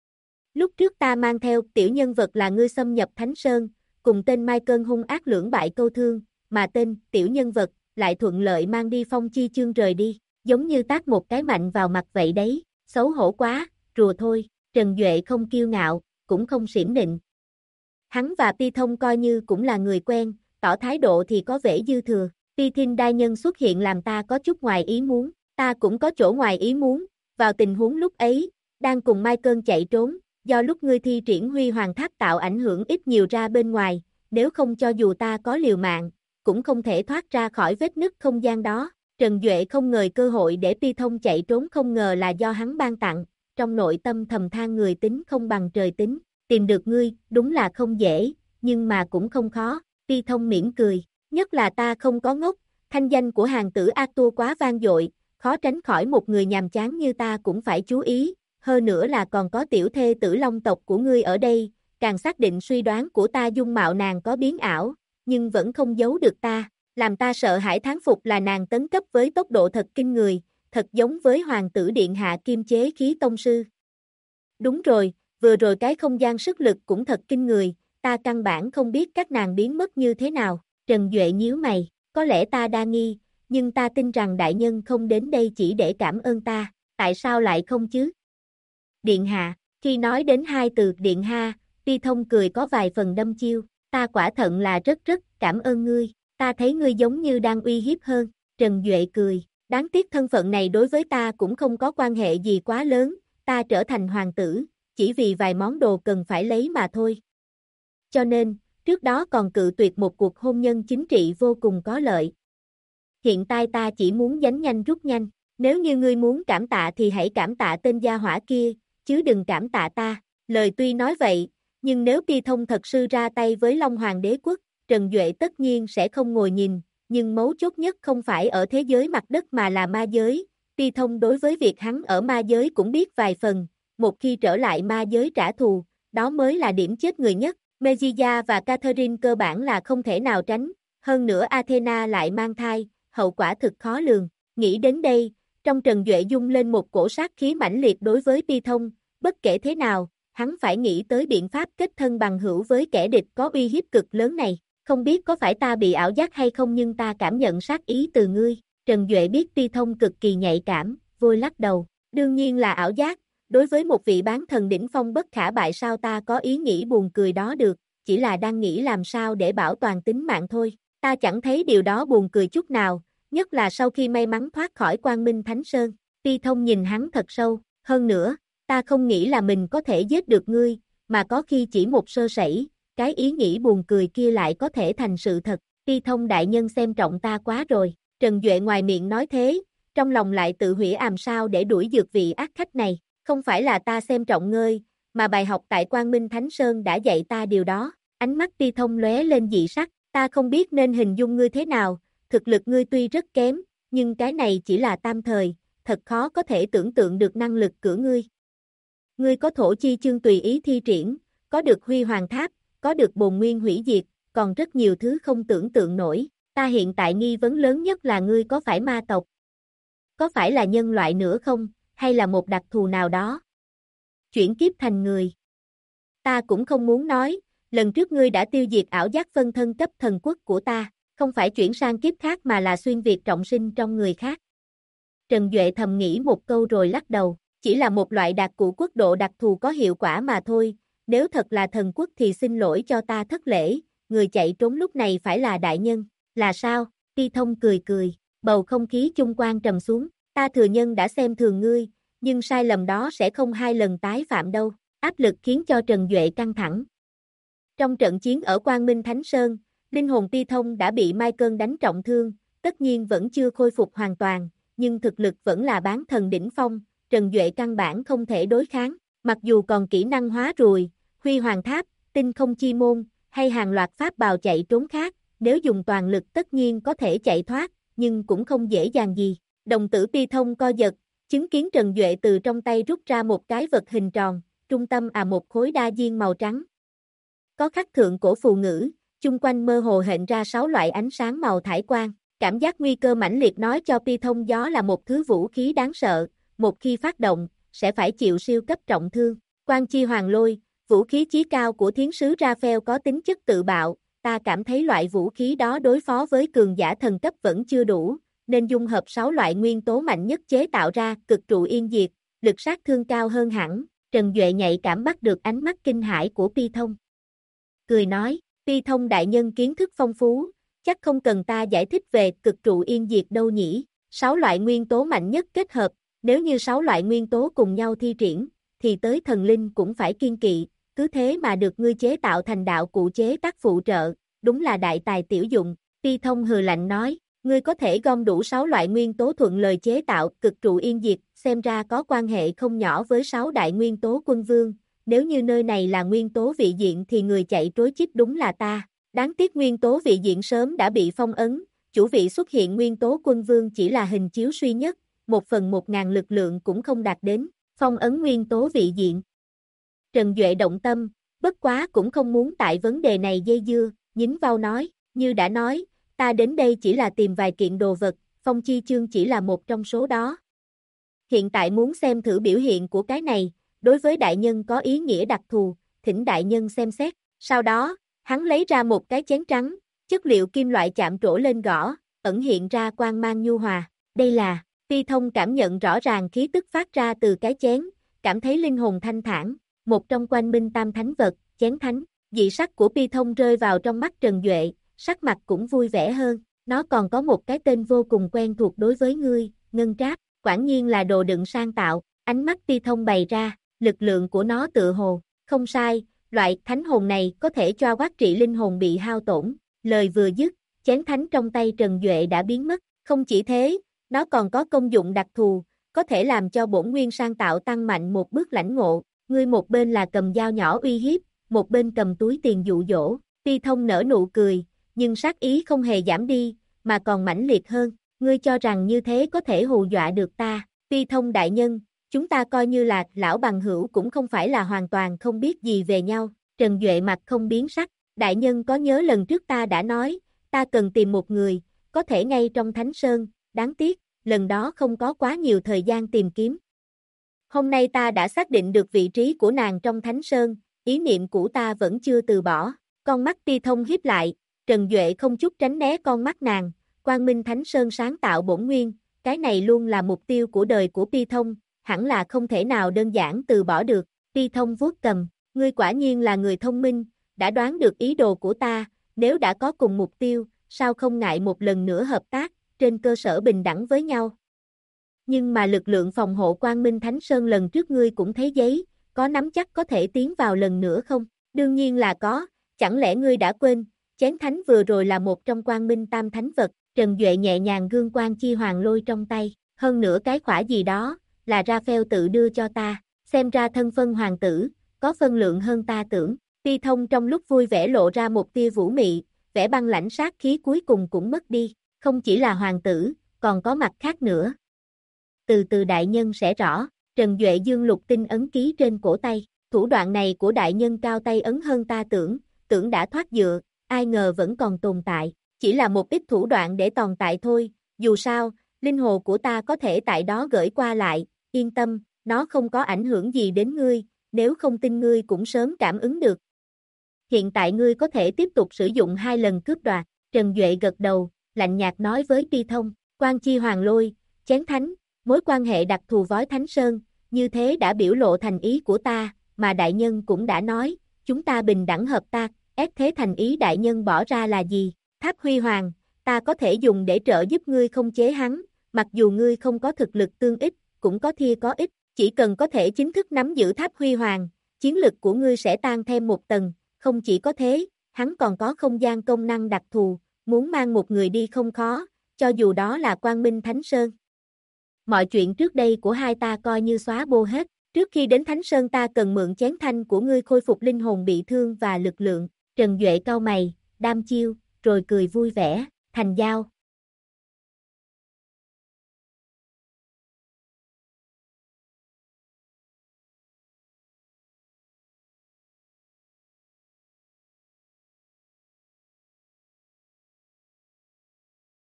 Lúc trước ta mang theo tiểu nhân vật là ngươi xâm nhập Thánh Sơn, cùng tên Michael hung ác lưỡng bại câu thương, mà tên tiểu nhân vật lại thuận lợi mang đi Phong Chi Chương rời đi, giống như tát một cái mạnh vào mặt vậy đấy, xấu hổ quá, rùa thôi. Trần Duệ không kiêu ngạo, cũng không xiểm nịnh. Hắn và Ti Thông coi như cũng là người quen, tỏ thái độ thì có vẻ dư thừa. Ti Thiên đại nhân xuất hiện làm ta có chút ngoài ý muốn, ta cũng có chỗ ngoài ý muốn, vào tình huống lúc ấy, đang cùng Michael chạy trốn, do lúc ngươi thi triển Huy Hoàng Tháp tạo ảnh hưởng ít nhiều ra bên ngoài, nếu không cho dù ta có liều mạng, cũng không thể thoát ra khỏi vết nứt không gian đó. Trần Duệ không ngờ cơ hội để Ti Thông chạy trốn không ngờ là do hắn ban tặng, trong nội tâm thầm than người tính không bằng trời tính, tìm được ngươi, đúng là không dễ, nhưng mà cũng không khó. Ti Thông mỉm cười, nhất là ta không có ngốc, thanh danh của hàng tử Arthur quá vang dội, khó tránh khỏi một người nhàm chán như ta cũng phải chú ý, hơn nữa là còn có tiểu thê tử Long tộc của ngươi ở đây, càng xác định suy đoán của ta dung mạo nàng có biến ảo, nhưng vẫn không giấu được ta, làm ta sợ hãi thán phục là nàng tấn cấp với tốc độ thật kinh người, thật giống với hoàng tử điện hạ Kim Chế Khí Tông Sư. Đúng rồi, vừa rồi cái không gian sức lực cũng thật kinh người, ta căn bản không biết các nàng biến mất như thế nào. Trần Duệ nhíu mày, có lẽ ta đa nghi, nhưng ta tin rằng đại nhân không đến đây chỉ để cảm ơn ta, tại sao lại không chứ? Điện hạ, khi nói đến hai từ điện ha, Ti Thông cười có vài phần đâm chiêu, ta quả thận là rất cảm ơn ngươi, ta thấy ngươi giống như đang uy hiếp hơn. Trần Duệ cười, đáng tiếc thân phận này đối với ta cũng không có quan hệ gì quá lớn, ta trở thành hoàng tử, chỉ vì vài món đồ cần phải lấy mà thôi. Cho nên, trước đó còn cự tuyệt một cuộc hôn nhân chính trị vô cùng có lợi. Hiện tại ta chỉ muốn giánh nhanh rút nhanh, nếu như ngươi muốn cảm tạ thì hãy cảm tạ tên gia hỏa kia, chứ đừng cảm tạ ta. Lời tuy nói vậy, nhưng nếu Pi Thông thật sự ra tay với Long Hoàng đế quốc, Trần Duệ tất nhiên sẽ không ngồi nhìn, nhưng mấu chốt nhất không phải ở thế giới mặt đất mà là ma giới. Pi Thông đối với việc hắn ở ma giới cũng biết vài phần, một khi trở lại ma giới trả thù, đó mới là điểm chết người nhất. Mejia và Catherine cơ bản là không thể nào tránh, hơn nữa Athena lại mang thai, hậu quả thực khó lường. Nghĩ đến đây, trong Trần Duệ dung lên một cổ sát khí mãnh liệt đối với Pi Thông, bất kể thế nào, hắn phải nghĩ tới biện pháp kết thân bằng hữu với kẻ địch có uy hiếp cực lớn này. Không biết có phải ta bị ảo giác hay không nhưng ta cảm nhận sát ý từ ngươi. Trần Duệ biết Pi Thông cực kỳ nhạy cảm, vội lắc đầu. Đương nhiên là ảo giác, đối với một vị bán thần đỉnh phong bất khả bại sao ta có ý nghĩ buồn cười đó được, chỉ là đang nghĩ làm sao để bảo toàn tính mạng thôi. Ta chẳng thấy điều đó buồn cười chút nào, nhất là sau khi may mắn thoát khỏi Quang Minh Thánh Sơn. Pi Thông nhìn hắn thật sâu, hơn nữa, ta không nghĩ là mình có thể giết được ngươi, mà có khi chỉ một sơ sẩy, cái ý nghĩ buồn cười kia lại có thể thành sự thật. Pi Thông đại nhân xem trọng ta quá rồi. Trần Duệ ngoài miệng nói thế, trong lòng lại tự hủy àm sao để đuổi dược vị ác khách này. Không phải là ta xem trọng ngươi, mà bài học tại Quang Minh Thánh Sơn đã dạy ta điều đó. Ánh mắt Pi Thông lóe lên dị sắc, ta không biết nên hình dung ngươi thế nào, thực lực ngươi tuy rất kém, nhưng cái này chỉ là tam thời, thật khó có thể tưởng tượng được năng lực của ngươi. Ngươi có thổ chi chương tùy ý thi triển, có được huy hoàng tháp, có được bồn nguyên hủy diệt, còn rất nhiều thứ không tưởng tượng nổi. Ta hiện tại nghi vấn lớn nhất là ngươi có phải ma tộc? Có phải là nhân loại nữa không, hay là một đặc thù nào đó? Chuyển kiếp thành người. Ta cũng không muốn nói, lần trước ngươi đã tiêu diệt ảo giác phân thân cấp thần quốc của ta, không phải chuyển sang kiếp khác mà là xuyên việt trọng sinh trong người khác. Trần Duệ thầm nghĩ một câu rồi lắc đầu, chỉ là một loại đặc cụ quốc độ đặc thù có hiệu quả mà thôi, nếu thật là thần quốc thì xin lỗi cho ta thất lễ, người chạy trốn lúc này phải là đại nhân. Là sao? Pi Thông cười cười, bầu không khí chung quanh trầm xuống, ta thừa nhân đã xem thường ngươi, nhưng sai lầm đó sẽ không hai lần tái phạm đâu. Áp lực khiến cho Trần Duệ căng thẳng. Trong trận chiến ở Quang Minh Thánh Sơn, linh hồn Pi Thông đã bị Michael đánh trọng thương, tất nhiên vẫn chưa khôi phục hoàn toàn, nhưng thực lực vẫn là bán thần đỉnh phong, Trần Duệ căn bản không thể đối kháng, mặc dù còn kỹ năng hóa rùi, huy hoàng tháp, tinh không chi môn, hay hàng loạt pháp bào chạy trốn khác, nếu dùng toàn lực tất nhiên có thể chạy thoát, nhưng cũng không dễ dàng gì. Đồng tử Pi Thông co giật, chứng kiến Trần Duệ từ trong tay rút ra một cái vật hình tròn, trung tâm một khối đa diên màu trắng. Có khắc thượng cổ phù ngữ, chung quanh mơ hồ hiện ra 6 loại ánh sáng màu thải quang. Cảm giác nguy cơ mãnh liệt nói cho Pi Thông gió là một thứ vũ khí đáng sợ, một khi phát động, sẽ phải chịu siêu cấp trọng thương. Quan chi hoàng lôi, vũ khí chí cao của thiến sứ Raphael có tính chất tự bạo, ta cảm thấy loại vũ khí đó đối phó với cường giả thần cấp vẫn chưa đủ, nên dung hợp 6 loại nguyên tố mạnh nhất chế tạo ra cực trụ yên diệt, lực sát thương cao hơn hẳn. Trần Duệ nhạy cảm bắt được ánh mắt kinh hãi của Pi Thông. Cười nói, Pi Thông đại nhân kiến thức phong phú, chắc không cần ta giải thích về cực trụ yên diệt đâu nhỉ. 6 loại nguyên tố mạnh nhất kết hợp, nếu như 6 loại nguyên tố cùng nhau thi triển, thì tới thần linh cũng phải kiên kỵ, cứ thế mà được ngươi chế tạo thành đạo cụ chế tác phụ trợ, đúng là đại tài tiểu dụng. Pi Thông hừ lạnh nói, ngươi có thể gom đủ 6 loại nguyên tố thuận lời chế tạo cực trụ yên diệt, xem ra có quan hệ không nhỏ với 6 đại nguyên tố quân vương, nếu như nơi này là nguyên tố vị diện thì người chạy trối chết đúng là ta. Đáng tiếc nguyên tố vị diện sớm đã bị phong ấn, chủ vị xuất hiện nguyên tố quân vương chỉ là hình chiếu suy nhất, 1/1000 lực lượng cũng không đạt đến, phong ấn nguyên tố vị diện. Trần Duệ động tâm, bất quá cũng không muốn tại vấn đề này dây dưa, nhín vào nói, như đã nói, ta đến đây chỉ là tìm vài kiện đồ vật, phong chi chương chỉ là một trong số đó. Hiện tại muốn xem thử biểu hiện của cái này, đối với đại nhân có ý nghĩa đặc thù, thỉnh đại nhân xem xét. Sau đó, hắn lấy ra một cái chén trắng, chất liệu kim loại chạm trổ lên gõ, ẩn hiện ra quang mang nhu hòa. Đây là, Pi Thông cảm nhận rõ ràng khí tức phát ra từ cái chén, cảm thấy linh hồn thanh thản, một trong quanh minh tam thánh vật, chén thánh. Dị sắc của Pi Thông rơi vào trong mắt Trần Duệ, sắc mặt cũng vui vẻ hơn. Nó còn có một cái tên vô cùng quen thuộc đối với ngươi, ngân tráp, quả nhiên là đồ đựng sang tạo. Ánh mắt Pi Thông bày ra, lực lượng của nó tựa hồ, không sai, loại thánh hồn này có thể cho quát trị linh hồn bị hao tổn, lời vừa dứt, chén thánh trong tay Trần Duệ đã biến mất, không chỉ thế, nó còn có công dụng đặc thù, có thể làm cho bổn nguyên sang tạo tăng mạnh một bước lãnh ngộ, ngươi một bên là cầm dao nhỏ uy hiếp, một bên cầm túi tiền dụ dỗ, Ti Thông nở nụ cười, nhưng sát ý không hề giảm đi, mà còn mãnh liệt hơn, ngươi cho rằng như thế có thể hù dọa được ta, Ti Thông đại nhân, chúng ta coi như là lão bằng hữu cũng không phải là hoàn toàn không biết gì về nhau, Trần Duệ mặt không biến sắc, đại nhân có nhớ lần trước ta đã nói, ta cần tìm một người, có thể ngay trong Thánh Sơn, đáng tiếc, lần đó không có quá nhiều thời gian tìm kiếm. Hôm nay ta đã xác định được vị trí của nàng trong Thánh Sơn, ý niệm của ta vẫn chưa từ bỏ, con mắt Ti Thông híp lại, Trần Duệ không chút tránh né con mắt nàng, Quang Minh Thánh Sơn sáng tạo bổn nguyên, cái này luôn là mục tiêu của đời của Ti Thông, hẳn là không thể nào đơn giản từ bỏ được, Ti Thông vuốt cầm, ngươi quả nhiên là người thông minh, đã đoán được ý đồ của ta, nếu đã có cùng mục tiêu, sao không ngại một lần nữa hợp tác, trên cơ sở bình đẳng với nhau. Nhưng mà lực lượng phòng hộ Quang Minh Thánh Sơn lần trước ngươi cũng thấy giấy, có nắm chắc có thể tiến vào lần nữa không? Đương nhiên là có, chẳng lẽ ngươi đã quên, chén thánh vừa rồi là một trong Quang Minh Tam Thánh vật, Trần Duệ nhẹ nhàng gương quan chi hoàng lôi trong tay, hơn nữa cái khỏa gì đó, là Raphael tự đưa cho ta, xem ra thân phân hoàng tử, có phân lượng hơn ta tưởng, Ti Thông trong lúc vui vẻ lộ ra một tia vũ mị, vẻ băng lãnh sát khí cuối cùng cũng mất đi, không chỉ là hoàng tử, còn có mặt khác nữa. Từ từ đại nhân sẽ rõ, Trần Duệ dương lục tinh ấn ký trên cổ tay, thủ đoạn này của đại nhân cao tay ấn hơn ta tưởng đã thoát dựa, ai ngờ vẫn còn tồn tại, chỉ là một ít thủ đoạn để tồn tại thôi, dù sao, linh hồn của ta có thể tại đó gửi qua lại, yên tâm, nó không có ảnh hưởng gì đến ngươi, nếu không tin ngươi cũng sớm cảm ứng được. Hiện tại ngươi có thể tiếp tục sử dụng 2 lần cướp đoạt, Trần Duệ gật đầu, lạnh nhạt nói với Ti Thông, Quan Chi Hoàng Lôi, chén thánh, mối quan hệ đặc thù với Thánh Sơn, như thế đã biểu lộ thành ý của ta, mà đại nhân cũng đã nói, chúng ta bình đẳng hợp tác, ép thế thành ý đại nhân bỏ ra là gì, Tháp Huy Hoàng, ta có thể dùng để trợ giúp ngươi không chế hắn, mặc dù ngươi không có thực lực tương ích, cũng có thia có ích, chỉ cần có thể chính thức nắm giữ Tháp Huy Hoàng, chiến lực của ngươi sẽ tăng thêm một tầng, không chỉ có thế, hắn còn có không gian công năng đặc thù, muốn mang một người đi không khó, cho dù đó là Quang Minh Thánh Sơn. Mọi chuyện trước đây của hai ta coi như xóa bô hết, trước khi đến Thánh Sơn ta cần mượn chén thanh của ngươi khôi phục linh hồn bị thương và lực lượng, Trần Duệ cau mày, đam chiêu, rồi cười vui vẻ, thành giao.